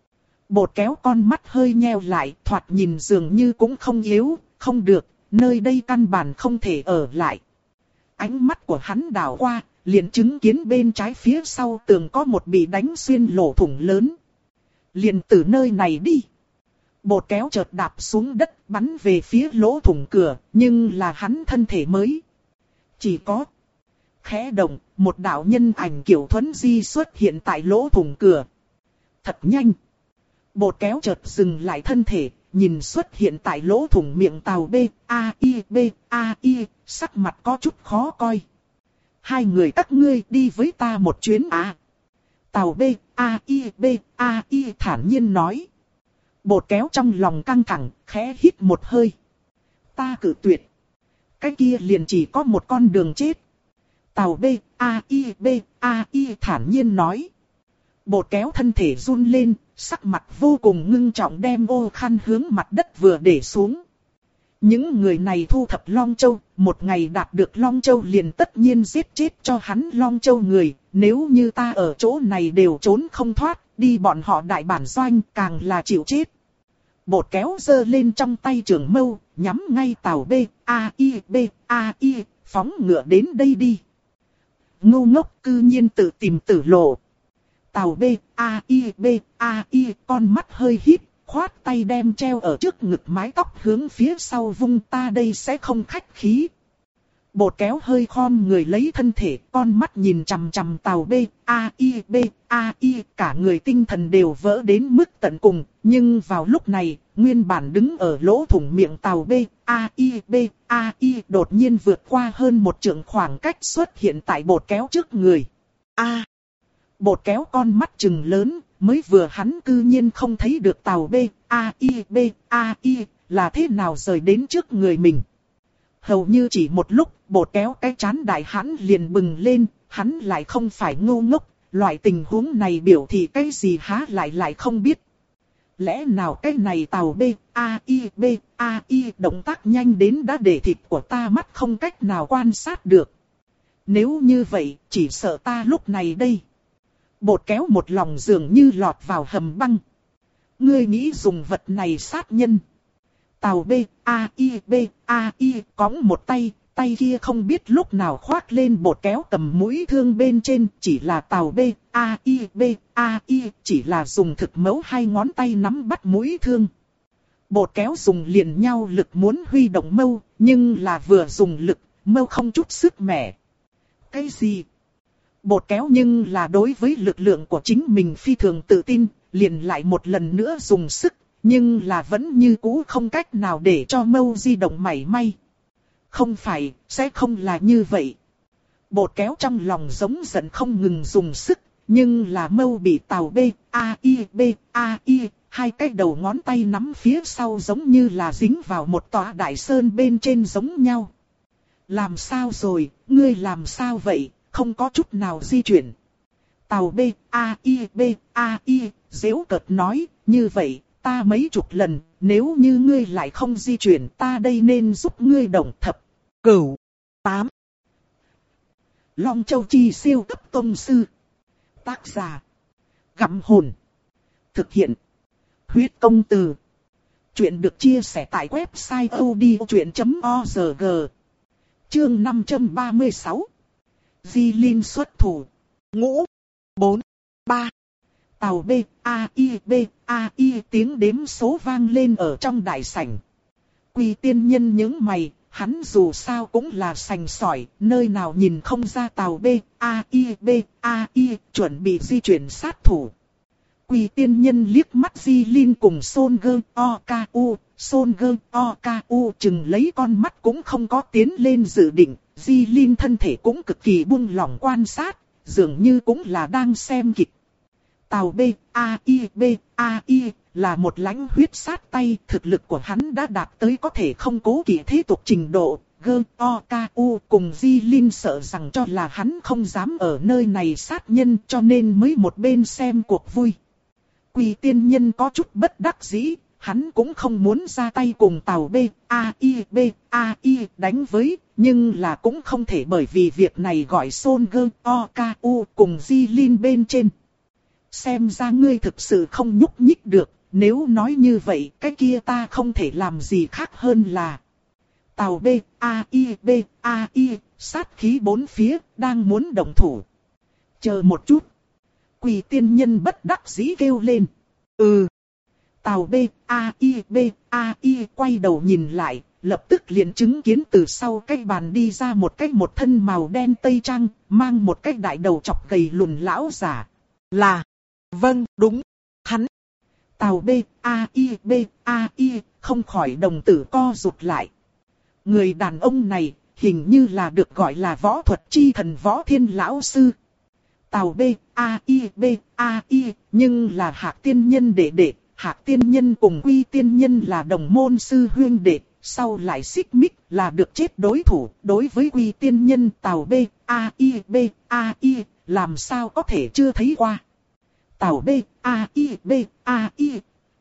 Bột kéo con mắt hơi nheo lại, thoạt nhìn dường như cũng không yếu, không được, nơi đây căn bản không thể ở lại. Ánh mắt của hắn đảo qua, liền chứng kiến bên trái phía sau tường có một bị đánh xuyên lỗ thủng lớn. Liền từ nơi này đi. Bột kéo chợt đạp xuống đất, bắn về phía lỗ thủng cửa, nhưng là hắn thân thể mới. Chỉ có khẽ động, một đạo nhân ảnh kiểu thuấn di xuất hiện tại lỗ thủng cửa. Thật nhanh. Bột kéo chợt dừng lại thân thể, nhìn xuất hiện tại lỗ thủng miệng Tào B, A, I, B, A, I, sắc mặt có chút khó coi. Hai người các ngươi đi với ta một chuyến à. Tào B, A, I, B, A, I thản nhiên nói. Bột kéo trong lòng căng thẳng, khẽ hít một hơi. Ta cự tuyệt. Cái kia liền chỉ có một con đường chết. Tào B, A, I, B, A, I thản nhiên nói. Bột kéo thân thể run lên, sắc mặt vô cùng ngưng trọng đem ô khăn hướng mặt đất vừa để xuống. Những người này thu thập Long Châu, một ngày đạt được Long Châu liền tất nhiên giết chết cho hắn Long Châu người. Nếu như ta ở chỗ này đều trốn không thoát, đi bọn họ đại bản doanh càng là chịu chết. Bột kéo giơ lên trong tay trường mâu, nhắm ngay Tào B, A, I, B, A, I, phóng ngựa đến đây đi. Ngu ngốc cư nhiên tự tìm tử lộ. Tào B, A, I, B, A, I, con mắt hơi híp, khoát tay đem treo ở trước ngực mái tóc hướng phía sau vung, ta đây sẽ không khách khí. Bột kéo hơi khom người lấy thân thể, con mắt nhìn chằm chằm tàu B, A, I, B, A, I, cả người tinh thần đều vỡ đến mức tận cùng, nhưng vào lúc này, nguyên bản đứng ở lỗ thủng miệng tàu B, A, I, B, A, I đột nhiên vượt qua hơn một trượng khoảng cách xuất hiện tại bột kéo trước người. A! Bột kéo con mắt trừng lớn, mới vừa hắn cư nhiên không thấy được tàu B, A, I, B, A, I là thế nào rời đến trước người mình. Hầu như chỉ một lúc, bột kéo cái trán đại hãn liền bừng lên, hắn lại không phải ngu ngốc, loại tình huống này biểu thị cái gì há lại lại không biết. Lẽ nào cái này tàu B, A, I, B, A, I động tác nhanh đến đã để thịt của ta mắt không cách nào quan sát được. Nếu như vậy, chỉ sợ ta lúc này đây. Bột kéo một lòng dường như lọt vào hầm băng. Ngươi nghĩ dùng vật này sát nhân. Tàu B, A, I, B, A, I cõng một tay, tay kia không biết lúc nào khoác lên bột kéo cầm mũi thương bên trên, chỉ là tàu B, A, I, B, A, I chỉ là dùng thực mẫu hai ngón tay nắm bắt mũi thương. Bột kéo dùng liền nhau lực muốn huy động mâu, nhưng là vừa dùng lực, mâu không chút sức mẻ. Cái gì? Bột kéo nhưng là đối với lực lượng của chính mình phi thường tự tin, liền lại một lần nữa dùng sức. Nhưng là vẫn như cũ không cách nào để cho mâu di động mảy may. Không phải, sẽ không là như vậy. Bột kéo trong lòng giống giận không ngừng dùng sức, nhưng là mâu bị tàu B, A, I, B, A, I, hai cái đầu ngón tay nắm phía sau giống như là dính vào một tòa đại sơn bên trên giống nhau. Làm sao rồi, ngươi làm sao vậy, không có chút nào di chuyển. Tàu B, A, I, B, A, I, giễu cợt nói, như vậy. Ta mấy chục lần, nếu như ngươi lại không di chuyển ta đây nên giúp ngươi đồng thập, cửu, tám. Long Châu Chi siêu cấp tông sư. Tác giả. Gặm hồn. Thực hiện. Huyết công từ. Chuyện được chia sẻ tại website odchuyện chấm org. Chương năm trăm ba mươi sáu. Di Linh xuất thủ. Ngũ. Bốn. Ba. Tàu B, A, I, B, A, I tiếng đếm số vang lên ở trong đại sảnh. Quy tiên nhân nhướng mày, hắn dù sao cũng là sành sỏi, nơi nào nhìn không ra tàu B, A, I, B, A, I chuẩn bị di chuyển sát thủ. Quy tiên nhân liếc mắt Di Linh cùng Son Gơ O K U, Son Gơ O K U chừng lấy con mắt cũng không có tiến lên dự định, Di Linh thân thể cũng cực kỳ buông lỏng quan sát, dường như cũng là đang xem kịch. Tàu B, A, I, B, A, I là một lãnh huyết sát tay, thực lực của hắn đã đạt tới có thể không cố kỵ thế tục trình độ. Gơ, O, K, U cùng Di Linh sợ rằng cho là hắn không dám ở nơi này sát nhân cho nên mới một bên xem cuộc vui. Quỷ tiên nhân có chút bất đắc dĩ, hắn cũng không muốn ra tay cùng tàu B, A, I, B, A, I đánh với, nhưng là cũng không thể bởi vì việc này gọi Son Gơ, O, K, U cùng Di Linh bên trên. Xem ra ngươi thực sự không nhúc nhích được, nếu nói như vậy cái kia ta không thể làm gì khác hơn là. Tàu B, A, I, B, A, I, sát khí bốn phía, đang muốn động thủ. Chờ một chút. Quỷ tiên nhân bất đắc dĩ kêu lên. Ừ. Tàu B, A, I, B, A, I quay đầu nhìn lại, lập tức liền chứng kiến từ sau cái bàn đi ra một cái một thân màu đen tây trang, mang một cái đại đầu chọc gầy lùn lão giả. Là... Vâng, đúng, hắn. Tàu B, A, I, B, A, I, không khỏi đồng tử co rụt lại. Người đàn ông này, hình như là được gọi là võ thuật chi thần Võ Thiên Lão Sư. Tàu B, A, I, B, A, I, nhưng là Hạc Tiên Nhân đệ đệ, Hạc Tiên Nhân cùng Quy Tiên Nhân là đồng môn sư huynh đệ, sau lại xích mích là được chết đối thủ, đối với Quy Tiên Nhân Tàu B, A, I, B, A, I, làm sao có thể chưa thấy qua. Tàu B, A, I, B, A, I.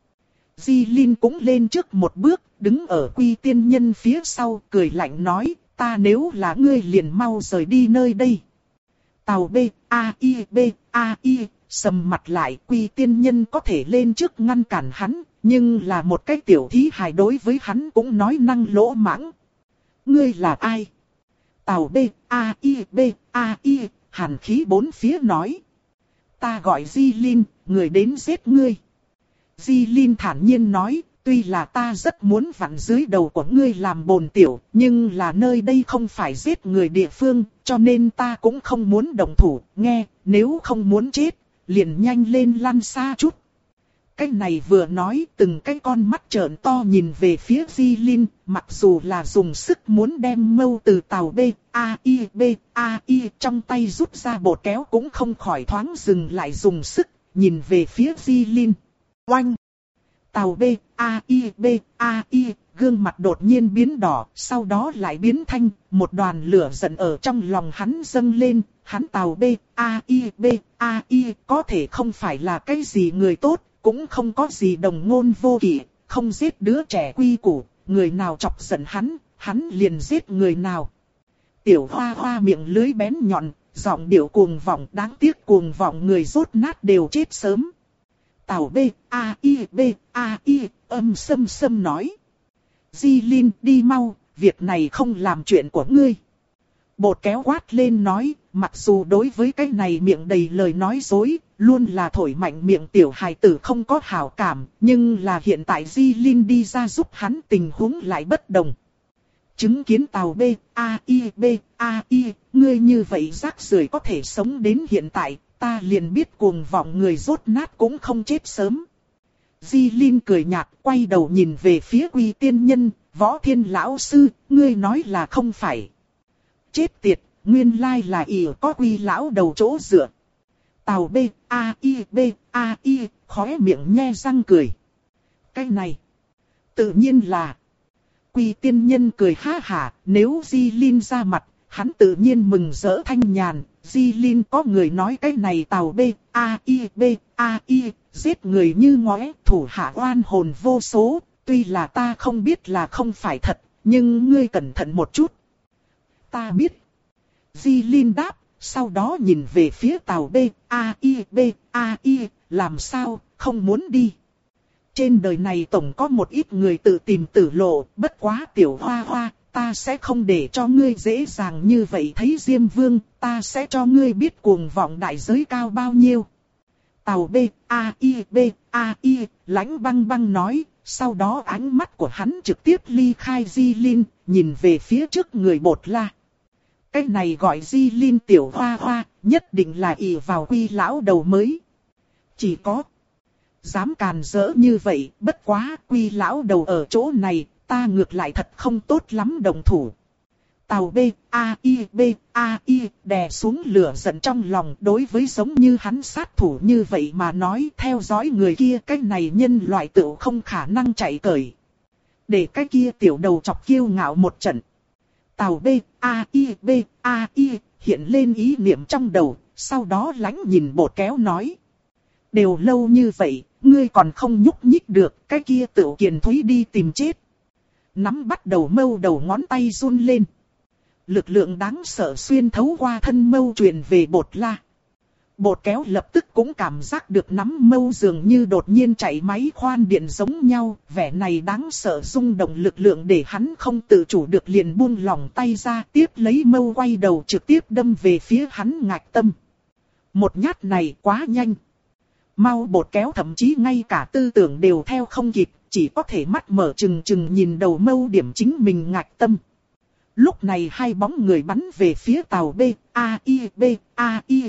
Di Linh cũng lên trước một bước, đứng ở Quy Tiên Nhân phía sau, cười lạnh nói, ta nếu là ngươi liền mau rời đi nơi đây. Tàu B, A, I, B, A, I, sầm mặt lại, Quy Tiên Nhân có thể lên trước ngăn cản hắn, nhưng là một cái tiểu thí hài đối với hắn cũng nói năng lỗ mãng. Ngươi là ai? Tàu B, A, I, B, A, I, hàn khí bốn phía nói. Ta gọi Di Linh, người đến giết ngươi. Di Linh thản nhiên nói, Tuy là ta rất muốn vặn dưới đầu của ngươi làm bồn tiểu, nhưng là nơi đây không phải giết người địa phương, cho nên ta cũng không muốn động thủ, nghe, nếu không muốn chết, liền nhanh lên lăn xa chút. Cái này vừa nói, từng cái con mắt trợn to nhìn về phía Di Linh, mặc dù là dùng sức muốn đem mâu từ tàu B, A, I, B, A, I trong tay rút ra bột kéo cũng không khỏi thoáng dừng lại dùng sức, nhìn về phía Di Linh. Oanh! Tàu B, A, I, B, A, I, gương mặt đột nhiên biến đỏ, sau đó lại biến thanh, một đoàn lửa giận ở trong lòng hắn dâng lên, hắn tàu B, A, I, B, A, I có thể không phải là cái gì người tốt, cũng không có gì đồng ngôn vô kỷ, không giết đứa trẻ quy củ, người nào chọc giận hắn, hắn liền giết người nào. Tiểu Hoa Hoa miệng lưới bén nhọn, giọng điệu cuồng vọng, đáng tiếc cuồng vọng người rốt nát đều chết sớm. Tàu B, A, I, B, A, I, âm sâm sâm nói. Di Linh đi mau, việc này không làm chuyện của ngươi. Bột kéo quát lên nói, mặc dù đối với cái này miệng đầy lời nói dối, luôn là thổi mạnh miệng tiểu hài tử không có hảo cảm, nhưng là hiện tại Di Linh đi ra giúp hắn tình huống lại bất đồng. Chứng kiến tàu B, A, I, B, A, I, ngươi như vậy rác rưởi có thể sống đến hiện tại, ta liền biết cuồng vọng người rốt nát cũng không chết sớm. Di Linh cười nhạt, quay đầu nhìn về phía Quy Tiên Nhân, Võ Thiên lão sư, ngươi nói là không phải. Chết tiệt, nguyên lai là ỷ có Quy lão đầu chỗ dựa. Tàu B, A, I, B, A, I, khóe miệng nhe răng cười. Cái này, tự nhiên là. Quy Tiên Nhân cười ha hả, nếu Di Linh ra mặt, hắn tự nhiên mừng rỡ thanh nhàn. Di Linh có người nói cái này tàu B, A, I, B, A, I, giết người như ngóe, thủ hạ oan hồn vô số, tuy là ta không biết là không phải thật, nhưng ngươi cẩn thận một chút. Ta biết. Di Linh đáp, sau đó nhìn về phía tàu B, A, I, B, A, I, làm sao, không muốn đi. Trên đời này tổng có một ít người tự tìm tử lộ, bất quá Tiểu Hoa Hoa, ta sẽ không để cho ngươi dễ dàng như vậy thấy Diêm Vương, ta sẽ cho ngươi biết cuồng vọng đại giới cao bao nhiêu. Tàu B, A, I, B, A, I, lãnh băng băng nói, sau đó ánh mắt của hắn trực tiếp ly khai Di Linh, nhìn về phía trước người Bột La. Cái này gọi Di Linh Tiểu Hoa Hoa, nhất định là ỷ vào Quy lão đầu mới. Chỉ có dám càn rỡ như vậy, bất quá Quy lão đầu ở chỗ này, ta ngược lại thật không tốt lắm đồng thủ. Tàu B, A, I, B, A, I, đè xuống lửa giận trong lòng đối với giống như hắn sát thủ như vậy mà nói theo dõi người kia cái này nhân loại tự không khả năng chạy cởi. Để cái kia tiểu đầu chọc kiêu ngạo một trận. Tàu B, A, I, B, A, I, hiện lên ý niệm trong đầu, sau đó lánh nhìn Bột kéo nói. Đều lâu như vậy, ngươi còn không nhúc nhích được, cái kia tự kiền thúy đi tìm chết. Nắm bắt đầu mâu đầu ngón tay run lên. Lực lượng đáng sợ xuyên thấu qua thân mâu truyền về Bột La. Bột kéo lập tức cũng cảm giác được nắm mâu dường như đột nhiên chạy máy khoan điện giống nhau. Vẻ này đáng sợ rung động lực lượng để hắn không tự chủ được liền buông lỏng tay ra, tiếp lấy mâu quay đầu trực tiếp đâm về phía hắn ngạch tâm. Một nhát này quá nhanh. Mau Bột kéo thậm chí ngay cả tư tưởng đều theo không kịp, chỉ có thể mắt mở trừng trừng nhìn đầu mâu điểm chính mình ngạch tâm. Lúc này hai bóng người bắn về phía tàu B, A, I, B, A, I.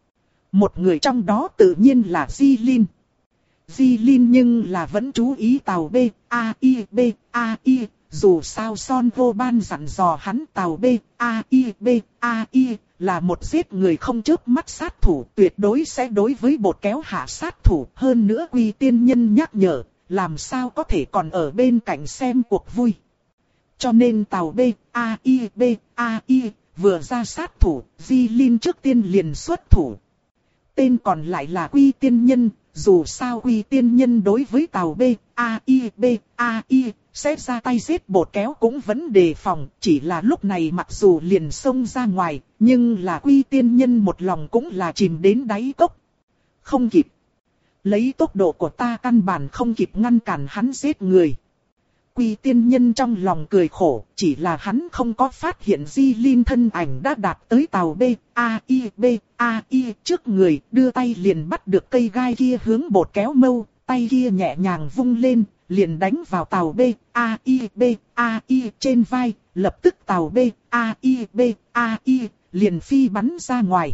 Một người trong đó tự nhiên là Di Linh. Di Linh nhưng là vẫn chú ý tàu B, A, I, B, A, I. Dù sao Son Vô Ban dặn dò hắn tàu B, A, I, B, A, I. Là một giết người không chớp mắt sát thủ, tuyệt đối sẽ đối với Bột kéo hạ sát thủ. Hơn nữa Quy Tiên Nhân nhắc nhở, làm sao có thể còn ở bên cạnh xem cuộc vui. Cho nên tàu B, A, I, B, A, I, vừa ra sát thủ, Di Linh trước tiên liền xuất thủ. Tên còn lại là Quy Tiên Nhân, dù sao Quy Tiên Nhân đối với tàu B, A, I, B, A, I, sẽ ra tay giết Bột kéo cũng vẫn đề phòng, chỉ là lúc này mặc dù liền xông ra ngoài, nhưng là Quy Tiên Nhân một lòng cũng là chìm đến đáy cốc. Không kịp. Lấy tốc độ của ta căn bản không kịp ngăn cản hắn giết người. Quy Tiên Nhân trong lòng cười khổ, chỉ là hắn không có phát hiện Di Linh thân ảnh đã đạt tới tàu B, A, I, B, A, I trước người, đưa tay liền bắt được cây gai kia hướng Bột kéo mâu, tay kia nhẹ nhàng vung lên, liền đánh vào tàu B, A, I, B, A, I trên vai, lập tức tàu B, A, I, B, A, I, liền phi bắn ra ngoài.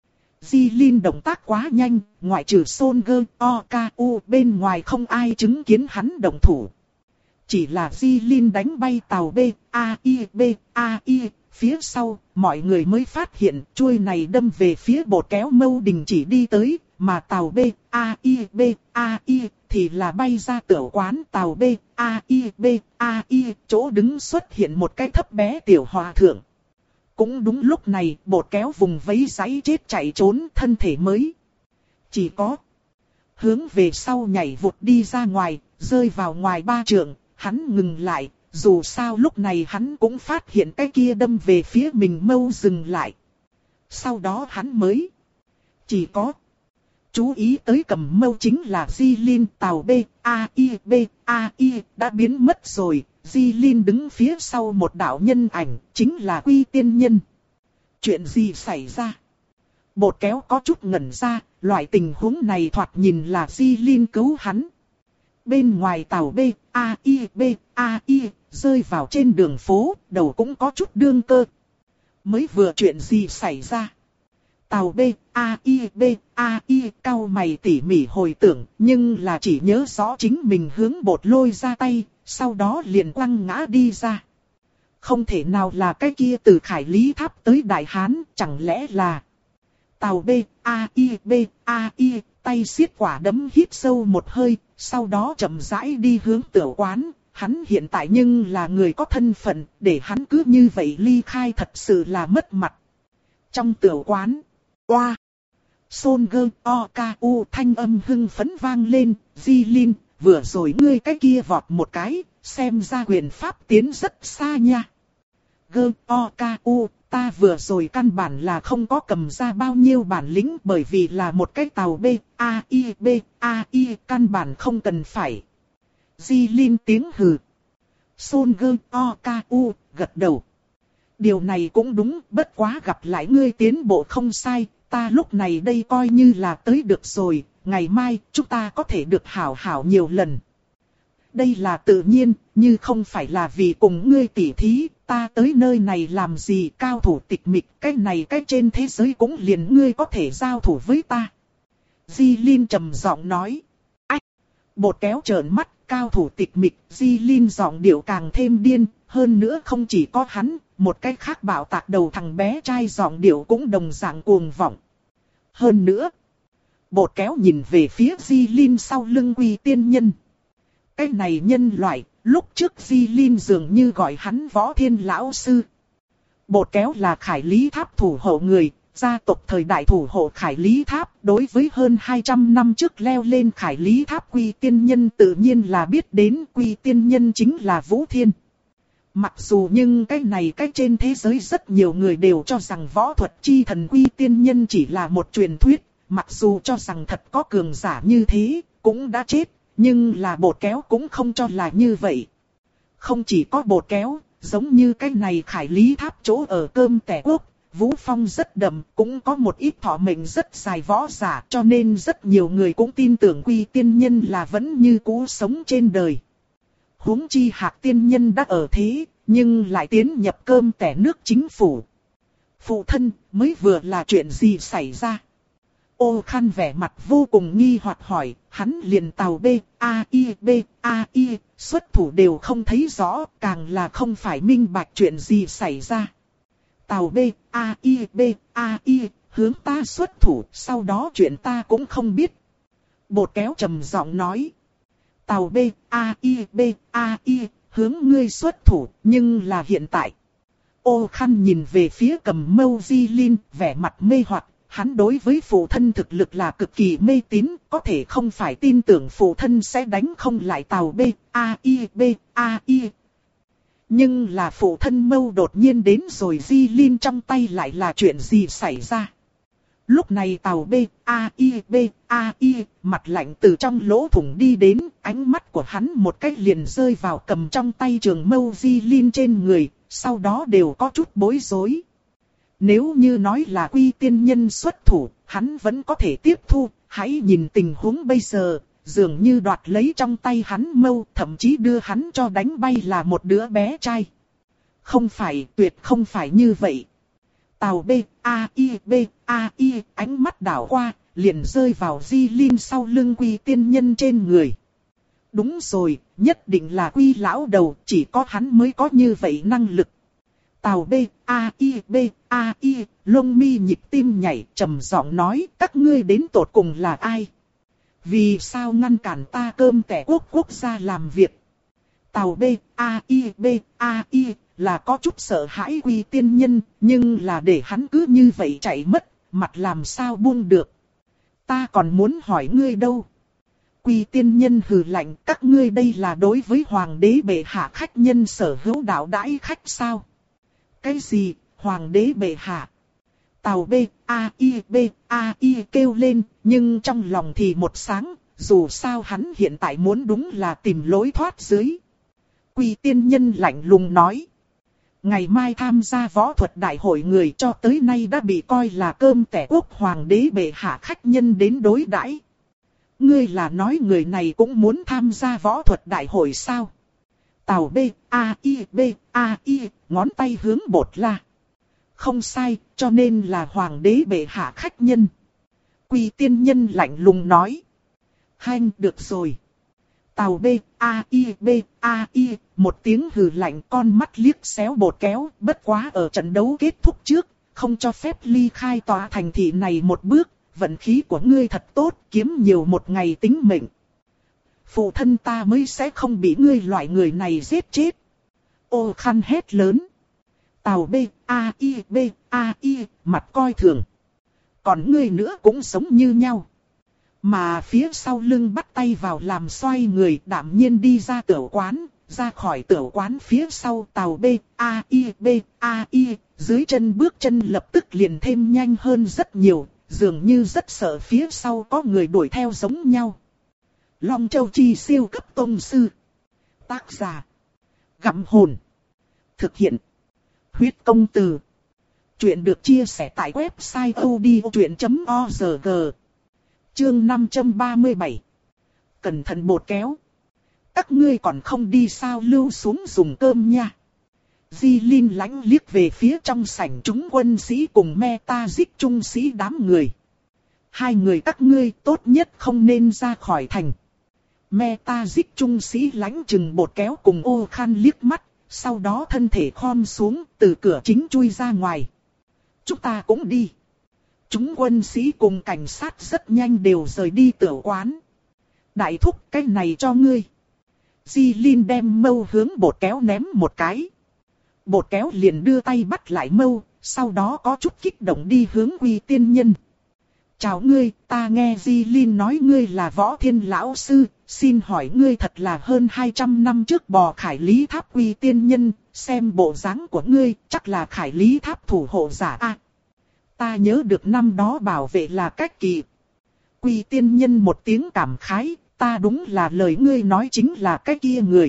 Di Linh động tác quá nhanh, ngoại trừ Son Gơ, O, K, U bên ngoài không ai chứng kiến hắn động thủ. Chỉ là Di Linh đánh bay tàu B, A, I, B, A, I, phía sau, mọi người mới phát hiện chuôi này đâm về phía bột kéo mâu đình chỉ đi tới, mà tàu B, A, I, B, A, I thì là bay ra tiểu quán tàu B, A, I, B, A, I, chỗ đứng xuất hiện một cái thấp bé tiểu hòa thượng. Cũng đúng lúc này, bột kéo vùng vẫy giấy chết chạy trốn thân thể mới. Chỉ có hướng về sau nhảy vụt đi ra ngoài, rơi vào ngoài ba trượng, hắn ngừng lại, dù sao lúc này hắn cũng phát hiện cái kia đâm về phía mình mâu dừng lại. Sau đó hắn mới chỉ có chú ý tới cầm mâu chính là Di Linh, tàu B, A, I, B, A, I đã biến mất rồi. Di Linh đứng phía sau một đạo nhân ảnh, chính là Quy Tiên Nhân. Chuyện gì xảy ra? Bột kéo có chút ngẩn ra, loại tình huống này thoạt nhìn là Di Linh cứu hắn. Bên ngoài tàu B, A, I, B, A, I rơi vào trên đường phố, đầu cũng có chút đương cơ. Mới vừa chuyện gì xảy ra? Tàu B, A, I, B, A, I cau mày tỉ mỉ hồi tưởng, nhưng là chỉ nhớ rõ chính mình hướng bột lôi ra tay, sau đó liền quăng ngã đi ra. Không thể nào là cái kia từ Khải Lý Tháp tới Đại Hán, chẳng lẽ là... Tàu B, A, I, B, A, I, tay siết quả đấm hít sâu một hơi, sau đó chậm rãi đi hướng tiểu quán. Hắn hiện tại nhưng là người có thân phận, để hắn cứ như vậy ly khai thật sự là mất mặt. Trong tiểu quán, oa, Son Gơ, O, K, U thanh âm hưng phấn vang lên, Di Linh, vừa rồi ngươi cái kia vọt một cái, xem ra quyền pháp tiến rất xa nha. Gơ, O, K, U, ta vừa rồi căn bản là không có cầm ra bao nhiêu bản lĩnh bởi vì là một cái tàu B, A, I, B, A, I căn bản không cần phải. Di Linh tiếng hừ. Son Gơ, O, K, U gật đầu. Điều này cũng đúng, bất quá gặp lại ngươi tiến bộ không sai, ta lúc này đây coi như là tới được rồi, ngày mai chúng ta có thể được hảo hảo nhiều lần. Đây là tự nhiên, như không phải là vì cùng ngươi tỉ thí, ta tới nơi này làm gì cao thủ tịch mịch, cái này cái trên thế giới cũng liền ngươi có thể giao thủ với ta. Di Linh trầm giọng nói. Ách! Bột kéo trợn mắt, cao thủ tịch mịch, Di Linh giọng điệu càng thêm điên, hơn nữa không chỉ có hắn, một cái khác bạo tạc đầu thằng bé trai giọng điệu cũng đồng dạng cuồng vọng. Hơn nữa, bột kéo nhìn về phía Di Linh sau lưng Quy Tiên Nhân. Cái này nhân loại, lúc trước Di Linh dường như gọi hắn Võ Thiên Lão Sư. Bột kéo là Khải Lý Tháp thủ hộ người, gia tộc thời đại thủ hộ Khải Lý Tháp. Đối với hơn hai trăm năm trước leo lên Khải Lý Tháp Quy Tiên Nhân tự nhiên là biết đến Quy Tiên Nhân chính là Vũ Thiên. Mặc dù nhưng cái này cái trên thế giới rất nhiều người đều cho rằng võ thuật chi thần Quy Tiên Nhân chỉ là một truyền thuyết. Mặc dù cho rằng thật có cường giả như thế, cũng đã chết. Nhưng là bột kéo cũng không cho là như vậy. Không chỉ có bột kéo, giống như cái này Khải Lý Tháp chỗ ở Cơm Tẻ Quốc, vũ phong rất đậm, cũng có một ít thọ mệnh rất dài võ giả, cho nên rất nhiều người cũng tin tưởng Quy Tiên Nhân là vẫn như cũ sống trên đời. Huống chi Hạc Tiên Nhân đã ở thế, nhưng lại tiến nhập Cơm Tẻ nước chính phủ. Phụ thân, mới vừa là chuyện gì xảy ra? Ô Khăn vẻ mặt vô cùng nghi hoặc hỏi, hắn liền tàu B, A, I, B, A, I, xuất thủ đều không thấy rõ, càng là không phải minh bạch chuyện gì xảy ra. Tàu B, A, I, B, A, I, hướng ta xuất thủ, sau đó chuyện ta cũng không biết. Bột kéo trầm giọng nói. Tàu B, A, I, B, A, I, hướng ngươi xuất thủ, nhưng là hiện tại. Ô Khăn nhìn về phía cầm mâu Di Linh, vẻ mặt mê hoặc. Hắn đối với phụ thân thực lực là cực kỳ mê tín, có thể không phải tin tưởng phụ thân sẽ đánh không lại tàu B, A, I, B, A, I. Nhưng là phụ thân mâu đột nhiên đến rồi Di Linh trong tay lại là chuyện gì xảy ra. Lúc này tàu B, A, I, B, A, I, mặt lạnh từ trong lỗ thủng đi đến, ánh mắt của hắn một cách liền rơi vào cầm trong tay trường mâu Di Linh trên người, sau đó đều có chút bối rối. Nếu như nói là Quy Tiên Nhân xuất thủ, hắn vẫn có thể tiếp thu, hãy nhìn tình huống bây giờ, dường như đoạt lấy trong tay hắn mâu, thậm chí đưa hắn cho đánh bay là một đứa bé trai. Không phải, tuyệt không phải như vậy. Tào B, A, I, B, A, I, ánh mắt đảo qua, liền rơi vào Di Linh sau lưng Quy tiên nhân trên người. Đúng rồi, nhất định là Quy lão đầu, chỉ có hắn mới có như vậy năng lực. Tào B, A, I, B, A, I, lông mi nhịp tim nhảy, trầm giọng nói, các ngươi đến tột cùng là ai? Vì sao ngăn cản ta cơm tẻ quốc quốc gia làm việc? Tào B, A, I, B, A, I, là có chút sợ hãi Quy tiên nhân, nhưng là để hắn cứ như vậy chạy mất, mặt làm sao buông được. Ta còn muốn hỏi ngươi đâu? Quy tiên nhân hừ lạnh, các ngươi đây là đối với hoàng đế bệ hạ khách nhân sở hữu đạo đãi khách sao? Cái gì, hoàng đế bệ hạ? Tào B, A, I, B, A, I kêu lên, nhưng trong lòng thì một sáng, dù sao hắn hiện tại muốn đúng là tìm lối thoát dưới. Quy tiên nhân lạnh lùng nói. Ngày mai tham gia võ thuật đại hội người cho tới nay đã bị coi là cơm tẻ quốc hoàng đế bệ hạ khách nhân đến đối đãi. Ngươi là nói người này cũng muốn tham gia võ thuật đại hội sao? Tào B, A, I, B, A, I, ngón tay hướng Bột La. Không sai, cho nên là hoàng đế bệ hạ khách nhân. Quy tiên nhân lạnh lùng nói. Hành, được rồi. Tào B, A, I, B, A, I, một tiếng hừ lạnh, con mắt liếc xéo Bột Kéo, bất quá ở trận đấu kết thúc trước, không cho phép ly khai tòa thành thị này một bước, vận khí của ngươi thật tốt, kiếm nhiều một ngày tính mệnh. Phụ thân ta mới sẽ không bị ngươi loại người này giết chết. Ô Khăn hét lớn. Tào B, A, I, B, A, I, mặt coi thường. Còn ngươi nữa cũng sống như nhau. Mà phía sau lưng bắt tay vào làm xoay người, đạm nhiên đi ra tửu quán, ra khỏi tửu quán phía sau Tào B, A, I, B, A, I, dưới chân bước chân lập tức liền thêm nhanh hơn rất nhiều, dường như rất sợ phía sau có người đuổi theo giống nhau. Long Châu Chi siêu cấp tông sư. Tác giả. Gặm hồn. Thực hiện. Huyết công từ. Chuyện được chia sẻ tại website odchuyện chấm org. Chương năm trăm ba mươi bảy. Cẩn thận Bột Kéo. Các ngươi còn không đi sao lưu xuống dùng cơm nha. Di Linh lãnh liếc về phía trong sảnh chúng quân sĩ cùng Metagic trung sĩ đám người. Hai người các ngươi tốt nhất không nên ra khỏi thành. Metagic trung sĩ lãnh chừng Bột Kéo cùng Ô Khăn liếc mắt, sau đó thân thể khom xuống từ cửa chính chui ra ngoài. Chúng ta cũng đi. Chúng quân sĩ cùng cảnh sát rất nhanh đều rời đi tửu quán. Đại thúc, cái này cho ngươi. Di Linh đem mâu hướng Bột Kéo ném một cái. Bột Kéo liền đưa tay bắt lại mâu, sau đó có chút kích động đi hướng Quy tiên nhân. Chào ngươi, ta nghe Di Linh nói ngươi là Võ Thiên lão sư, xin hỏi ngươi thật là hơn hai trăm năm trước bò Khải Lý Tháp Quy tiên nhân, xem bộ dáng của ngươi, chắc là Khải Lý Tháp thủ hộ giả a. À, ta nhớ được năm đó bảo vệ là Cách Kỳ. Quy tiên nhân một tiếng cảm khái, ta đúng là lời ngươi nói chính là cái kia người.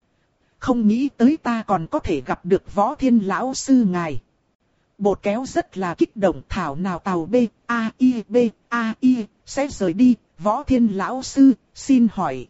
Không nghĩ tới ta còn có thể gặp được Võ Thiên lão sư ngài. Bột Kéo rất là kích động, thảo nào Tào B, A, I, B, A, I, sẽ rời đi, Võ Thiên lão sư, xin hỏi.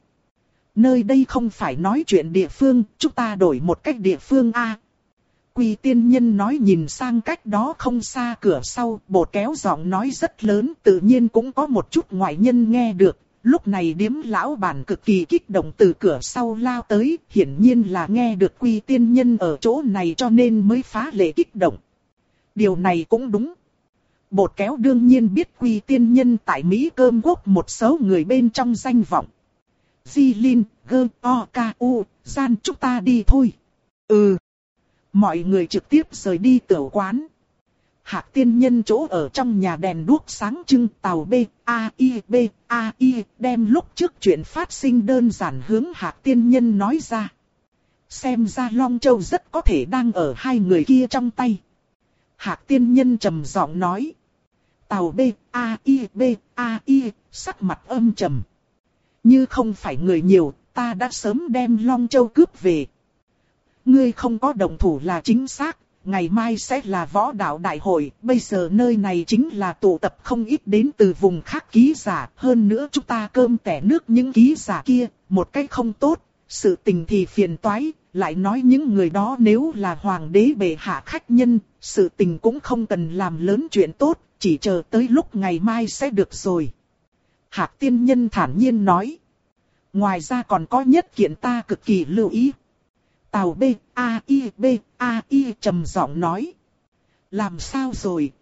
Nơi đây không phải nói chuyện địa phương, chúng ta đổi một cách địa phương a. Quy tiên nhân nói nhìn sang cách đó không xa cửa sau, Bột Kéo giọng nói rất lớn, tự nhiên cũng có một chút ngoại nhân nghe được. Lúc này điếm lão bản cực kỳ kích động từ cửa sau lao tới, hiển nhiên là nghe được Quy tiên nhân ở chỗ này cho nên mới phá lệ kích động. Điều này cũng đúng. Bột Kéo đương nhiên biết Quy tiên nhân tại Mỹ Cơm Quốc một số người bên trong danh vọng. Di Linh, Gơ, O, K, U, gian chúng ta đi thôi. Ừ. Mọi người trực tiếp rời đi tửu quán. Hạc tiên nhân chỗ ở trong nhà đèn đuốc sáng trưng. Tào B, A, I, B, A, I đem lúc trước chuyện phát sinh đơn giản hướng Hạc tiên nhân nói ra. Xem ra Long Châu rất có thể đang ở hai người kia trong tay. Hạc tiên nhân trầm giọng nói. Tào B, A, I, B, A, I, sắc mặt âm trầm. Như không phải người nhiều, ta đã sớm đem Long Châu cướp về. Ngươi không có động thủ là chính xác, ngày mai sẽ là võ đạo đại hội, bây giờ nơi này chính là tụ tập không ít đến từ vùng khác ký giả, hơn nữa chúng ta cơm tẻ nước những ký giả kia, một cách không tốt, sự tình thì phiền toái, lại nói những người đó nếu là hoàng đế bệ hạ khách nhân, sự tình cũng không cần làm lớn chuyện tốt, chỉ chờ tới lúc ngày mai sẽ được rồi. Hạc tiên nhân thản nhiên nói. Ngoài ra còn có nhất kiện ta cực kỳ lưu ý. Tào B, A, I, B, A, I trầm giọng nói. Làm sao rồi?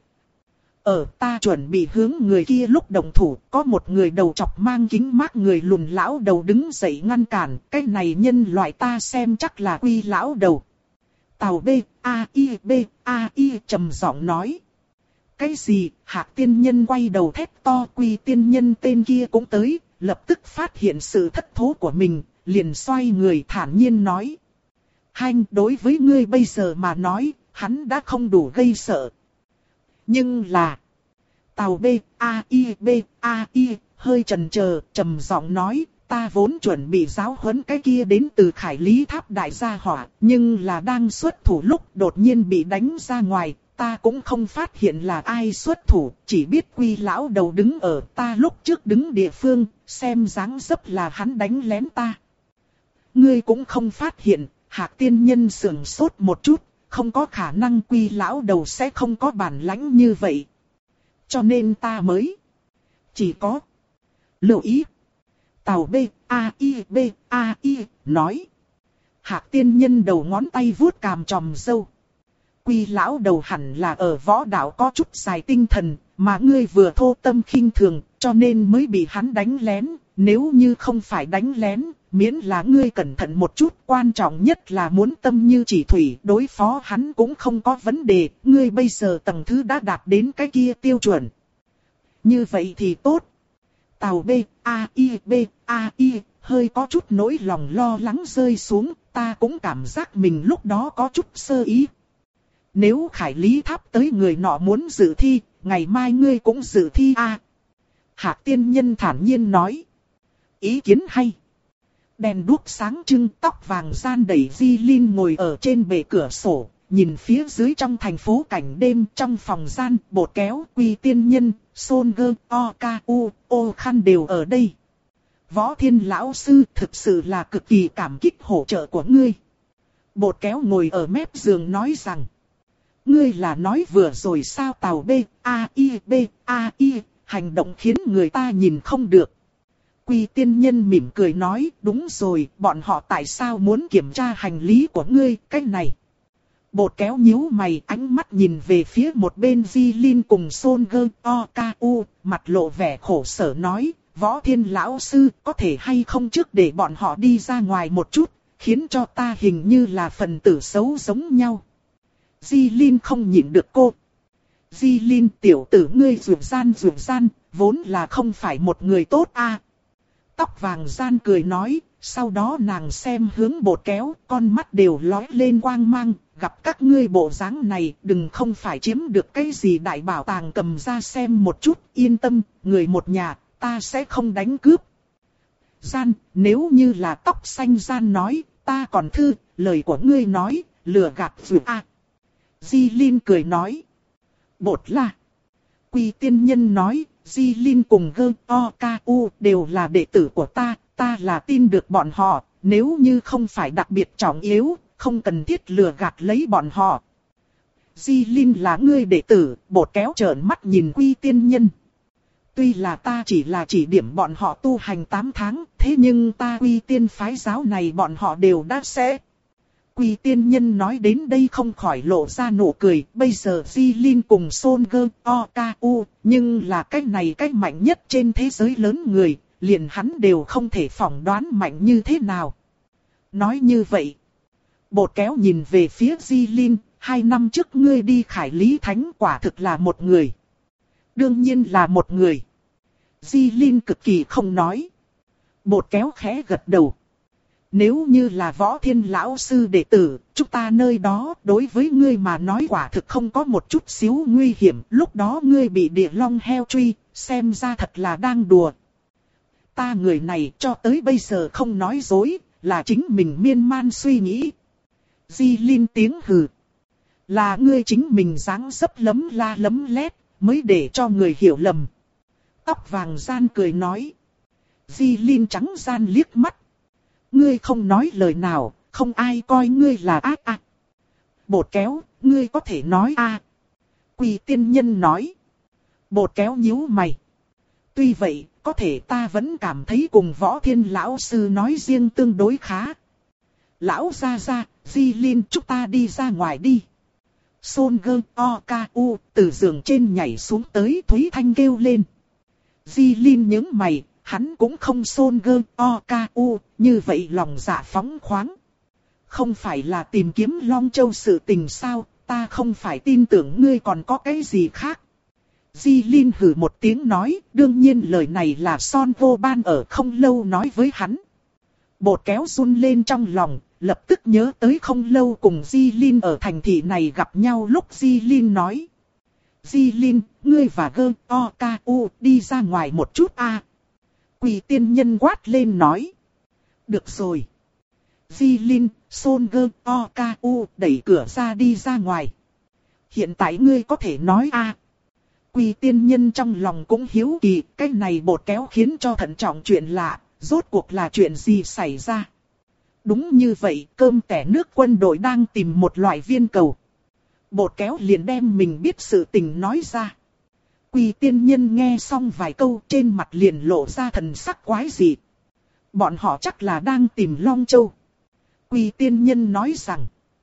Ở ta chuẩn bị hướng người kia lúc đồng thủ, có một người đầu chọc mang kính mát người lùn lão đầu đứng dậy ngăn cản, cái này nhân loại ta xem chắc là Quy lão đầu. Tào B, A, I, B, A, I trầm giọng nói. Cái gì? Hạc tiên nhân quay đầu thét to, Quy tiên nhân tên kia cũng tới, lập tức phát hiện sự thất thố của mình, liền xoay người thản nhiên nói. Hanh, đối với ngươi bây giờ mà nói, hắn đã không đủ gây sợ. Nhưng là... Tào B, A, I, B, A, I, hơi chần chờ, trầm giọng nói, ta vốn chuẩn bị giáo huấn cái kia đến từ Khải Lý Tháp đại gia hỏa, nhưng là đang xuất thủ lúc đột nhiên bị đánh ra ngoài, ta cũng không phát hiện là ai xuất thủ, chỉ biết Quy lão đầu đứng ở ta lúc trước đứng địa phương, xem dáng dấp là hắn đánh lén ta. Ngươi cũng không phát hiện, Hạc tiên nhân sườn sốt một chút, không có khả năng Quy lão đầu sẽ không có bản lãnh như vậy. Cho nên ta mới chỉ có lưu ý. Tào B, A, I, B, A, I nói. Hạc tiên nhân đầu ngón tay vuốt cằm tròm râu. Quy lão đầu hẳn là ở võ đạo có chút dài tinh thần, mà ngươi vừa thô tâm khinh thường, cho nên mới bị hắn đánh lén. Nếu như không phải đánh lén, miễn là ngươi cẩn thận một chút, quan trọng nhất là muốn tâm như chỉ thủy, đối phó hắn cũng không có vấn đề, ngươi bây giờ tầng thứ đã đạt đến cái kia tiêu chuẩn. Như vậy thì tốt. Tào B, A, I, B, A, I, hơi có chút nỗi lòng lo lắng rơi xuống, ta cũng cảm giác mình lúc đó có chút sơ ý. Nếu Khải Lý Tháp tới người nọ muốn dự thi, ngày mai ngươi cũng dự thi à? Hạc tiên nhân thản nhiên nói. Ý kiến hay. Đèn đuốc sáng trưng, tóc vàng gian đẩy Di Linh ngồi ở trên bệ cửa sổ, nhìn phía dưới trong thành phố cảnh đêm, trong phòng gian, Bột Kéo, Quy tiên nhân, Sôn Gơ, O Ca U, Ô Khăn đều ở đây. Võ Thiên lão sư thực sự là cực kỳ cảm kích hỗ trợ của ngươi. Bột Kéo ngồi ở mép giường nói rằng. Ngươi là nói vừa rồi sao? Tào B, A, I, B, A, I, hành động khiến người ta nhìn không được. Quy tiên nhân mỉm cười nói, đúng rồi, bọn họ tại sao muốn kiểm tra hành lý của ngươi, cái này. Bột Kéo nhíu mày, ánh mắt nhìn về phía một bên Di Linh cùng Sôn Gơ, O, Ca, U, mặt lộ vẻ khổ sở nói, Võ Thiên lão sư, có thể hay không trước để bọn họ đi ra ngoài một chút, khiến cho ta hình như là phần tử xấu giống nhau. Di Linh không nhịn được cô. Di Linh tiểu tử ngươi rụt gian rụt gian, vốn là không phải một người tốt a. À. Tóc vàng gian cười nói, sau đó nàng xem hướng Bột Kéo, con mắt đều lóe lên quang mang, gặp các ngươi bộ dáng này, đừng không phải chiếm được cái gì đại bảo tàng cầm ra xem một chút, yên tâm, người một nhà, ta sẽ không đánh cướp. Gian, nếu như là tóc xanh gian nói, ta còn thư, lời của ngươi nói, lừa gạt rụt a. À. Di Linh cười nói. Bột là. Quy tiên nhân nói, Di Linh cùng Gơ, O, Ca, U đều là đệ tử của ta, ta là tin được bọn họ, nếu như không phải đặc biệt trọng yếu, không cần thiết lừa gạt lấy bọn họ. Di Linh là ngươi đệ tử, Bột Kéo trợn mắt nhìn Quy tiên nhân. Tuy là ta chỉ là chỉ điểm bọn họ tu hành tám tháng, thế nhưng ta Quy tiên phái giáo này bọn họ đều đã sẽ. Quy tiên nhân nói đến đây không khỏi lộ ra nụ cười, bây giờ Di Linh cùng Sôn Gơ, O, Ca, U, nhưng là cách này cách mạnh nhất trên thế giới lớn người, liền hắn đều không thể phỏng đoán mạnh như thế nào. Nói như vậy, Bột Kéo nhìn về phía Di Linh, hai năm trước ngươi đi Khải Lý Thánh quả thực là một người. Đương nhiên là một người. Di Linh cực kỳ không nói. Bột Kéo khẽ gật đầu. Nếu như là Võ Thiên lão sư đệ tử, chúng ta nơi đó đối với ngươi mà nói quả thực không có một chút xíu nguy hiểm. Lúc đó ngươi bị địa long heo truy, xem ra thật là đang đùa. Ta người này cho tới bây giờ không nói dối, là chính mình miên man suy nghĩ. Di Linh tiếng hừ. Là ngươi chính mình dáng dấp lấm la lấm lét, mới để cho người hiểu lầm. Tóc vàng gian cười nói. Di Linh trắng gian liếc mắt. Ngươi không nói lời nào, không ai coi ngươi là ác ác. Bột kéo, ngươi có thể nói a à. Quỳ tiên nhân nói. Bột kéo nhíu mày. Tuy vậy, có thể ta vẫn cảm thấy cùng Võ Thiên lão sư nói riêng tương đối khá. Lão ra ra, Di Linh chúng ta đi ra ngoài đi. Son gơ o ca u từ giường trên nhảy xuống tới Thúy Thanh kêu lên. Di Linh nhướng mày, hắn cũng không son gơ o ca u, như vậy lòng dạ phóng khoáng. Không phải là tìm kiếm Long Châu sự tình sao, ta không phải tin tưởng ngươi còn có cái gì khác. Di Linh hử một tiếng nói, đương nhiên lời này là Son Vô Ban ở không lâu nói với hắn. Bột kéo run lên trong lòng, lập tức nhớ tới không lâu cùng Di Linh ở thành thị này gặp nhau lúc Di Linh nói. Di Linh, ngươi và gơ o ca u đi ra ngoài một chút a. À. Quỳ tiên nhân quát lên nói. Được rồi. Di Linh, Son gơ o ca u đẩy cửa ra đi ra ngoài. Hiện tại ngươi có thể nói a. À. Quỳ tiên nhân trong lòng cũng hiếu kỳ, cái này bột kéo khiến cho thận trọng chuyện lạ, rốt cuộc là chuyện gì xảy ra. Đúng như vậy, cơm tẻ nước quân đội đang tìm một loại viên cầu. Bột kéo liền đem mình biết sự tình nói ra. Quỳ tiên nhân nghe xong vài câu trên mặt liền lộ ra thần sắc quái dị. Bọn họ chắc là đang tìm Long Châu. Quỳ tiên nhân nói rằng,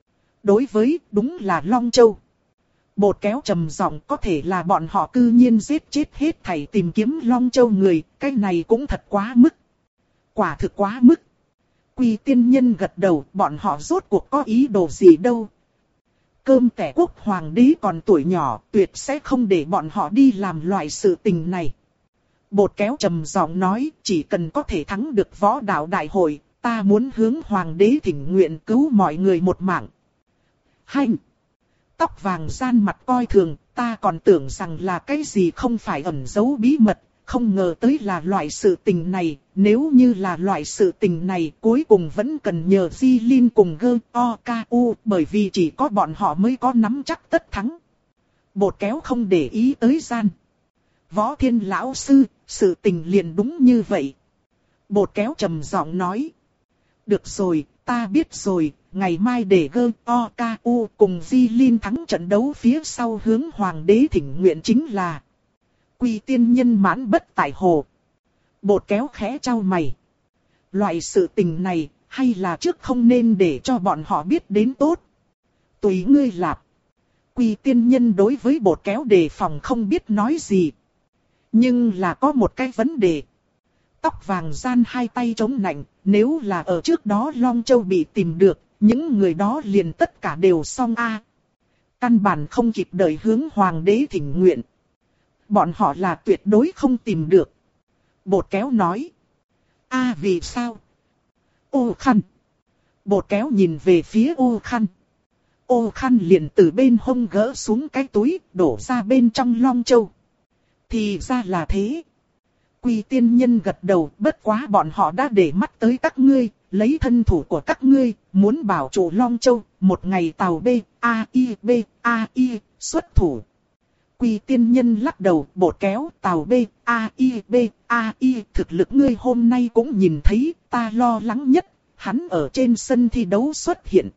đối với đúng là Long Châu. Bột kéo trầm giọng có thể là bọn họ cư nhiên giết chết hết thảy tìm kiếm Long Châu người, cái này cũng thật quá mức. Quả thực quá mức. Quỳ tiên nhân gật đầu, bọn họ rốt cuộc có ý đồ gì đâu. Cơm tẻ quốc hoàng đế còn tuổi nhỏ, tuyệt sẽ không để bọn họ đi làm loại sự tình này. Bột kéo trầm giọng nói, chỉ cần có thể thắng được võ đạo đại hội, ta muốn hướng hoàng đế thỉnh nguyện cứu mọi người một mạng. Hành! Tóc vàng gian mặt coi thường, ta còn tưởng rằng là cái gì không phải ẩn giấu bí mật, không ngờ tới là loại sự tình này. Nếu như là loại sự tình này, cuối cùng vẫn cần nhờ Di Linh cùng gơ o ca u, bởi vì chỉ có bọn họ mới có nắm chắc tất thắng. Bột kéo không để ý tới gian. Võ Thiên lão sư, sự tình liền đúng như vậy. Bột kéo trầm giọng nói. Được rồi, ta biết rồi. Ngày mai để gơ o ca u cùng Di Linh thắng trận đấu phía sau hướng hoàng đế thỉnh nguyện chính là Quỳ tiên nhân mãn bất tại hồ. Bột kéo khẽ trao mày. Loại sự tình này hay là trước không nên để cho bọn họ biết đến tốt. Tùy ngươi lạp. Quỳ tiên nhân đối với bột kéo đề phòng không biết nói gì. Nhưng là có một cái vấn đề. Tóc vàng gian hai tay chống nạnh, nếu là ở trước đó Long Châu bị tìm được, những người đó liền tất cả đều xong a. Căn bản không kịp đợi hướng hoàng đế thỉnh nguyện. Bọn họ là tuyệt đối không tìm được. Bột kéo nói. A vì sao? Ô khăn. Bột kéo nhìn về phía ô khăn. Ô khăn liền từ bên hông gỡ xuống cái túi, đổ ra bên trong Long Châu. Thì ra là thế. Quỳ tiên nhân gật đầu, bất quá bọn họ đã để mắt tới các ngươi, lấy thân thủ của các ngươi, muốn bảo trụ Long Châu, một ngày tàu B, A I B, A I, xuất thủ. Quỳ tiên nhân lắc đầu, bột kéo, tàu B, A I B, A I, thực lực ngươi hôm nay cũng nhìn thấy, ta lo lắng nhất, hắn ở trên sân thi đấu xuất hiện.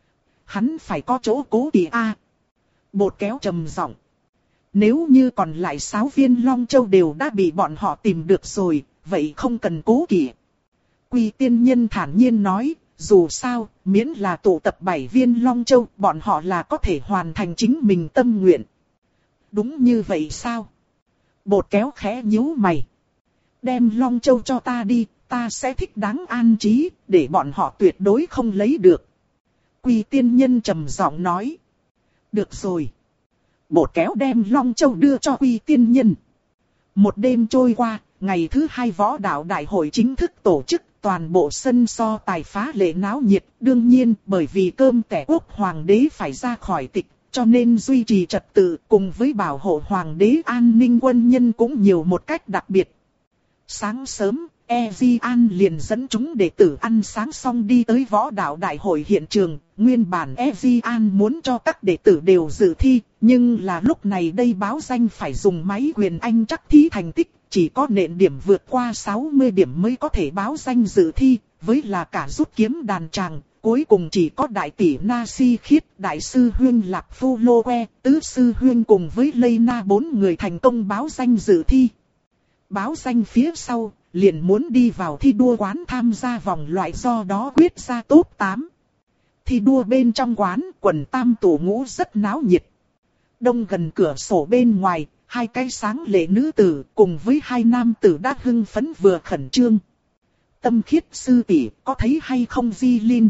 Hắn phải có chỗ cố kỵ A. Bột kéo trầm giọng. Nếu như còn lại sáu viên Long Châu đều đã bị bọn họ tìm được rồi, vậy không cần cố kỵ. Quỳ tiên nhân thản nhiên nói, dù sao, miễn là tụ tập bảy viên Long Châu, bọn họ là có thể hoàn thành chính mình tâm nguyện. Đúng như vậy sao? Bột kéo khẽ nhíu mày. Đem Long Châu cho ta đi, ta sẽ thích đáng an trí, để bọn họ tuyệt đối không lấy được. Quỳ tiên nhân trầm giọng nói. Được rồi. Bột kéo đem Long Châu đưa cho Quỳ tiên nhân. Một đêm trôi qua, ngày thứ hai võ đạo đại hội chính thức tổ chức, toàn bộ sân so tài phá lệ náo nhiệt. Đương nhiên, bởi vì cơm tẻ quốc hoàng đế phải ra khỏi tịch, cho nên duy trì trật tự cùng với bảo hộ hoàng đế an ninh quân nhân cũng nhiều một cách đặc biệt. Sáng sớm, Ezian liền dẫn chúng đệ tử ăn sáng xong đi tới võ đạo đại hội hiện trường. Nguyên bản Ezian muốn cho các đệ tử đều dự thi, nhưng là lúc này đây báo danh phải dùng máy quyền Anh chắc thí thành tích, chỉ có nện điểm vượt qua sáu mươi điểm mới có thể báo danh dự thi, với là cả rút kiếm đàn tràng. Cuối cùng chỉ có đại tỷ Nasi Khiết, đại sư huynh Lạc Phu Lô Que, tứ sư huynh cùng với Lena bốn người thành công báo danh dự thi. Báo danh phía sau, liền muốn đi vào thi đua quán tham gia vòng loại, do đó quyết ra top tám. Thi đua bên trong quán, quần tam tổ ngũ rất náo nhiệt. Đông gần cửa sổ bên ngoài, hai cái sáng lệ nữ tử cùng với hai nam tử đã hưng phấn vừa khẩn trương. Tâm Khiết sư tỷ, có thấy hay không Di Linh?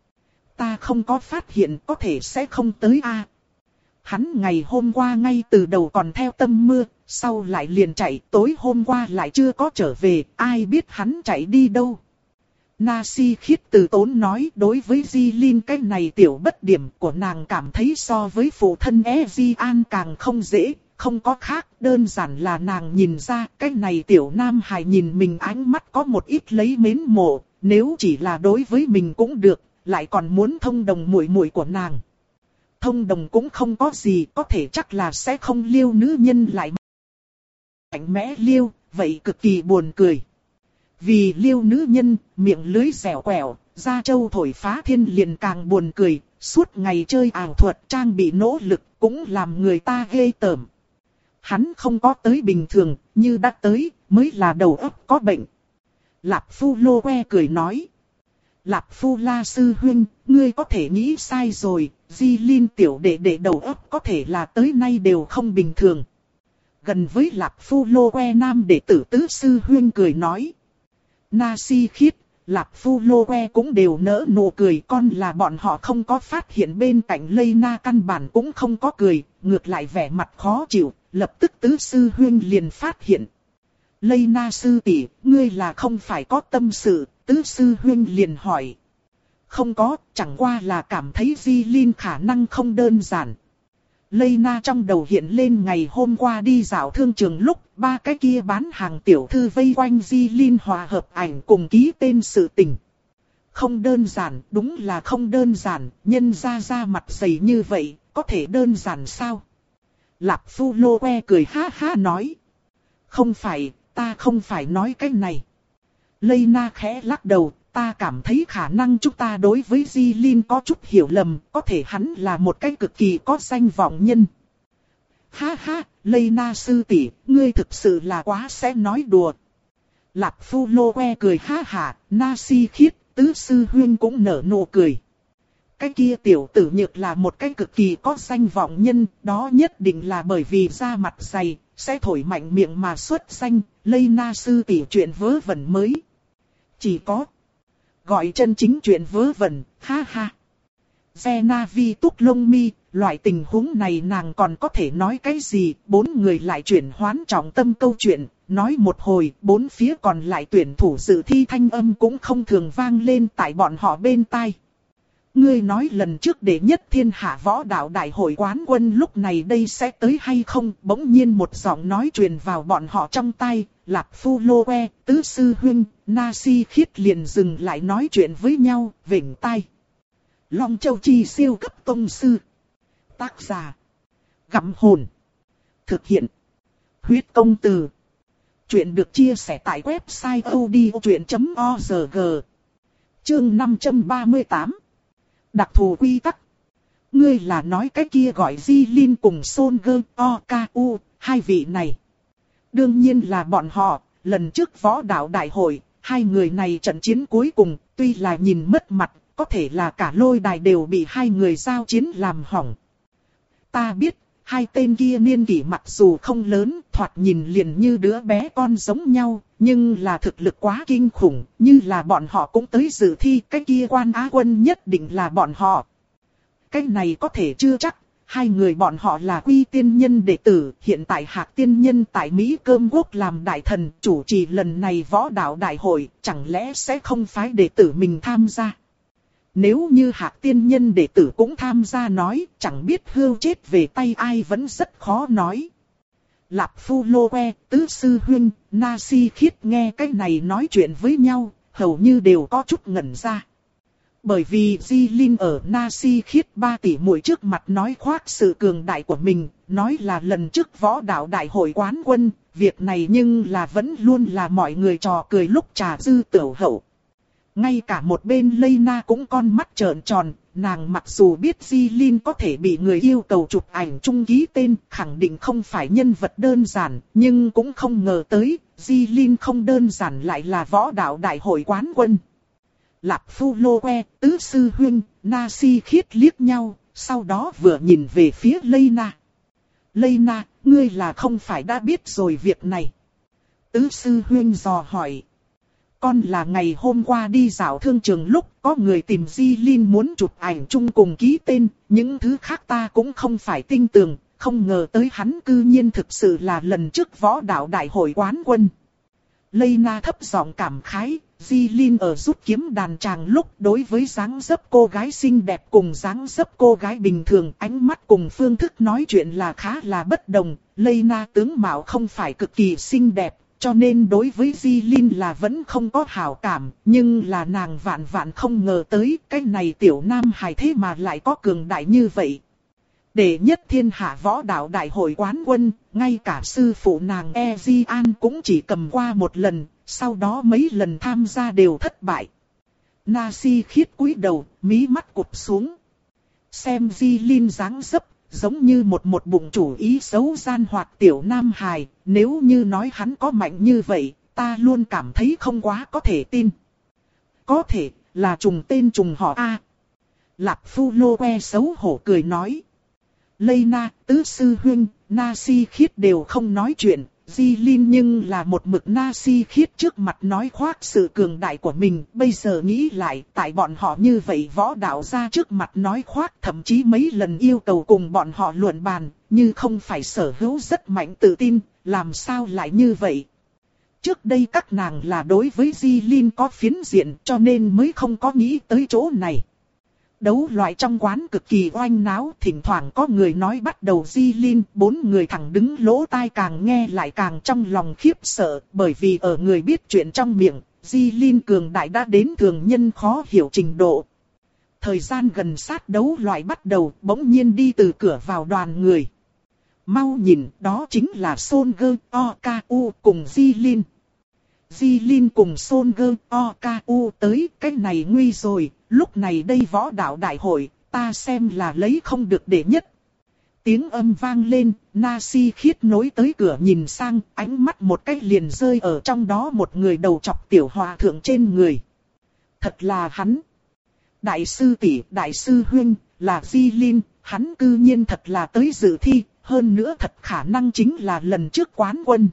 Ta không có phát hiện, có thể sẽ không tới a. À. Hắn ngày hôm qua ngay từ đầu còn theo tâm mưa, sau lại liền chạy, tối hôm qua lại chưa có trở về, ai biết hắn chạy đi đâu. Nasi Khiết từ tốn nói, đối với Di Linh cái này tiểu bất điểm của nàng cảm thấy so với phụ thân Ezian càng không dễ, không có khác, đơn giản là nàng nhìn ra cái này tiểu nam hài nhìn mình ánh mắt có một ít lấy mến mộ, nếu chỉ là đối với mình cũng được, lại còn muốn thông đồng muội muội của nàng. Thông đồng cũng không có gì, có thể chắc là sẽ không liêu nữ nhân lại. Mạnh mẽ liêu, vậy cực kỳ buồn cười. Vì liêu nữ nhân, miệng lưới dẻo quẹo, da trâu thổi phá thiên liền càng buồn cười, suốt ngày chơi ảo thuật trang bị nỗ lực, cũng làm người ta ghê tởm. Hắn không có tới bình thường, như đã tới, mới là đầu óc có bệnh. Lạp Phu Lô Que cười nói. Lạp Phu La sư huynh, ngươi có thể nghĩ sai rồi, Di Linh tiểu đệ đệ đầu óc có thể là tới nay đều không bình thường. Gần với Lạp Phu Lô Que nam đệ tử tứ sư huynh cười nói. Nasi Khiết, Lạp Phu Lô Que cũng đều nỡ nụ cười, con là bọn họ không có phát hiện bên cạnh Lena căn bản cũng không có cười, ngược lại vẻ mặt khó chịu, lập tức tứ sư huynh liền phát hiện. Lena sư tỷ, ngươi là không phải có tâm sự, tứ sư huynh liền hỏi. Không có, chẳng qua là cảm thấy Di Linh khả năng không đơn giản. Lena trong đầu hiện lên ngày hôm qua đi dạo thương trường lúc ba cái kia bán hàng tiểu thư vây quanh Di Linh hòa hợp ảnh cùng ký tên sự tình. Không đơn giản, đúng là không đơn giản, nhân ra ra mặt dày như vậy, có thể đơn giản sao? Lạp Phu Lô Que cười ha ha nói. Không phải, ta không phải nói cái này. Lena khẽ lắc đầu, ta cảm thấy khả năng chúng ta đối với Di Linh có chút hiểu lầm, có thể hắn là một cái cực kỳ có danh vọng nhân. Ha ha, Lena sư tỷ, ngươi thực sự là quá sẽ nói đùa. Lạp Phu Lô Que cười ha hả, Nasi Khiết, tứ sư huynh cũng nở nụ cười. Cái kia tiểu tử nhược là một cái cực kỳ có danh vọng nhân, đó nhất định là bởi vì da mặt dày, sẽ thổi mạnh miệng mà xuất danh, Lena sư tỷ chuyện vớ vẩn mới. Chỉ có gọi chân chính chuyện vớ vẩn, ha ha. Zena Vi túc lông mi, loại tình huống này nàng còn có thể nói cái gì, bốn người lại chuyển hoán trọng tâm câu chuyện, nói một hồi, bốn phía còn lại tuyển thủ dự thi thanh âm cũng không thường vang lên tại bọn họ bên tai. Ngươi nói lần trước đệ nhất thiên hạ võ đạo đại hội quán quân lúc này đây sẽ tới hay không, bỗng nhiên một giọng nói truyền vào bọn họ trong tai, Lạp Phu Lô Que, tứ sư huynh, Nasi Khiết liền dừng lại nói chuyện với nhau, vểnh tai. Long Châu Chi siêu cấp tông sư. Tác giả. Gặm hồn. Thực hiện. Huyết công từ. Chuyện được chia sẻ tại website odchuyện chấm org. Chương năm trăm ba mươi tám. Đặc thù quy tắc. Ngươi là nói cái kia gọi Di Linh cùng Son Gơ O K U, hai vị này. Đương nhiên là bọn họ, lần trước võ đạo đại hội, hai người này trận chiến cuối cùng, tuy là nhìn mất mặt, có thể là cả lôi đài đều bị hai người giao chiến làm hỏng. Ta biết, hai tên kia niên kỷ mặc dù không lớn, thoạt nhìn liền như đứa bé con giống nhau, nhưng là thực lực quá kinh khủng, như là bọn họ cũng tới dự thi, cái kia quan á quân nhất định là bọn họ. Cái này có thể chưa chắc, hai người bọn họ là Quy tiên nhân đệ tử, hiện tại Hạc tiên nhân tại Mỹ Cơm Quốc làm đại thần, chủ trì lần này võ đạo đại hội, chẳng lẽ sẽ không phái đệ tử mình tham gia. Nếu như Hạc tiên nhân đệ tử cũng tham gia nói, chẳng biết hưu chết về tay ai vẫn rất khó nói. Lạp Phu Lô Que, Tứ Sư Huynh, Na Si Khiết nghe cái này nói chuyện với nhau, hầu như đều có chút ngẩn ra. Bởi vì Di Linh ở Na Si Khiết ba tỷ muội trước mặt nói khoác sự cường đại của mình, nói là lần trước võ đạo đại hội quán quân, việc này nhưng là vẫn luôn là mọi người trò cười lúc trà dư tiểu hậu. Ngay cả một bên Lena cũng con mắt trợn tròn, nàng mặc dù biết Di Linh có thể bị người yêu cầu chụp ảnh chung ký tên, khẳng định không phải nhân vật đơn giản, nhưng cũng không ngờ tới, Di Linh không đơn giản lại là võ đạo đại hội quán quân. Lạp Phu Lô Que, Tứ Sư Huynh, Na Si Khiết liếc nhau, sau đó vừa nhìn về phía Lena. Lena, ngươi là không phải đã biết rồi việc này? Tứ Sư Huynh dò hỏi. Con là ngày hôm qua đi dạo thương trường lúc có người tìm Di Linh muốn chụp ảnh chung cùng ký tên, những thứ khác ta cũng không phải tin tưởng, không ngờ tới hắn cư nhiên thực sự là lần trước võ đạo đại hội quán quân. Lena thấp giọng cảm khái, Di Linh ở rút kiếm đàn tràng lúc đối với dáng dấp cô gái xinh đẹp cùng dáng dấp cô gái bình thường, ánh mắt cùng phương thức nói chuyện là khá là bất đồng. Lena tướng mạo không phải cực kỳ xinh đẹp, cho nên đối với Di Linh là vẫn không có hảo cảm, nhưng là nàng vạn vạn không ngờ tới cái này tiểu nam hài thế mà lại có cường đại như vậy. Đệ nhất thiên hạ võ đạo đại hội quán quân, ngay cả sư phụ nàng E Di An cũng chỉ cầm qua một lần, sau đó mấy lần tham gia đều thất bại. Na Si Khiết cúi đầu, mí mắt cụp xuống. Xem Di Linh dáng dấp, giống như một một bụng chủ ý xấu gian hoạt tiểu nam hài, nếu như nói hắn có mạnh như vậy, ta luôn cảm thấy không quá có thể tin. Có thể, là trùng tên trùng họ A. Lạp Phu Lô Que xấu hổ cười nói. Lena, Tứ Sư Huynh, Na Si Khiết đều không nói chuyện, Di Linh nhưng là một mực Na Si Khiết trước mặt nói khoác sự cường đại của mình. Bây giờ nghĩ lại, tại bọn họ như vậy võ đạo ra trước mặt nói khoác, thậm chí mấy lần yêu cầu cùng bọn họ luận bàn, như không phải sở hữu rất mạnh tự tin, làm sao lại như vậy? Trước đây các nàng là đối với Di Linh có phiến diện cho nên mới không có nghĩ tới chỗ này. Đấu loại trong quán cực kỳ oanh náo, thỉnh thoảng có người nói bắt đầu Di Linh, bốn người thẳng đứng lỗ tai càng nghe lại càng trong lòng khiếp sợ, bởi vì ở người biết chuyện trong miệng, Di Linh cường đại đã đến thường nhân khó hiểu trình độ. Thời gian gần sát đấu loại bắt đầu, bỗng nhiên đi từ cửa vào đoàn người. Mau nhìn, đó chính là Son-gơ, O-Ka-u cùng Di Linh. Di Linh cùng Son-gơ, O-Ka-u tới, cái này nguy rồi. Lúc này đây võ đạo đại hội, ta xem là lấy không được đệ nhất. Tiếng âm vang lên, Na Si Khiết nối tới cửa nhìn sang, ánh mắt một cách liền rơi ở trong đó một người đầu chọc tiểu hòa thượng trên người. Thật là hắn. Đại sư tỷ, đại sư huynh, là Di Linh, hắn cư nhiên thật là tới dự thi, hơn nữa thật khả năng chính là lần trước quán quân.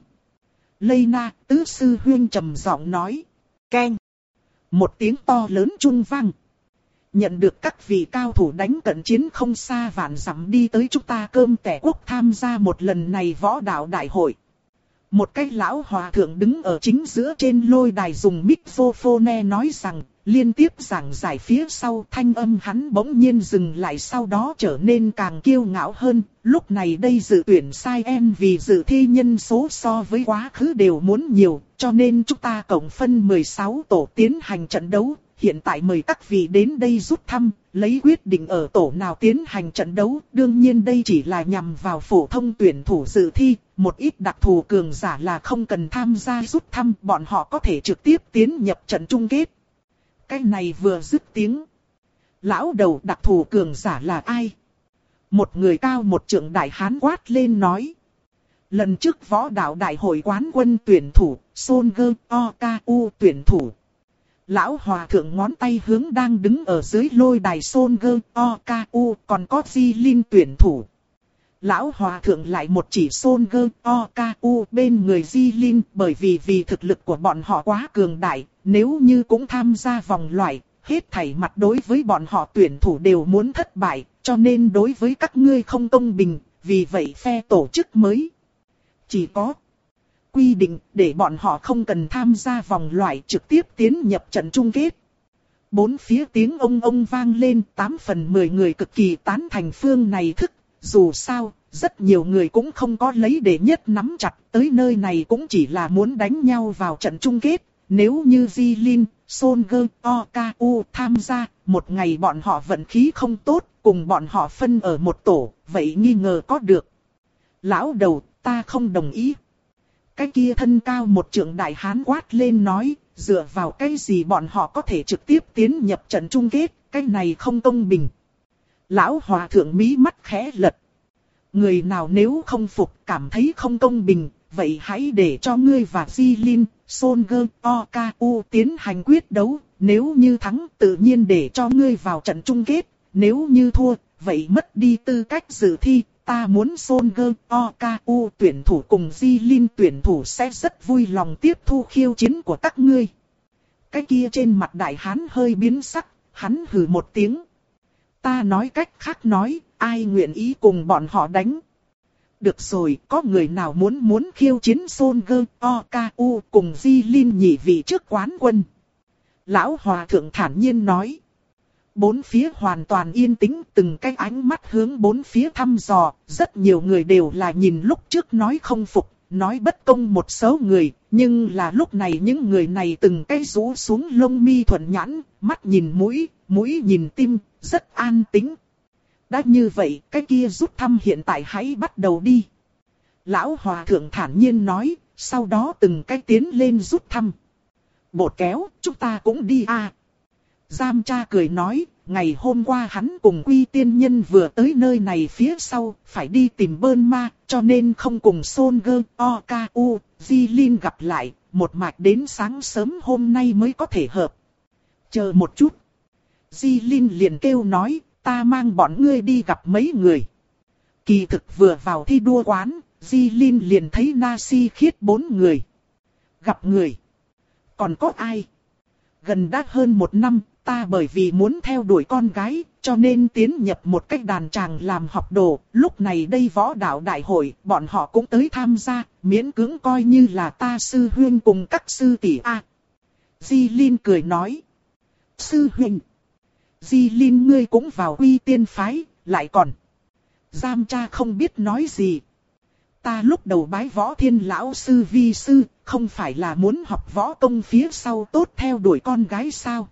Lena, Tứ Sư Huynh trầm giọng nói. Keng. Một tiếng to lớn trung vang. Nhận được các vị cao thủ đánh cận chiến không xa vạn dặm đi tới chúng ta cơm tẻ quốc tham gia một lần này võ đạo đại hội. Một cái lão hòa thượng đứng ở chính giữa trên lôi đài dùng microphone nói rằng, liên tiếp giảng giải phía sau thanh âm hắn bỗng nhiên dừng lại sau đó trở nên càng kiêu ngạo hơn. Lúc này đây dự tuyển sai em vì dự thi nhân số so với quá khứ đều muốn nhiều, cho nên chúng ta cộng phân mười sáu tổ tiến hành trận đấu. Hiện tại mời các vị đến đây rút thăm, lấy quyết định ở tổ nào tiến hành trận đấu. Đương nhiên đây chỉ là nhằm vào phổ thông tuyển thủ dự thi, một ít đặc thù cường giả là không cần tham gia rút thăm, bọn họ có thể trực tiếp tiến nhập trận chung kết. Cái này vừa dứt tiếng. Lão đầu đặc thù cường giả là ai? Một người cao một trượng đại hán quát lên nói. Lần trước võ đạo đại hội quán quân tuyển thủ, Son-gơ, O-Ka-u tuyển thủ. Lão hòa thượng ngón tay hướng đang đứng ở dưới lôi đài Son-gơ, O-Ka-u còn có Di Linh tuyển thủ. Lão hòa thượng lại một chỉ Son-gơ, O-Ka-u bên người Di Linh, bởi vì vì thực lực của bọn họ quá cường đại, nếu như cũng tham gia vòng loại, hết thảy mặt đối với bọn họ tuyển thủ đều muốn thất bại, cho nên đối với các ngươi không công bình, vì vậy phe tổ chức mới. Chỉ có quy định để bọn họ không cần tham gia vòng loại trực tiếp tiến nhập trận chung kết. Bốn phía tiếng ông ông vang lên, tám phần mười người cực kỳ tán thành phương này thức. dù sao, rất nhiều người cũng không có lấy đệ nhất nắm chặt, tới nơi này cũng chỉ là muốn đánh nhau vào trận chung kết. Nếu như Jilin, Solskjaer, Okafu tham gia, một ngày bọn họ vận khí không tốt, cùng bọn họ phân ở một tổ, vậy nghi ngờ có được. Lão đầu, ta không đồng ý. Cái kia thân cao một trượng đại hán quát lên nói, dựa vào cái gì bọn họ có thể trực tiếp tiến nhập trận chung kết, cái này không công bình. Lão hòa thượng mí mắt khẽ lật. Người nào nếu không phục cảm thấy không công bình, vậy hãy để cho ngươi và Jilin, Solskjaer, Okafu tiến hành quyết đấu. Nếu như thắng tự nhiên để cho ngươi vào trận chung kết, nếu như thua, vậy mất đi tư cách dự thi. Ta muốn Solskjaer, Okafu tuyển thủ cùng Jilin tuyển thủ sẽ rất vui lòng tiếp thu khiêu chiến của các ngươi. Cái kia trên mặt đại hán hơi biến sắc, hắn hừ một tiếng. Ta nói cách khác nói, ai nguyện ý cùng bọn họ đánh. Được rồi, có người nào muốn muốn khiêu chiến Solskjaer, Okafu cùng Jilin nhị vị trước quán quân. Lão hòa thượng thản nhiên nói. Bốn phía hoàn toàn yên tĩnh, từng cái ánh mắt hướng bốn phía thăm dò, rất nhiều người đều là nhìn lúc trước nói không phục, nói bất công một số người, nhưng là lúc này những người này từng cái rũ xuống lông mi thuận nhãn, mắt nhìn mũi, mũi nhìn tim, rất an tĩnh. Đã như vậy, cái kia rút thăm hiện tại hãy bắt đầu đi. Lão hòa thượng thản nhiên nói, sau đó từng cái tiến lên rút thăm. Bột kéo, chúng ta cũng đi à. Giam cha cười nói, ngày hôm qua hắn cùng Quy tiên nhân vừa tới nơi này phía sau, phải đi tìm Bơn Ma, cho nên không cùng Solskjaer, Okafu, Jilin gặp lại, một mạch đến sáng sớm hôm nay mới có thể hợp. Chờ một chút. Jilin liền kêu nói, ta mang bọn ngươi đi gặp mấy người. Kỳ thực vừa vào thi đua quán, Jilin liền thấy Na Si Khiết bốn người. Gặp người. Còn có ai? Gần đã hơn một năm, ta bởi vì muốn theo đuổi con gái, cho nên tiến nhập một cách đàn tràng làm học đồ. Lúc này đây võ đạo đại hội, bọn họ cũng tới tham gia, miễn cưỡng coi như là ta sư huynh cùng các sư tỷ a. Jilin cười nói. Sư huynh. Jilin ngươi cũng vào Quy tiên phái, lại còn. Giam cha không biết nói gì. Ta lúc đầu bái võ thiên lão sư vi sư, không phải là muốn học võ công phía sau tốt theo đuổi con gái sao?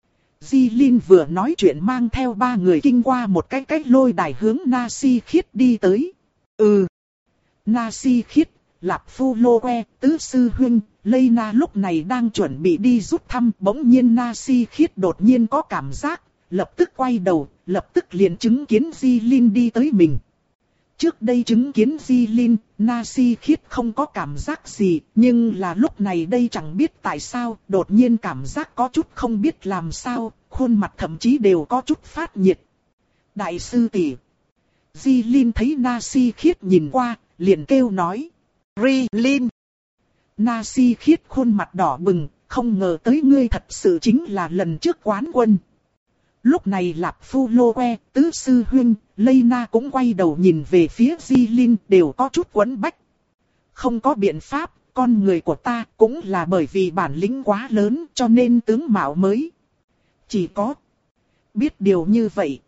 Jilin vừa nói chuyện mang theo ba người kinh qua một cái cách lôi đài hướng Na Si Khiết đi tới. Ừ. Na Si Khiết, Lạp Phu Lô Que, tứ sư huynh, Lây Na lúc này đang chuẩn bị đi rút thăm. Bỗng nhiên Na Si Khiết đột nhiên có cảm giác, lập tức quay đầu, lập tức liền chứng kiến Jilin đi tới mình. Trước đây chứng kiến Jilin, Na Si Khiết không có cảm giác gì, nhưng là lúc này đây chẳng biết tại sao, đột nhiên cảm giác có chút không biết làm sao, khuôn mặt thậm chí đều có chút phát nhiệt. Đại sư tỷ. Jilin thấy Na Si Khiết nhìn qua, liền kêu nói. Rilin. Na Si Khiết khuôn mặt đỏ bừng, không ngờ tới ngươi thật sự chính là lần trước quán quân. Lúc này Lạp Phu Lô Que, tứ sư huynh, Lây Na cũng quay đầu nhìn về phía Jilin, đều có chút quẫn bách. Không có biện pháp, con người của ta cũng là bởi vì bản lĩnh quá lớn cho nên tướng mạo mới. Chỉ có biết điều như vậy.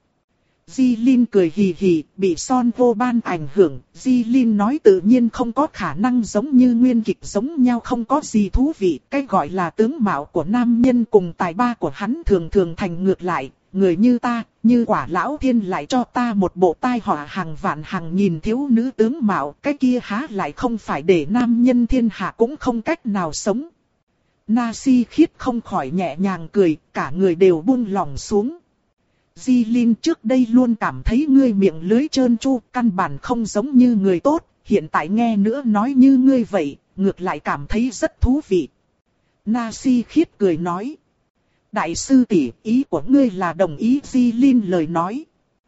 Jilin cười hì hì, bị Son Vô Ban ảnh hưởng, Jilin nói tự nhiên không có khả năng giống như nguyên kịch giống nhau, không có gì thú vị. Cái gọi là tướng mạo của nam nhân cùng tài ba của hắn thường thường thành ngược lại. Người như ta, như Quả Lão Thiên lại cho ta một bộ tai họa hàng vạn hàng nghìn thiếu nữ tướng mạo, cái kia há lại không phải để nam nhân thiên hạ cũng không cách nào sống. Na Si Khiết không khỏi nhẹ nhàng cười, cả người đều buông lỏng xuống. Jilin trước đây luôn cảm thấy ngươi miệng lưới trơn tru, căn bản không giống như người tốt, hiện tại nghe nữa nói như ngươi vậy, ngược lại cảm thấy rất thú vị. Na Si Khiết cười nói. Đại sư tỷ, ý của ngươi là đồng ý Jilin lời nói.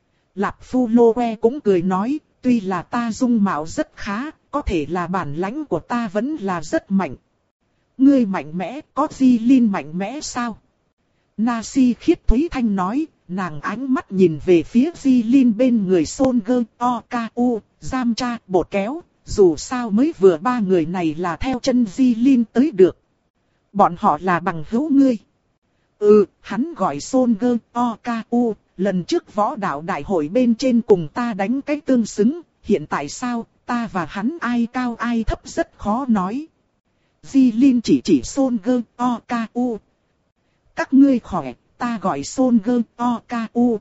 Lạp Phu Lô Que cũng cười nói, tuy là ta dung mạo rất khá, có thể là bản lãnh của ta vẫn là rất mạnh. Ngươi mạnh mẽ, có Jilin mạnh mẽ sao? Na Si Khiết Thúy Thanh nói, nàng ánh mắt nhìn về phía Jilin bên người Solskjaer, Okafu, Giam Cha, Bột Kéo, dù sao mới vừa ba người này là theo chân Jilin tới được. Bọn họ là bằng hữu ngươi. Ừ, hắn gọi Solskjaer, Okafu, lần trước võ đạo đại hội bên trên cùng ta đánh cái tương xứng, hiện tại sao, ta và hắn ai cao ai thấp rất khó nói. Di Linh chỉ chỉ Son Gơ O K U. Các ngươi khỏe, ta gọi Son Gơ O K U.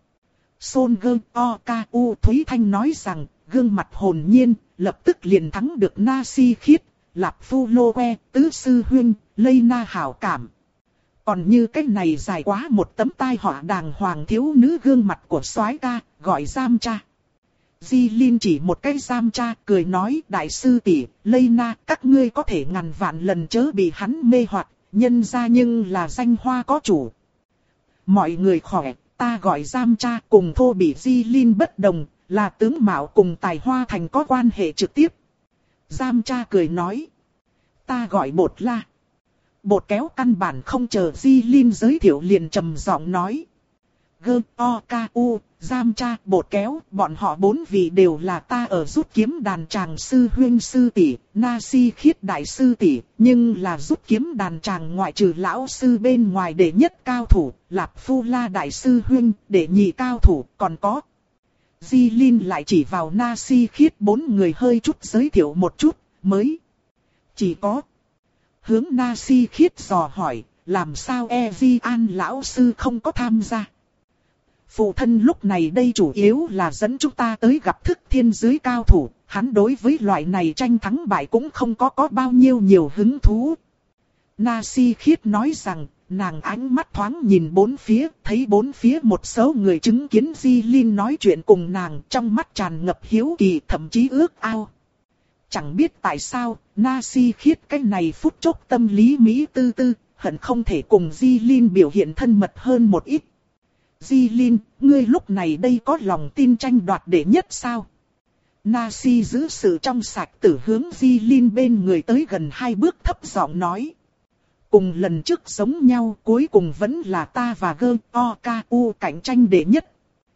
Son Gơ O K U Thúy Thanh nói rằng, gương mặt hồn nhiên, lập tức liền thắng được Na Si Khiết, Lạp Phu Lô Que, Tứ Sư Huynh, Lây Na hảo cảm. Còn như cái này dài quá một tấm tai họa đàng hoàng thiếu nữ gương mặt của soái ca, gọi Giam Cha. Di Linh chỉ một cái Giam Cha cười nói, đại sư tỷ, Lây Na, các ngươi có thể ngàn vạn lần chớ bị hắn mê hoặc, nhân ra nhưng là danh hoa có chủ. Mọi người khỏe, ta gọi Giam Cha cùng thô bị Di Linh bất đồng, là tướng mạo cùng tài hoa thành có quan hệ trực tiếp. Giam Cha cười nói, ta gọi Bột La. Bột Kéo căn bản không chờ Di Linh giới thiệu liền trầm giọng nói. Gơ, O, K, U, Giam Cha, Bột Kéo, bọn họ bốn vị đều là ta ở rút kiếm đàn tràng sư huynh sư tỷ, Na Si Khiết đại sư tỷ, nhưng là rút kiếm đàn tràng ngoại trừ lão sư bên ngoài đệ nhất cao thủ, Lạp Phu La đại sư huynh, đệ nhị cao thủ, còn có. Di Linh lại chỉ vào Na Si Khiết bốn người hơi chút giới thiệu một chút, mới. Chỉ có. Hướng Na Si Khiết dò hỏi, làm sao E Vi An lão sư không có tham gia. Phụ thân lúc này đây chủ yếu là dẫn chúng ta tới gặp thức thiên giới cao thủ, hắn đối với loại này tranh thắng bại cũng không có có bao nhiêu nhiều hứng thú. Na Si Khiết nói rằng, nàng ánh mắt thoáng nhìn bốn phía, thấy bốn phía một số người chứng kiến Di Linh nói chuyện cùng nàng, trong mắt tràn ngập hiếu kỳ thậm chí ước ao. Chẳng biết tại sao, Na Si Khiết cái này phút chốc tâm lý mỹ tư tư, hận không thể cùng Di Linh biểu hiện thân mật hơn một ít. Di Linh, ngươi lúc này đây có lòng tin tranh đoạt đệ nhất sao? Na Si giữ sự trong sạch tử hướng Di Linh bên người tới gần hai bước thấp giọng nói. Cùng lần trước giống nhau, cuối cùng vẫn là ta và Gơ, O, K, U cạnh tranh đệ nhất.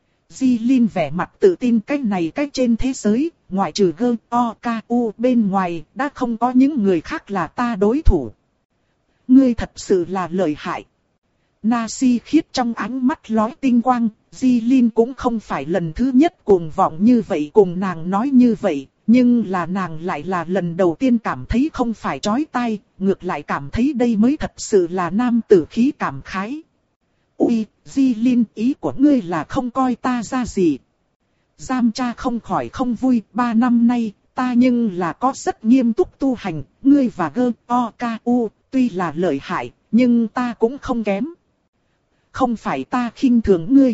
Di Linh vẻ mặt tự tin cái này cái trên thế giới, ngoại trừ Gơ, O, K, U bên ngoài, đã không có những người khác là ta đối thủ. Ngươi thật sự là lợi hại. Na Si Khiết trong ánh mắt lóe tinh quang, Di Linh cũng không phải lần thứ nhất cuồng vọng như vậy cùng nàng nói như vậy, nhưng là nàng lại là lần đầu tiên cảm thấy không phải chói tai, ngược lại cảm thấy đây mới thật sự là nam tử khí cảm khái. Ui, Di Linh, ý của ngươi là không coi ta ra gì. Giam Cha không khỏi không vui, ba năm nay, ta nhưng là có rất nghiêm túc tu hành, ngươi và Gơ, O, K, U, tuy là lợi hại, nhưng ta cũng không kém. Không phải ta khinh thường ngươi.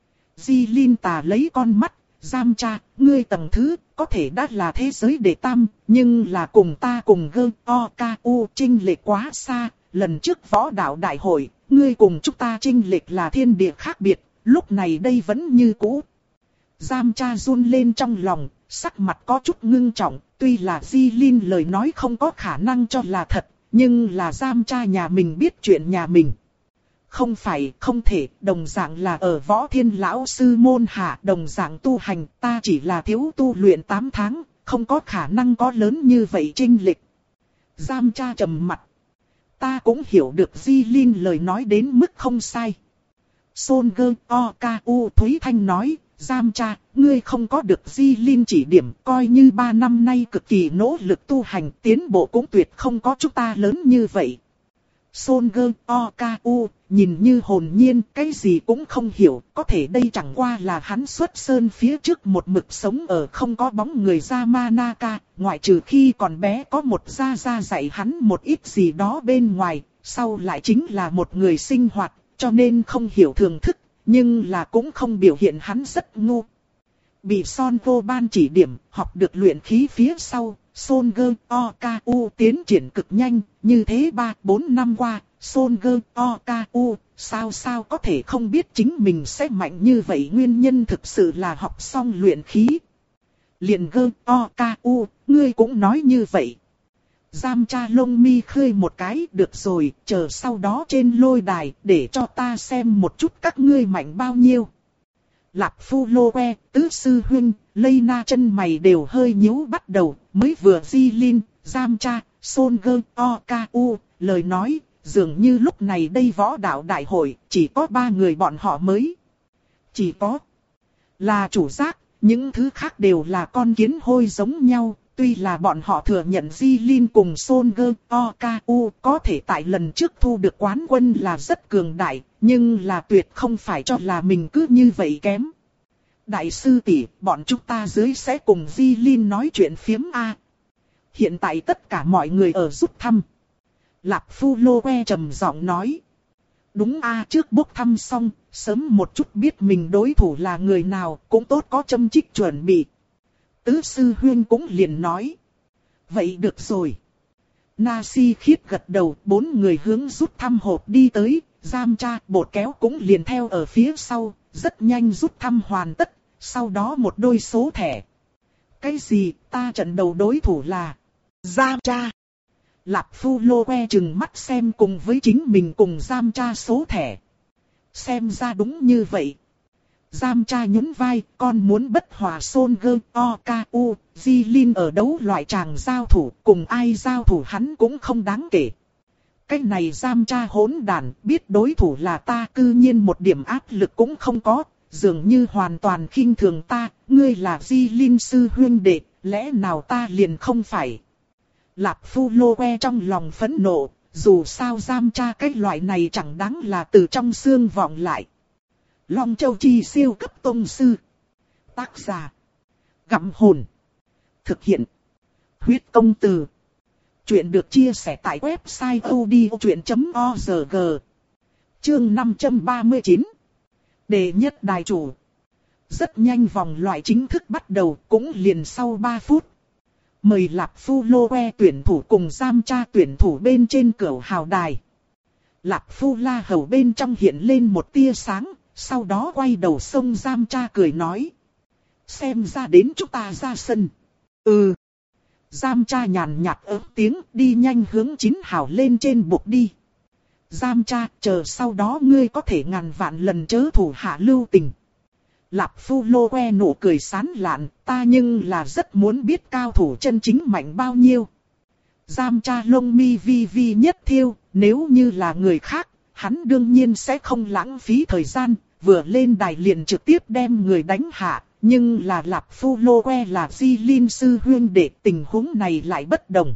Di Linh tà lấy con mắt, Giam Cha, ngươi tầng thứ, có thể đã là thế giới đệ tam, nhưng là cùng ta cùng Gơ, O, K, U chênh lệch quá xa, lần trước võ đạo đại hội, ngươi cùng chúng ta chênh lệch là thiên địa khác biệt, lúc này đây vẫn như cũ. Giam Cha run lên trong lòng, sắc mặt có chút ngưng trọng, tuy là Di Linh lời nói không có khả năng cho là thật, nhưng là Giam Cha nhà mình biết chuyện nhà mình. Không phải, không thể, đồng dạng là ở Võ Thiên lão sư môn hạ, đồng dạng tu hành, ta chỉ là thiếu tu luyện tám tháng, không có khả năng có lớn như vậy chênh lệch. Giam Cha trầm mặt. Ta cũng hiểu được Di Linh lời nói đến mức không sai. Son Gơ O K U Thúy Thanh nói, Giam Cha, ngươi không có được Di Linh chỉ điểm, coi như ba năm nay cực kỳ nỗ lực tu hành, tiến bộ cũng tuyệt không có chúng ta lớn như vậy. Son Gơ O K U nhìn như hồn nhiên, cái gì cũng không hiểu, có thể đây chẳng qua là hắn xuất sơn phía trước một mực sống ở không có bóng người Yamanaka, ngoại trừ khi còn bé có một gia gia dạy hắn một ít gì đó bên ngoài, sau lại chính là một người sinh hoạt, cho nên không hiểu thưởng thức, nhưng là cũng không biểu hiện hắn rất ngu. Bị Son vô ban chỉ điểm, học được luyện khí phía sau, Son Gơ O K U tiến triển cực nhanh, như thế ba bốn năm qua, Son Gơ O K U sao sao có thể không biết chính mình sẽ mạnh như vậy, nguyên nhân thực sự là học xong luyện khí. Liền Gơ O K U, ngươi cũng nói như vậy. Giam Cha lông mi khơi một cái, được rồi, chờ sau đó trên lôi đài, để cho ta xem một chút các ngươi mạnh bao nhiêu. Lạp Phu Lô Que, Tứ Sư Huynh, Lây Na chân mày đều hơi nhíu bắt đầu, mới vừa Di Linh, Giam Cha, Son Gơ, O K U, lời nói, dường như lúc này đây võ đạo đại hội, chỉ có ba người bọn họ mới. Chỉ có là chủ giác, những thứ khác đều là con kiến hôi giống nhau. Tuy là bọn họ thừa nhận Jilin cùng Solskjaer Okafu có thể tại lần trước thu được quán quân là rất cường đại, nhưng là tuyệt không phải cho là mình cứ như vậy kém. Đại sư tỷ, bọn chúng ta dưới sẽ cùng Jilin nói chuyện phiếm A. Hiện tại tất cả mọi người ở rút thăm. Lạp Phu Lô Que trầm giọng nói. Đúng A, trước bốc thăm xong, sớm một chút biết mình đối thủ là người nào cũng tốt có châm chích chuẩn bị. Tứ sư huyên cũng liền nói. Vậy được rồi. Na Si Khiết gật đầu, bốn người hướng rút thăm hộp đi tới, Giam Cha, Bột Kéo cũng liền theo ở phía sau, rất nhanh rút thăm hoàn tất, sau đó một đôi số thẻ. Cái gì, ta trận đầu đối thủ là Giam Cha. Lạp Phu Lô Que chừng mắt xem cùng với chính mình cùng Giam Cha số thẻ. Xem ra đúng như vậy. Giam Cha nhún vai, con muốn bất hòa Solskjaer Okafu, Jilin ở đấu loại tràng giao thủ, cùng ai giao thủ hắn cũng không đáng kể. Cái này Giam Cha hỗn đản, biết đối thủ là ta, cư nhiên một điểm áp lực cũng không có, dường như hoàn toàn khinh thường ta, ngươi là Jilin sư huynh đệ, lẽ nào ta liền không phải. Lạp Phu Lô Que trong lòng phẫn nộ, dù sao Giam Cha cái loại này chẳng đáng là từ trong xương vọng lại. Long Châu Chi siêu cấp tông sư. Tác giả. Gặm hồn. Thực hiện. Huyết công từ. Chuyện được chia sẻ tại website odchuyện chấm org. Chương năm trăm ba mươi chín. Đệ nhất đài chủ. Rất nhanh vòng loại chính thức bắt đầu, cũng liền sau ba phút. Mời Lạp Phu Lô Que tuyển thủ cùng Giam Cha tuyển thủ bên trên cửu hào đài. Lạp Phu La Hầu bên trong hiện lên một tia sáng. Sau đó quay đầu xông Giam Cha cười nói. Xem ra đến chúng ta ra sân. Ừ. Giam Cha nhàn nhạt ớt tiếng đi nhanh hướng chín hào lên trên bục đi. Giam Cha chờ sau đó ngươi có thể ngàn vạn lần chớ thủ hạ lưu tình. Lạp Phu Lô Que nụ cười sán lạn, ta nhưng là rất muốn biết cao thủ chân chính mạnh bao nhiêu. Giam Cha lông mi vi vi nhất thiêu, nếu như là người khác, hắn đương nhiên sẽ không lãng phí thời gian, vừa lên đài liền trực tiếp đem người đánh hạ, nhưng là Lạp Phu Lô Que là Jilin sư huynh đệ, tình huống này lại bất đồng.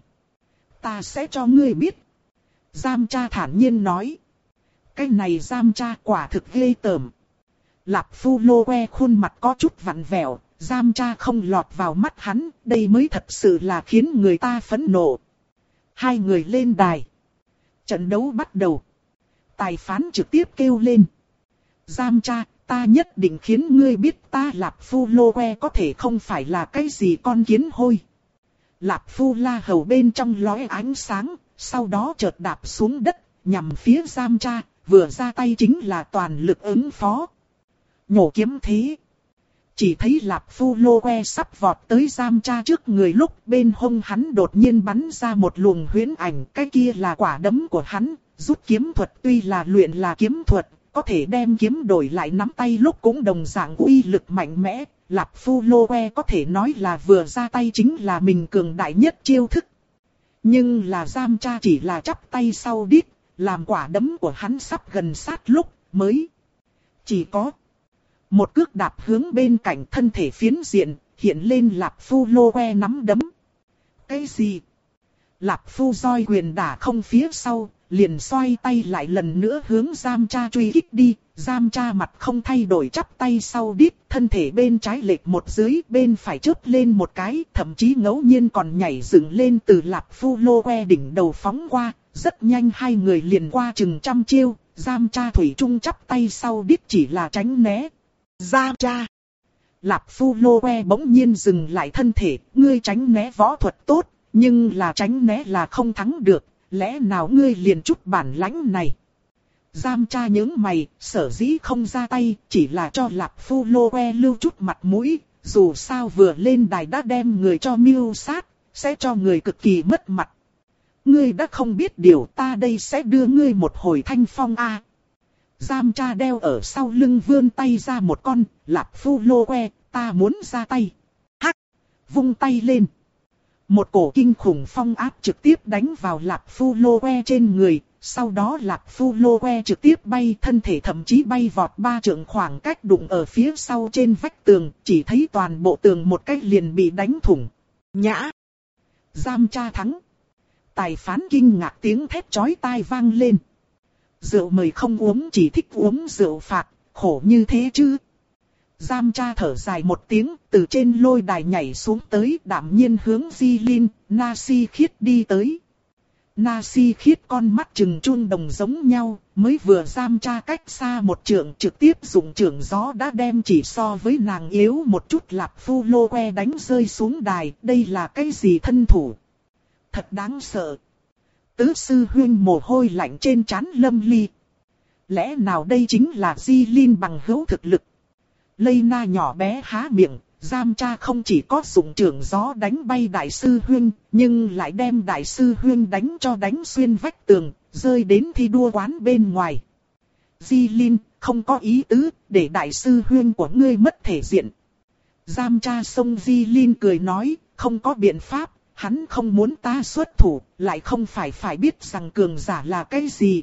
Ta sẽ cho ngươi biết. Giam Cha thản nhiên nói. Cái này Giam Cha quả thực ghê tởm. Lạp Phu Lô Que khuôn mặt có chút vặn vẹo, Giam Cha không lọt vào mắt hắn, đây mới thật sự là khiến người ta phẫn nộ. Hai người lên đài. Trận đấu bắt đầu. Tài phán trực tiếp kêu lên. Giam Cha, ta nhất định khiến ngươi biết ta Lạp Phu Lô Que có thể không phải là cái gì con kiến hôi. Lạp Phu La Hầu bên trong lóe ánh sáng, sau đó chợt đạp xuống đất, nhằm phía Giam Cha, vừa ra tay chính là toàn lực ứng phó. Nhổ kiếm thế. Chỉ thấy Lạp Phu Lô Que sắp vọt tới Giam Cha trước người lúc bên hông hắn đột nhiên bắn ra một luồng huyễn ảnh, cái kia là quả đấm của hắn. Rút kiếm thuật tuy là luyện là kiếm thuật, có thể đem kiếm đổi lại nắm tay lúc cũng đồng dạng uy lực mạnh mẽ. Lạp Phu Lô Que có thể nói là vừa ra tay chính là mình cường đại nhất chiêu thức. Nhưng là Giam Cha chỉ là chắp tay sau đít, làm quả đấm của hắn sắp gần sát lúc mới. Chỉ có một cước đạp hướng bên cạnh thân thể phiến diện, hiện lên Lạp Phu Lô Que nắm đấm. Cái gì? Lạp Phu roi quyền đả không phía sau, liền xoay tay lại lần nữa hướng Giam Cha truy kích đi. Giam Cha mặt không thay đổi chắp tay sau đít, thân thể bên trái lệch một dưới, bên phải chớp lên một cái, thậm chí ngẫu nhiên còn nhảy dựng lên từ Lạp Phu Lô Que đỉnh đầu phóng qua. Rất nhanh hai người liền qua chừng trăm chiêu, Giam Cha thủy chung chắp tay sau đít chỉ là tránh né. Giam Cha. Lạp Phu Lô Que bỗng nhiên dừng lại thân thể, ngươi tránh né võ thuật tốt, nhưng là tránh né là không thắng được, lẽ nào ngươi liền chút bản lãnh này. Giam Cha nhướng mày, sở dĩ không ra tay, chỉ là cho Lạp Phu Lô Que lưu chút mặt mũi, dù sao vừa lên đài đã đem người cho mưu sát, sẽ cho người cực kỳ mất mặt. Ngươi đã không biết điều, ta đây sẽ đưa ngươi một hồi thanh phong a. Giam Cha đeo ở sau lưng vươn tay ra một con, Lạp Phu Lô Que, ta muốn ra tay. Hắc, vung tay lên. Một cổ kinh khủng phong áp trực tiếp đánh vào Lạp Phu Lô Que trên người, Sau đó Lạc Phu Lô Que trực tiếp bay, thân thể thậm chí bay vọt ba trượng khoảng cách đụng ở phía sau trên vách tường, chỉ thấy toàn bộ tường một cách liền bị đánh thủng. Nhã! Giam cha thắng! Tài phán kinh ngạc tiếng thét chói tai vang lên. Rượu mời không uống, chỉ thích uống rượu phạt, khổ như thế chứ. Giam cha thở dài một tiếng, từ trên lôi đài nhảy xuống tới, đảm nhiên hướng Di Linh, Na Si Khiết đi tới. Na Si Khiết con mắt trừng chuông đồng giống nhau, mới vừa giam cha cách xa một trượng, trực tiếp dùng chưởng gió đã đem chỉ so với nàng yếu một chút Lạc Phu Lô Que đánh rơi xuống đài. Đây là cái gì thân thủ? Thật đáng sợ. Tứ sư huyên mồ hôi lạnh trên trán lâm ly. Lẽ nào đây chính là Di Linh bằng hữu thực lực? Lây Na nhỏ bé há miệng, giam cha không chỉ có dùng chưởng gió đánh bay đại sư huyên, nhưng lại đem đại sư huyên đánh cho đánh xuyên vách tường, rơi đến thi đua quán bên ngoài. Di Linh, không có ý tứ, để đại sư huyên của ngươi mất thể diện. Giam cha xông Di Linh cười nói, không có biện pháp, hắn không muốn ta xuất thủ, lại không phải phải biết rằng cường giả là cái gì.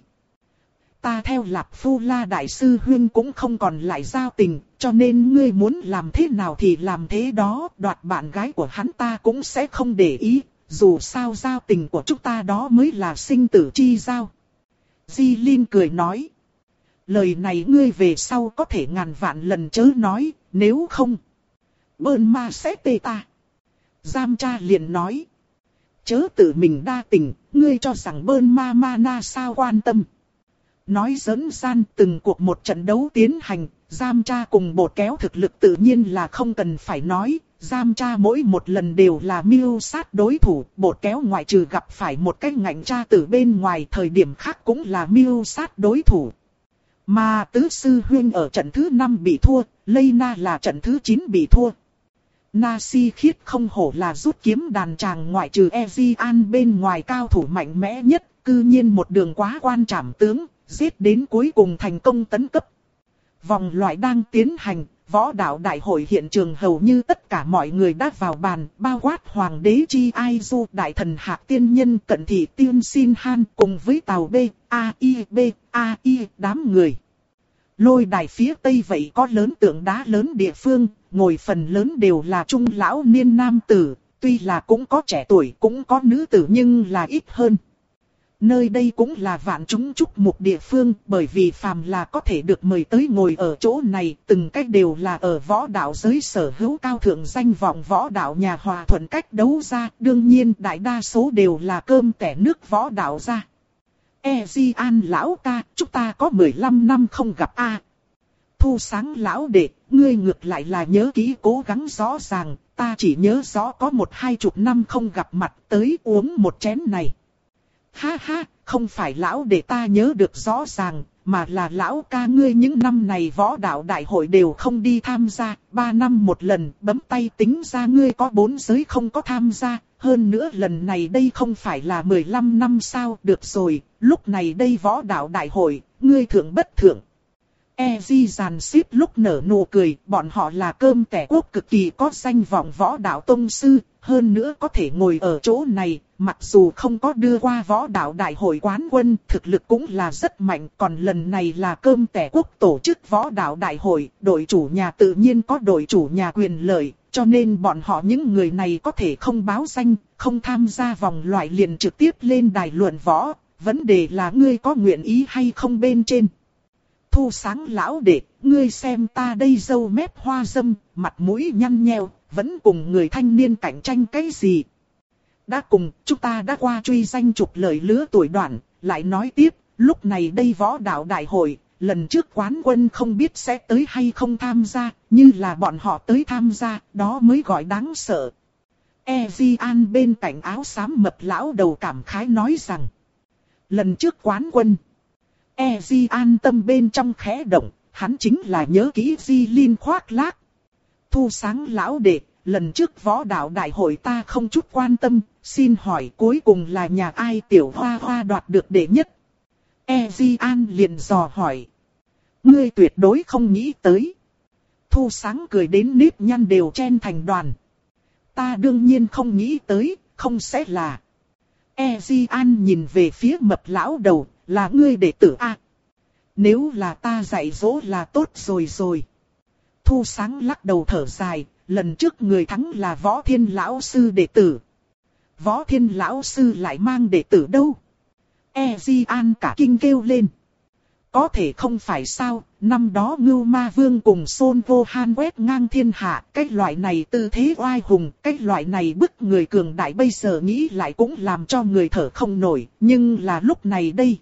Ta theo Lạc Phu La đại sư huyên cũng không còn lại giao tình, cho nên ngươi muốn làm thế nào thì làm thế đó, đoạt bạn gái của hắn ta cũng sẽ không để ý, dù sao giao tình của chúng ta đó mới là sinh tử chi giao. Di Linh cười nói, lời này ngươi về sau có thể ngàn vạn lần chớ nói, nếu không, Bơn Ma sẽ tê ta. Giam cha liền nói, chớ tự mình đa tình, ngươi cho rằng Bơn Ma Ma Na sao quan tâm. Nói giỡn gian, từng cuộc một trận đấu tiến hành, giam cha cùng bột kéo thực lực tự nhiên là không cần phải nói. Giam cha mỗi một lần đều là mưu sát đối thủ, bột kéo ngoại trừ gặp phải một cái ngạnh cha từ bên ngoài, thời điểm khác cũng là mưu sát đối thủ. Mà tứ sư huyên ở trận thứ năm bị thua, Lây Na là trận thứ chín bị thua. Na Si Khiết không hổ là rút kiếm đàn tràng ngoại trừ Eji An bên ngoài cao thủ mạnh mẽ nhất, cư nhiên một đường quá quan trảm tướng, giết đến cuối cùng thành công tấn cấp. Vòng loại đang tiến hành, võ đạo đại hội hiện trường hầu như tất cả mọi người đã vào bàn, bao quát Hoàng đế Chi Ai Du, đại thần Hạc Tiên Nhân, Cận Thị Tiên Xin Han cùng với Tàu B, A I B, A I đám người. Lôi đài phía tây vậy có lớn tượng đá lớn địa phương, ngồi phần lớn đều là trung lão niên nam tử, tuy là cũng có trẻ tuổi cũng có nữ tử nhưng là ít hơn. Nơi đây cũng là vạn chúng chúc mục địa phương, bởi vì phàm là có thể được mời tới ngồi ở chỗ này, từng cách đều là ở võ đạo giới sở hữu cao thượng danh vọng võ đạo nhà hòa thuận cách đấu ra, đương nhiên đại đa số đều là cơm tẻ nước võ đạo ra. Eji An lão ca, chúng ta có mười lăm năm không gặp a. Thu Sáng lão đệ, ngươi ngược lại là nhớ kỹ cố gắng rõ ràng, ta chỉ nhớ rõ có một hai chục năm không gặp mặt, tới uống một chén này. Ha ha, không phải lão để ta nhớ được rõ ràng, mà là lão ca ngươi những năm này võ đạo đại hội đều không đi tham gia, ba năm một lần, bấm tay tính ra ngươi có bốn giới không có tham gia, hơn nữa lần này đây không phải là mười lăm năm sao, được rồi, lúc này đây võ đạo đại hội, ngươi thượng bất thượng. Eji giàn xếp lúc nở nụ cười, bọn họ là cơm tẻ quốc cực kỳ có danh vọng võ đạo tông sư, hơn nữa có thể ngồi ở chỗ này, mặc dù không có đưa qua võ đạo đại hội quán quân, thực lực cũng là rất mạnh, còn lần này là cơm tẻ quốc tổ chức võ đạo đại hội, đội chủ nhà tự nhiên có đội chủ nhà quyền lợi, cho nên bọn họ những người này có thể không báo danh, không tham gia vòng loại liền trực tiếp lên đài luận võ, vấn đề là ngươi có nguyện ý hay không bên trên. Thu Sáng lão đệ, ngươi xem ta đây râu mép hoa râm, mặt mũi nhăn nheo, vẫn cùng người thanh niên cạnh tranh cái gì? Đã cùng, chúng ta đã qua truy danh trục lợi lứa tuổi đoạn, lại nói tiếp, lúc này đây võ đạo đại hội, lần trước quán quân không biết sẽ tới hay không tham gia, như là bọn họ tới tham gia, đó mới gọi đáng sợ. Eji An bên cạnh áo xám mập lão đầu cảm khái nói rằng, lần trước quán quân, Eji An tâm bên trong khẽ động, hắn chính là nhớ kỹ Di Linh khoác lác. Thu Sáng lão đệ, lần trước võ đạo đại hội ta không chút quan tâm, xin hỏi cuối cùng là nhà ai tiểu hoa hoa đoạt được đệ nhất? Eji An liền dò hỏi. Ngươi tuyệt đối không nghĩ tới. Thu Sáng cười đến nếp nhăn đều chen thành đoàn. Ta đương nhiên không nghĩ tới, không sẽ là. Eji An nhìn về phía mập lão đầu, là ngươi đệ tử a? Nếu là ta dạy dỗ là tốt rồi rồi. Thu Sáng lắc đầu thở dài, lần trước người thắng là Võ Thiên lão sư đệ tử. Võ Thiên lão sư lại mang đệ tử đâu? E Di An cả kinh kêu lên. Có thể không phải sao, năm đó Ngưu Ma Vương cùng Son Vô Han quét ngang thiên hạ, cái loại này tư thế oai hùng, cái loại này bức người cường đại bây giờ nghĩ lại cũng làm cho người thở không nổi, nhưng là lúc này đây.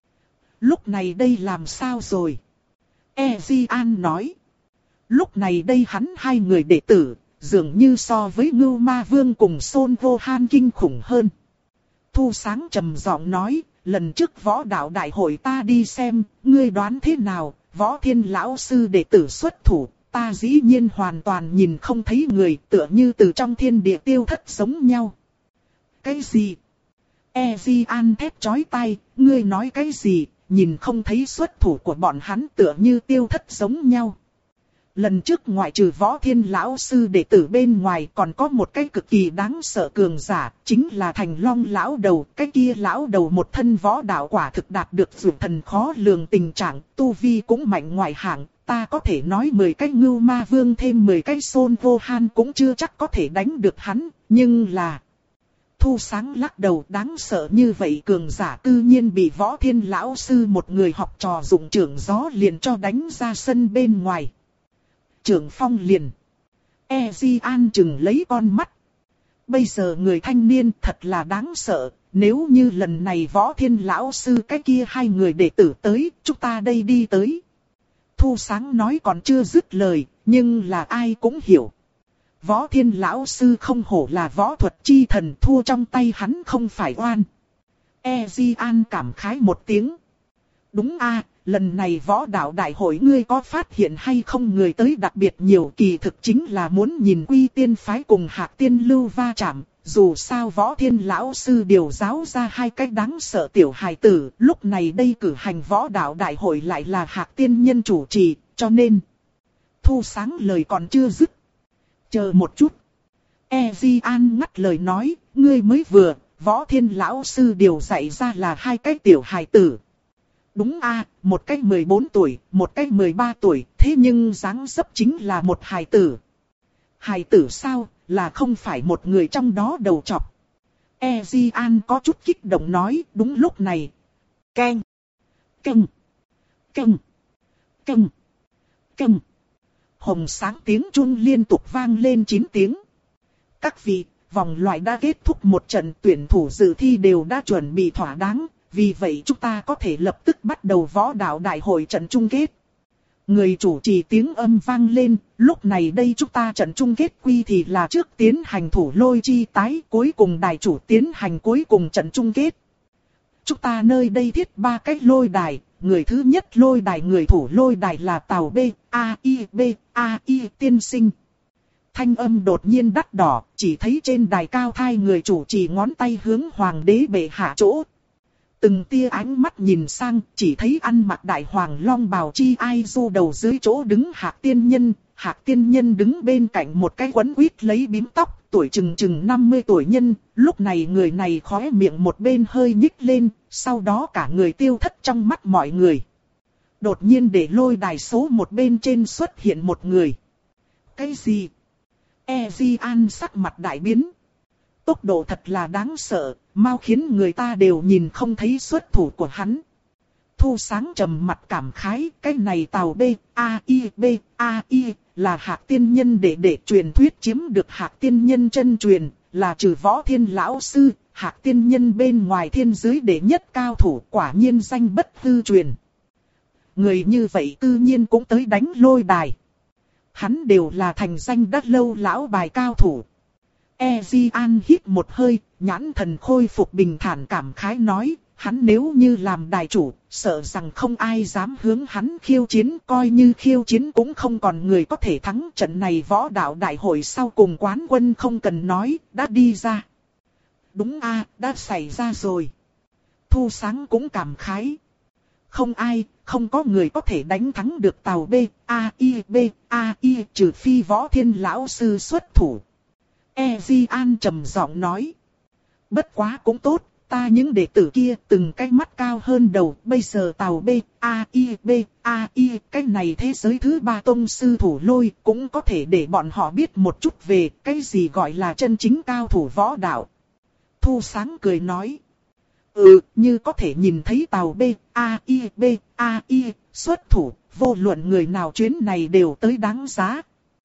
Lúc này đây làm sao rồi? E Di An nói. Lúc này đây hắn hai người đệ tử, dường như so với Ngưu Ma Vương cùng Son Vô Han kinh khủng hơn. Thu Sáng trầm giọng nói, lần trước võ đạo đại hội ta đi xem, ngươi đoán thế nào, Võ Thiên lão sư đệ tử xuất thủ, ta dĩ nhiên hoàn toàn nhìn không thấy người, tựa như từ trong thiên địa tiêu thất giống nhau. Cái gì? E Di An thét chói tai, ngươi nói cái gì, nhìn không thấy xuất thủ của bọn hắn tựa như tiêu thất giống nhau. Lần trước ngoại trừ Võ Thiên lão sư đệ tử bên ngoài còn có một cái cực kỳ đáng sợ cường giả, chính là Thành Long lão đầu. Cái kia lão đầu một thân võ đạo quả thực đạt được dược thần khó lường tình trạng, tu vi cũng mạnh ngoài hạng. Ta có thể nói mười cái Ngưu Ma Vương thêm mười cái Son Vô Han cũng chưa chắc có thể đánh được hắn, nhưng là... Thu Sáng lắc đầu, đáng sợ như vậy cường giả tự nhiên bị Võ Thiên lão sư một người học trò dụng trưởng gió liền cho đánh ra sân bên ngoài. Trưởng phong liền. E Di An chừng lấy con mắt. Bây giờ người thanh niên thật là đáng sợ. Nếu như lần này Võ Thiên lão sư cái kia hai người đệ tử tới, chúng ta đây đi tới. Thu Sáng nói còn chưa dứt lời, nhưng là ai cũng hiểu. Võ Thiên lão sư không hổ là võ thuật chi thần, thua trong tay hắn không phải oan. E Di An cảm khái một tiếng. Đúng a, lần này võ đạo đại hội ngươi có phát hiện hay không, người tới đặc biệt nhiều, kỳ thực chính là muốn nhìn Quy Tiên phái cùng Hạc Tiên Lưu va chạm. Dù sao Võ Thiên lão sư điều giáo ra hai cái đáng sợ tiểu hài tử, lúc này đây cử hành võ đạo đại hội lại là Hạc Tiên nhân chủ trì, cho nên Thu Sáng lời còn chưa dứt. Chờ một chút. E Di An ngắt lời nói, ngươi mới vừa, Võ Thiên lão sư điều dạy ra là hai cái tiểu hài tử. Đúng a, một cái mười bốn tuổi, một cái mười ba tuổi, thế nhưng dáng dấp chính là một hài tử. Hài tử sao, là không phải một người trong đó đầu trọc. E Di An có chút kích động nói, đúng lúc này. Keng, keng, keng, keng, keng. Hồng sáng tiếng chuông liên tục vang lên chín tiếng. Các vị, vòng loại đã kết thúc, một trận tuyển thủ dự thi đều đã chuẩn bị thỏa đáng. Vì vậy chúng ta có thể lập tức bắt đầu võ đạo đại hội trận chung kết. Người chủ trì tiếng âm vang lên, lúc này đây chúng ta trận chung kết quy thì là trước tiến hành thủ lôi chi tái, cuối cùng đài chủ tiến hành cuối cùng trận chung kết. Chúng ta nơi đây thiết ba cái lôi đài, người thứ nhất lôi đài người thủ lôi đài là Tào B, A I B, A I tiên sinh. Thanh âm đột nhiên đắt đỏ, chỉ thấy trên đài cao thai người chủ trì ngón tay hướng hoàng đế bệ hạ chỗ. Từng tia ánh mắt nhìn sang, chỉ thấy ăn mặc đại hoàng long bào chi ai du đầu dưới chỗ đứng Hạc Tiên Nhân. Hạc Tiên Nhân đứng bên cạnh một cái quấn quýt lấy bím tóc, tuổi chừng chừng năm mươi tuổi nhân. Lúc này người này khóe miệng một bên hơi nhích lên, sau đó cả người tiêu thất trong mắt mọi người. Đột nhiên để lôi đài số một bên trên xuất hiện một người. Cái gì? E Di An sắc mặt đại biến. Tốc độ thật là đáng sợ, mau khiến người ta đều nhìn không thấy xuất thủ của hắn. Thu Sáng trầm mặt cảm khái, cái này Tào B, A I B, A I là Hạc Tiên Nhân đệ đệ truyền thuyết chiếm được Hạc Tiên Nhân chân truyền, là trừ Võ Thiên lão sư, Hạc Tiên Nhân bên ngoài thiên giới đệ nhất cao thủ, quả nhiên danh bất hư truyền. Người như vậy tự nhiên cũng tới đánh lôi đài. Hắn đều là thành danh đã lâu lão bài cao thủ. E Di An hít một hơi, nhãn thần khôi phục bình thản cảm khái nói, hắn nếu như làm đài chủ, sợ rằng không ai dám hướng hắn khiêu chiến, coi như khiêu chiến cũng không còn người có thể thắng. Trận này võ đạo đại hội sau cùng quán quân không cần nói, đã đi ra. Đúng a, đã xảy ra rồi. Thu Sáng cũng cảm khái. Không ai, không có người có thể đánh thắng được Tào B, A I B, A I trừ phi Võ Thiên lão sư xuất thủ. E Di An trầm giọng nói. Bất quá cũng tốt, ta những đệ tử kia từng cái mắt cao hơn đầu, bây giờ tàu B, A, I, B, A, I, cái này thế giới thứ ba tông sư thủ lôi cũng có thể để bọn họ biết một chút về cái gì gọi là chân chính cao thủ võ đạo. Thu Sáng cười nói. Ừ, như có thể nhìn thấy tàu B, A, I, B, A, I, xuất thủ, vô luận người nào chuyến này đều tới đáng giá.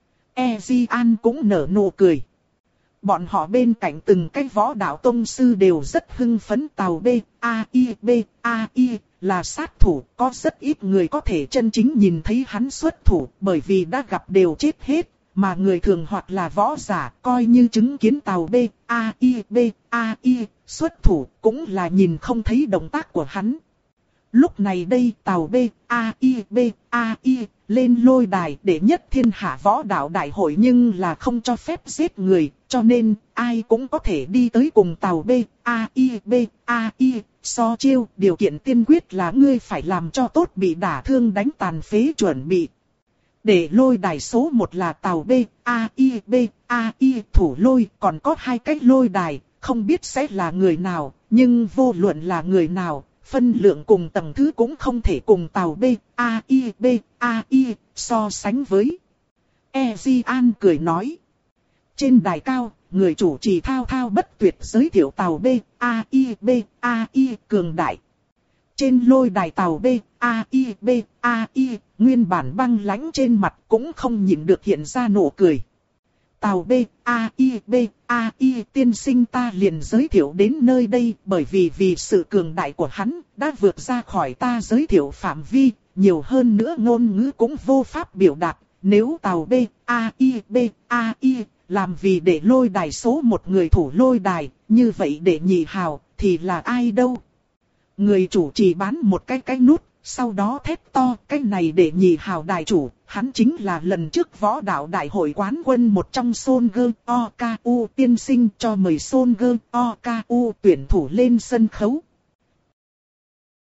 E-Di-An cũng nở nụ cười. Bọn họ bên cạnh từng cái võ đạo tông sư đều rất hưng phấn. Tàu B, A, I, B, A, I là sát thủ, có rất ít người có thể chân chính nhìn thấy hắn xuất thủ, bởi vì đã gặp đều chết hết, mà người thường hoặc là võ giả coi như chứng kiến tàu B, A, I, B, A, I xuất thủ cũng là nhìn không thấy động tác của hắn. Lúc này đây tàu B, A, I, B, A, I lên lôi đài để nhất thiên hạ võ đạo đại hội, nhưng là không cho phép giết người, cho nên ai cũng có thể đi tới cùng tàu B, A, I, B, A, I so chiêu. Điều kiện tiên quyết là ngươi phải làm cho tốt bị đả thương đánh tàn phế chuẩn bị. Để lôi đài số một là tàu B, A, I, B, A, I thủ lôi, còn có hai cái lôi đài, không biết sẽ là người nào, nhưng vô luận là người nào, phân lượng cùng tầng thứ cũng không thể cùng tàu B, A, I, B, A, I so sánh với. E-Di-An cười nói. Trên đài cao, người chủ trì thao thao bất tuyệt giới thiệu tàu B, A, I, B, A, I cường đại. Trên lôi đài tàu B, A, I, B, A, I, nguyên bản băng lãnh trên mặt cũng không nhịn được hiện ra nụ cười. Tàu B, A, I, B, A, I tiên sinh ta liền giới thiệu đến nơi đây, bởi vì vì sự cường đại của hắn đã vượt ra khỏi ta giới thiệu phạm vi, nhiều hơn nữa ngôn ngữ cũng vô pháp biểu đạt. Nếu tàu B, A, I, B, A, I làm vì để lôi đài số một người thủ lôi đài, như vậy để nhị hào thì là ai đâu? Người chủ trì bán một cái cái nút, sau đó thét to, cái này để nhị hào đài chủ, hắn chính là lần trước võ đạo đại hội quán quân một trong Son-gơ O K U tiên sinh, cho mời Son-gơ O K U tuyển thủ lên sân khấu.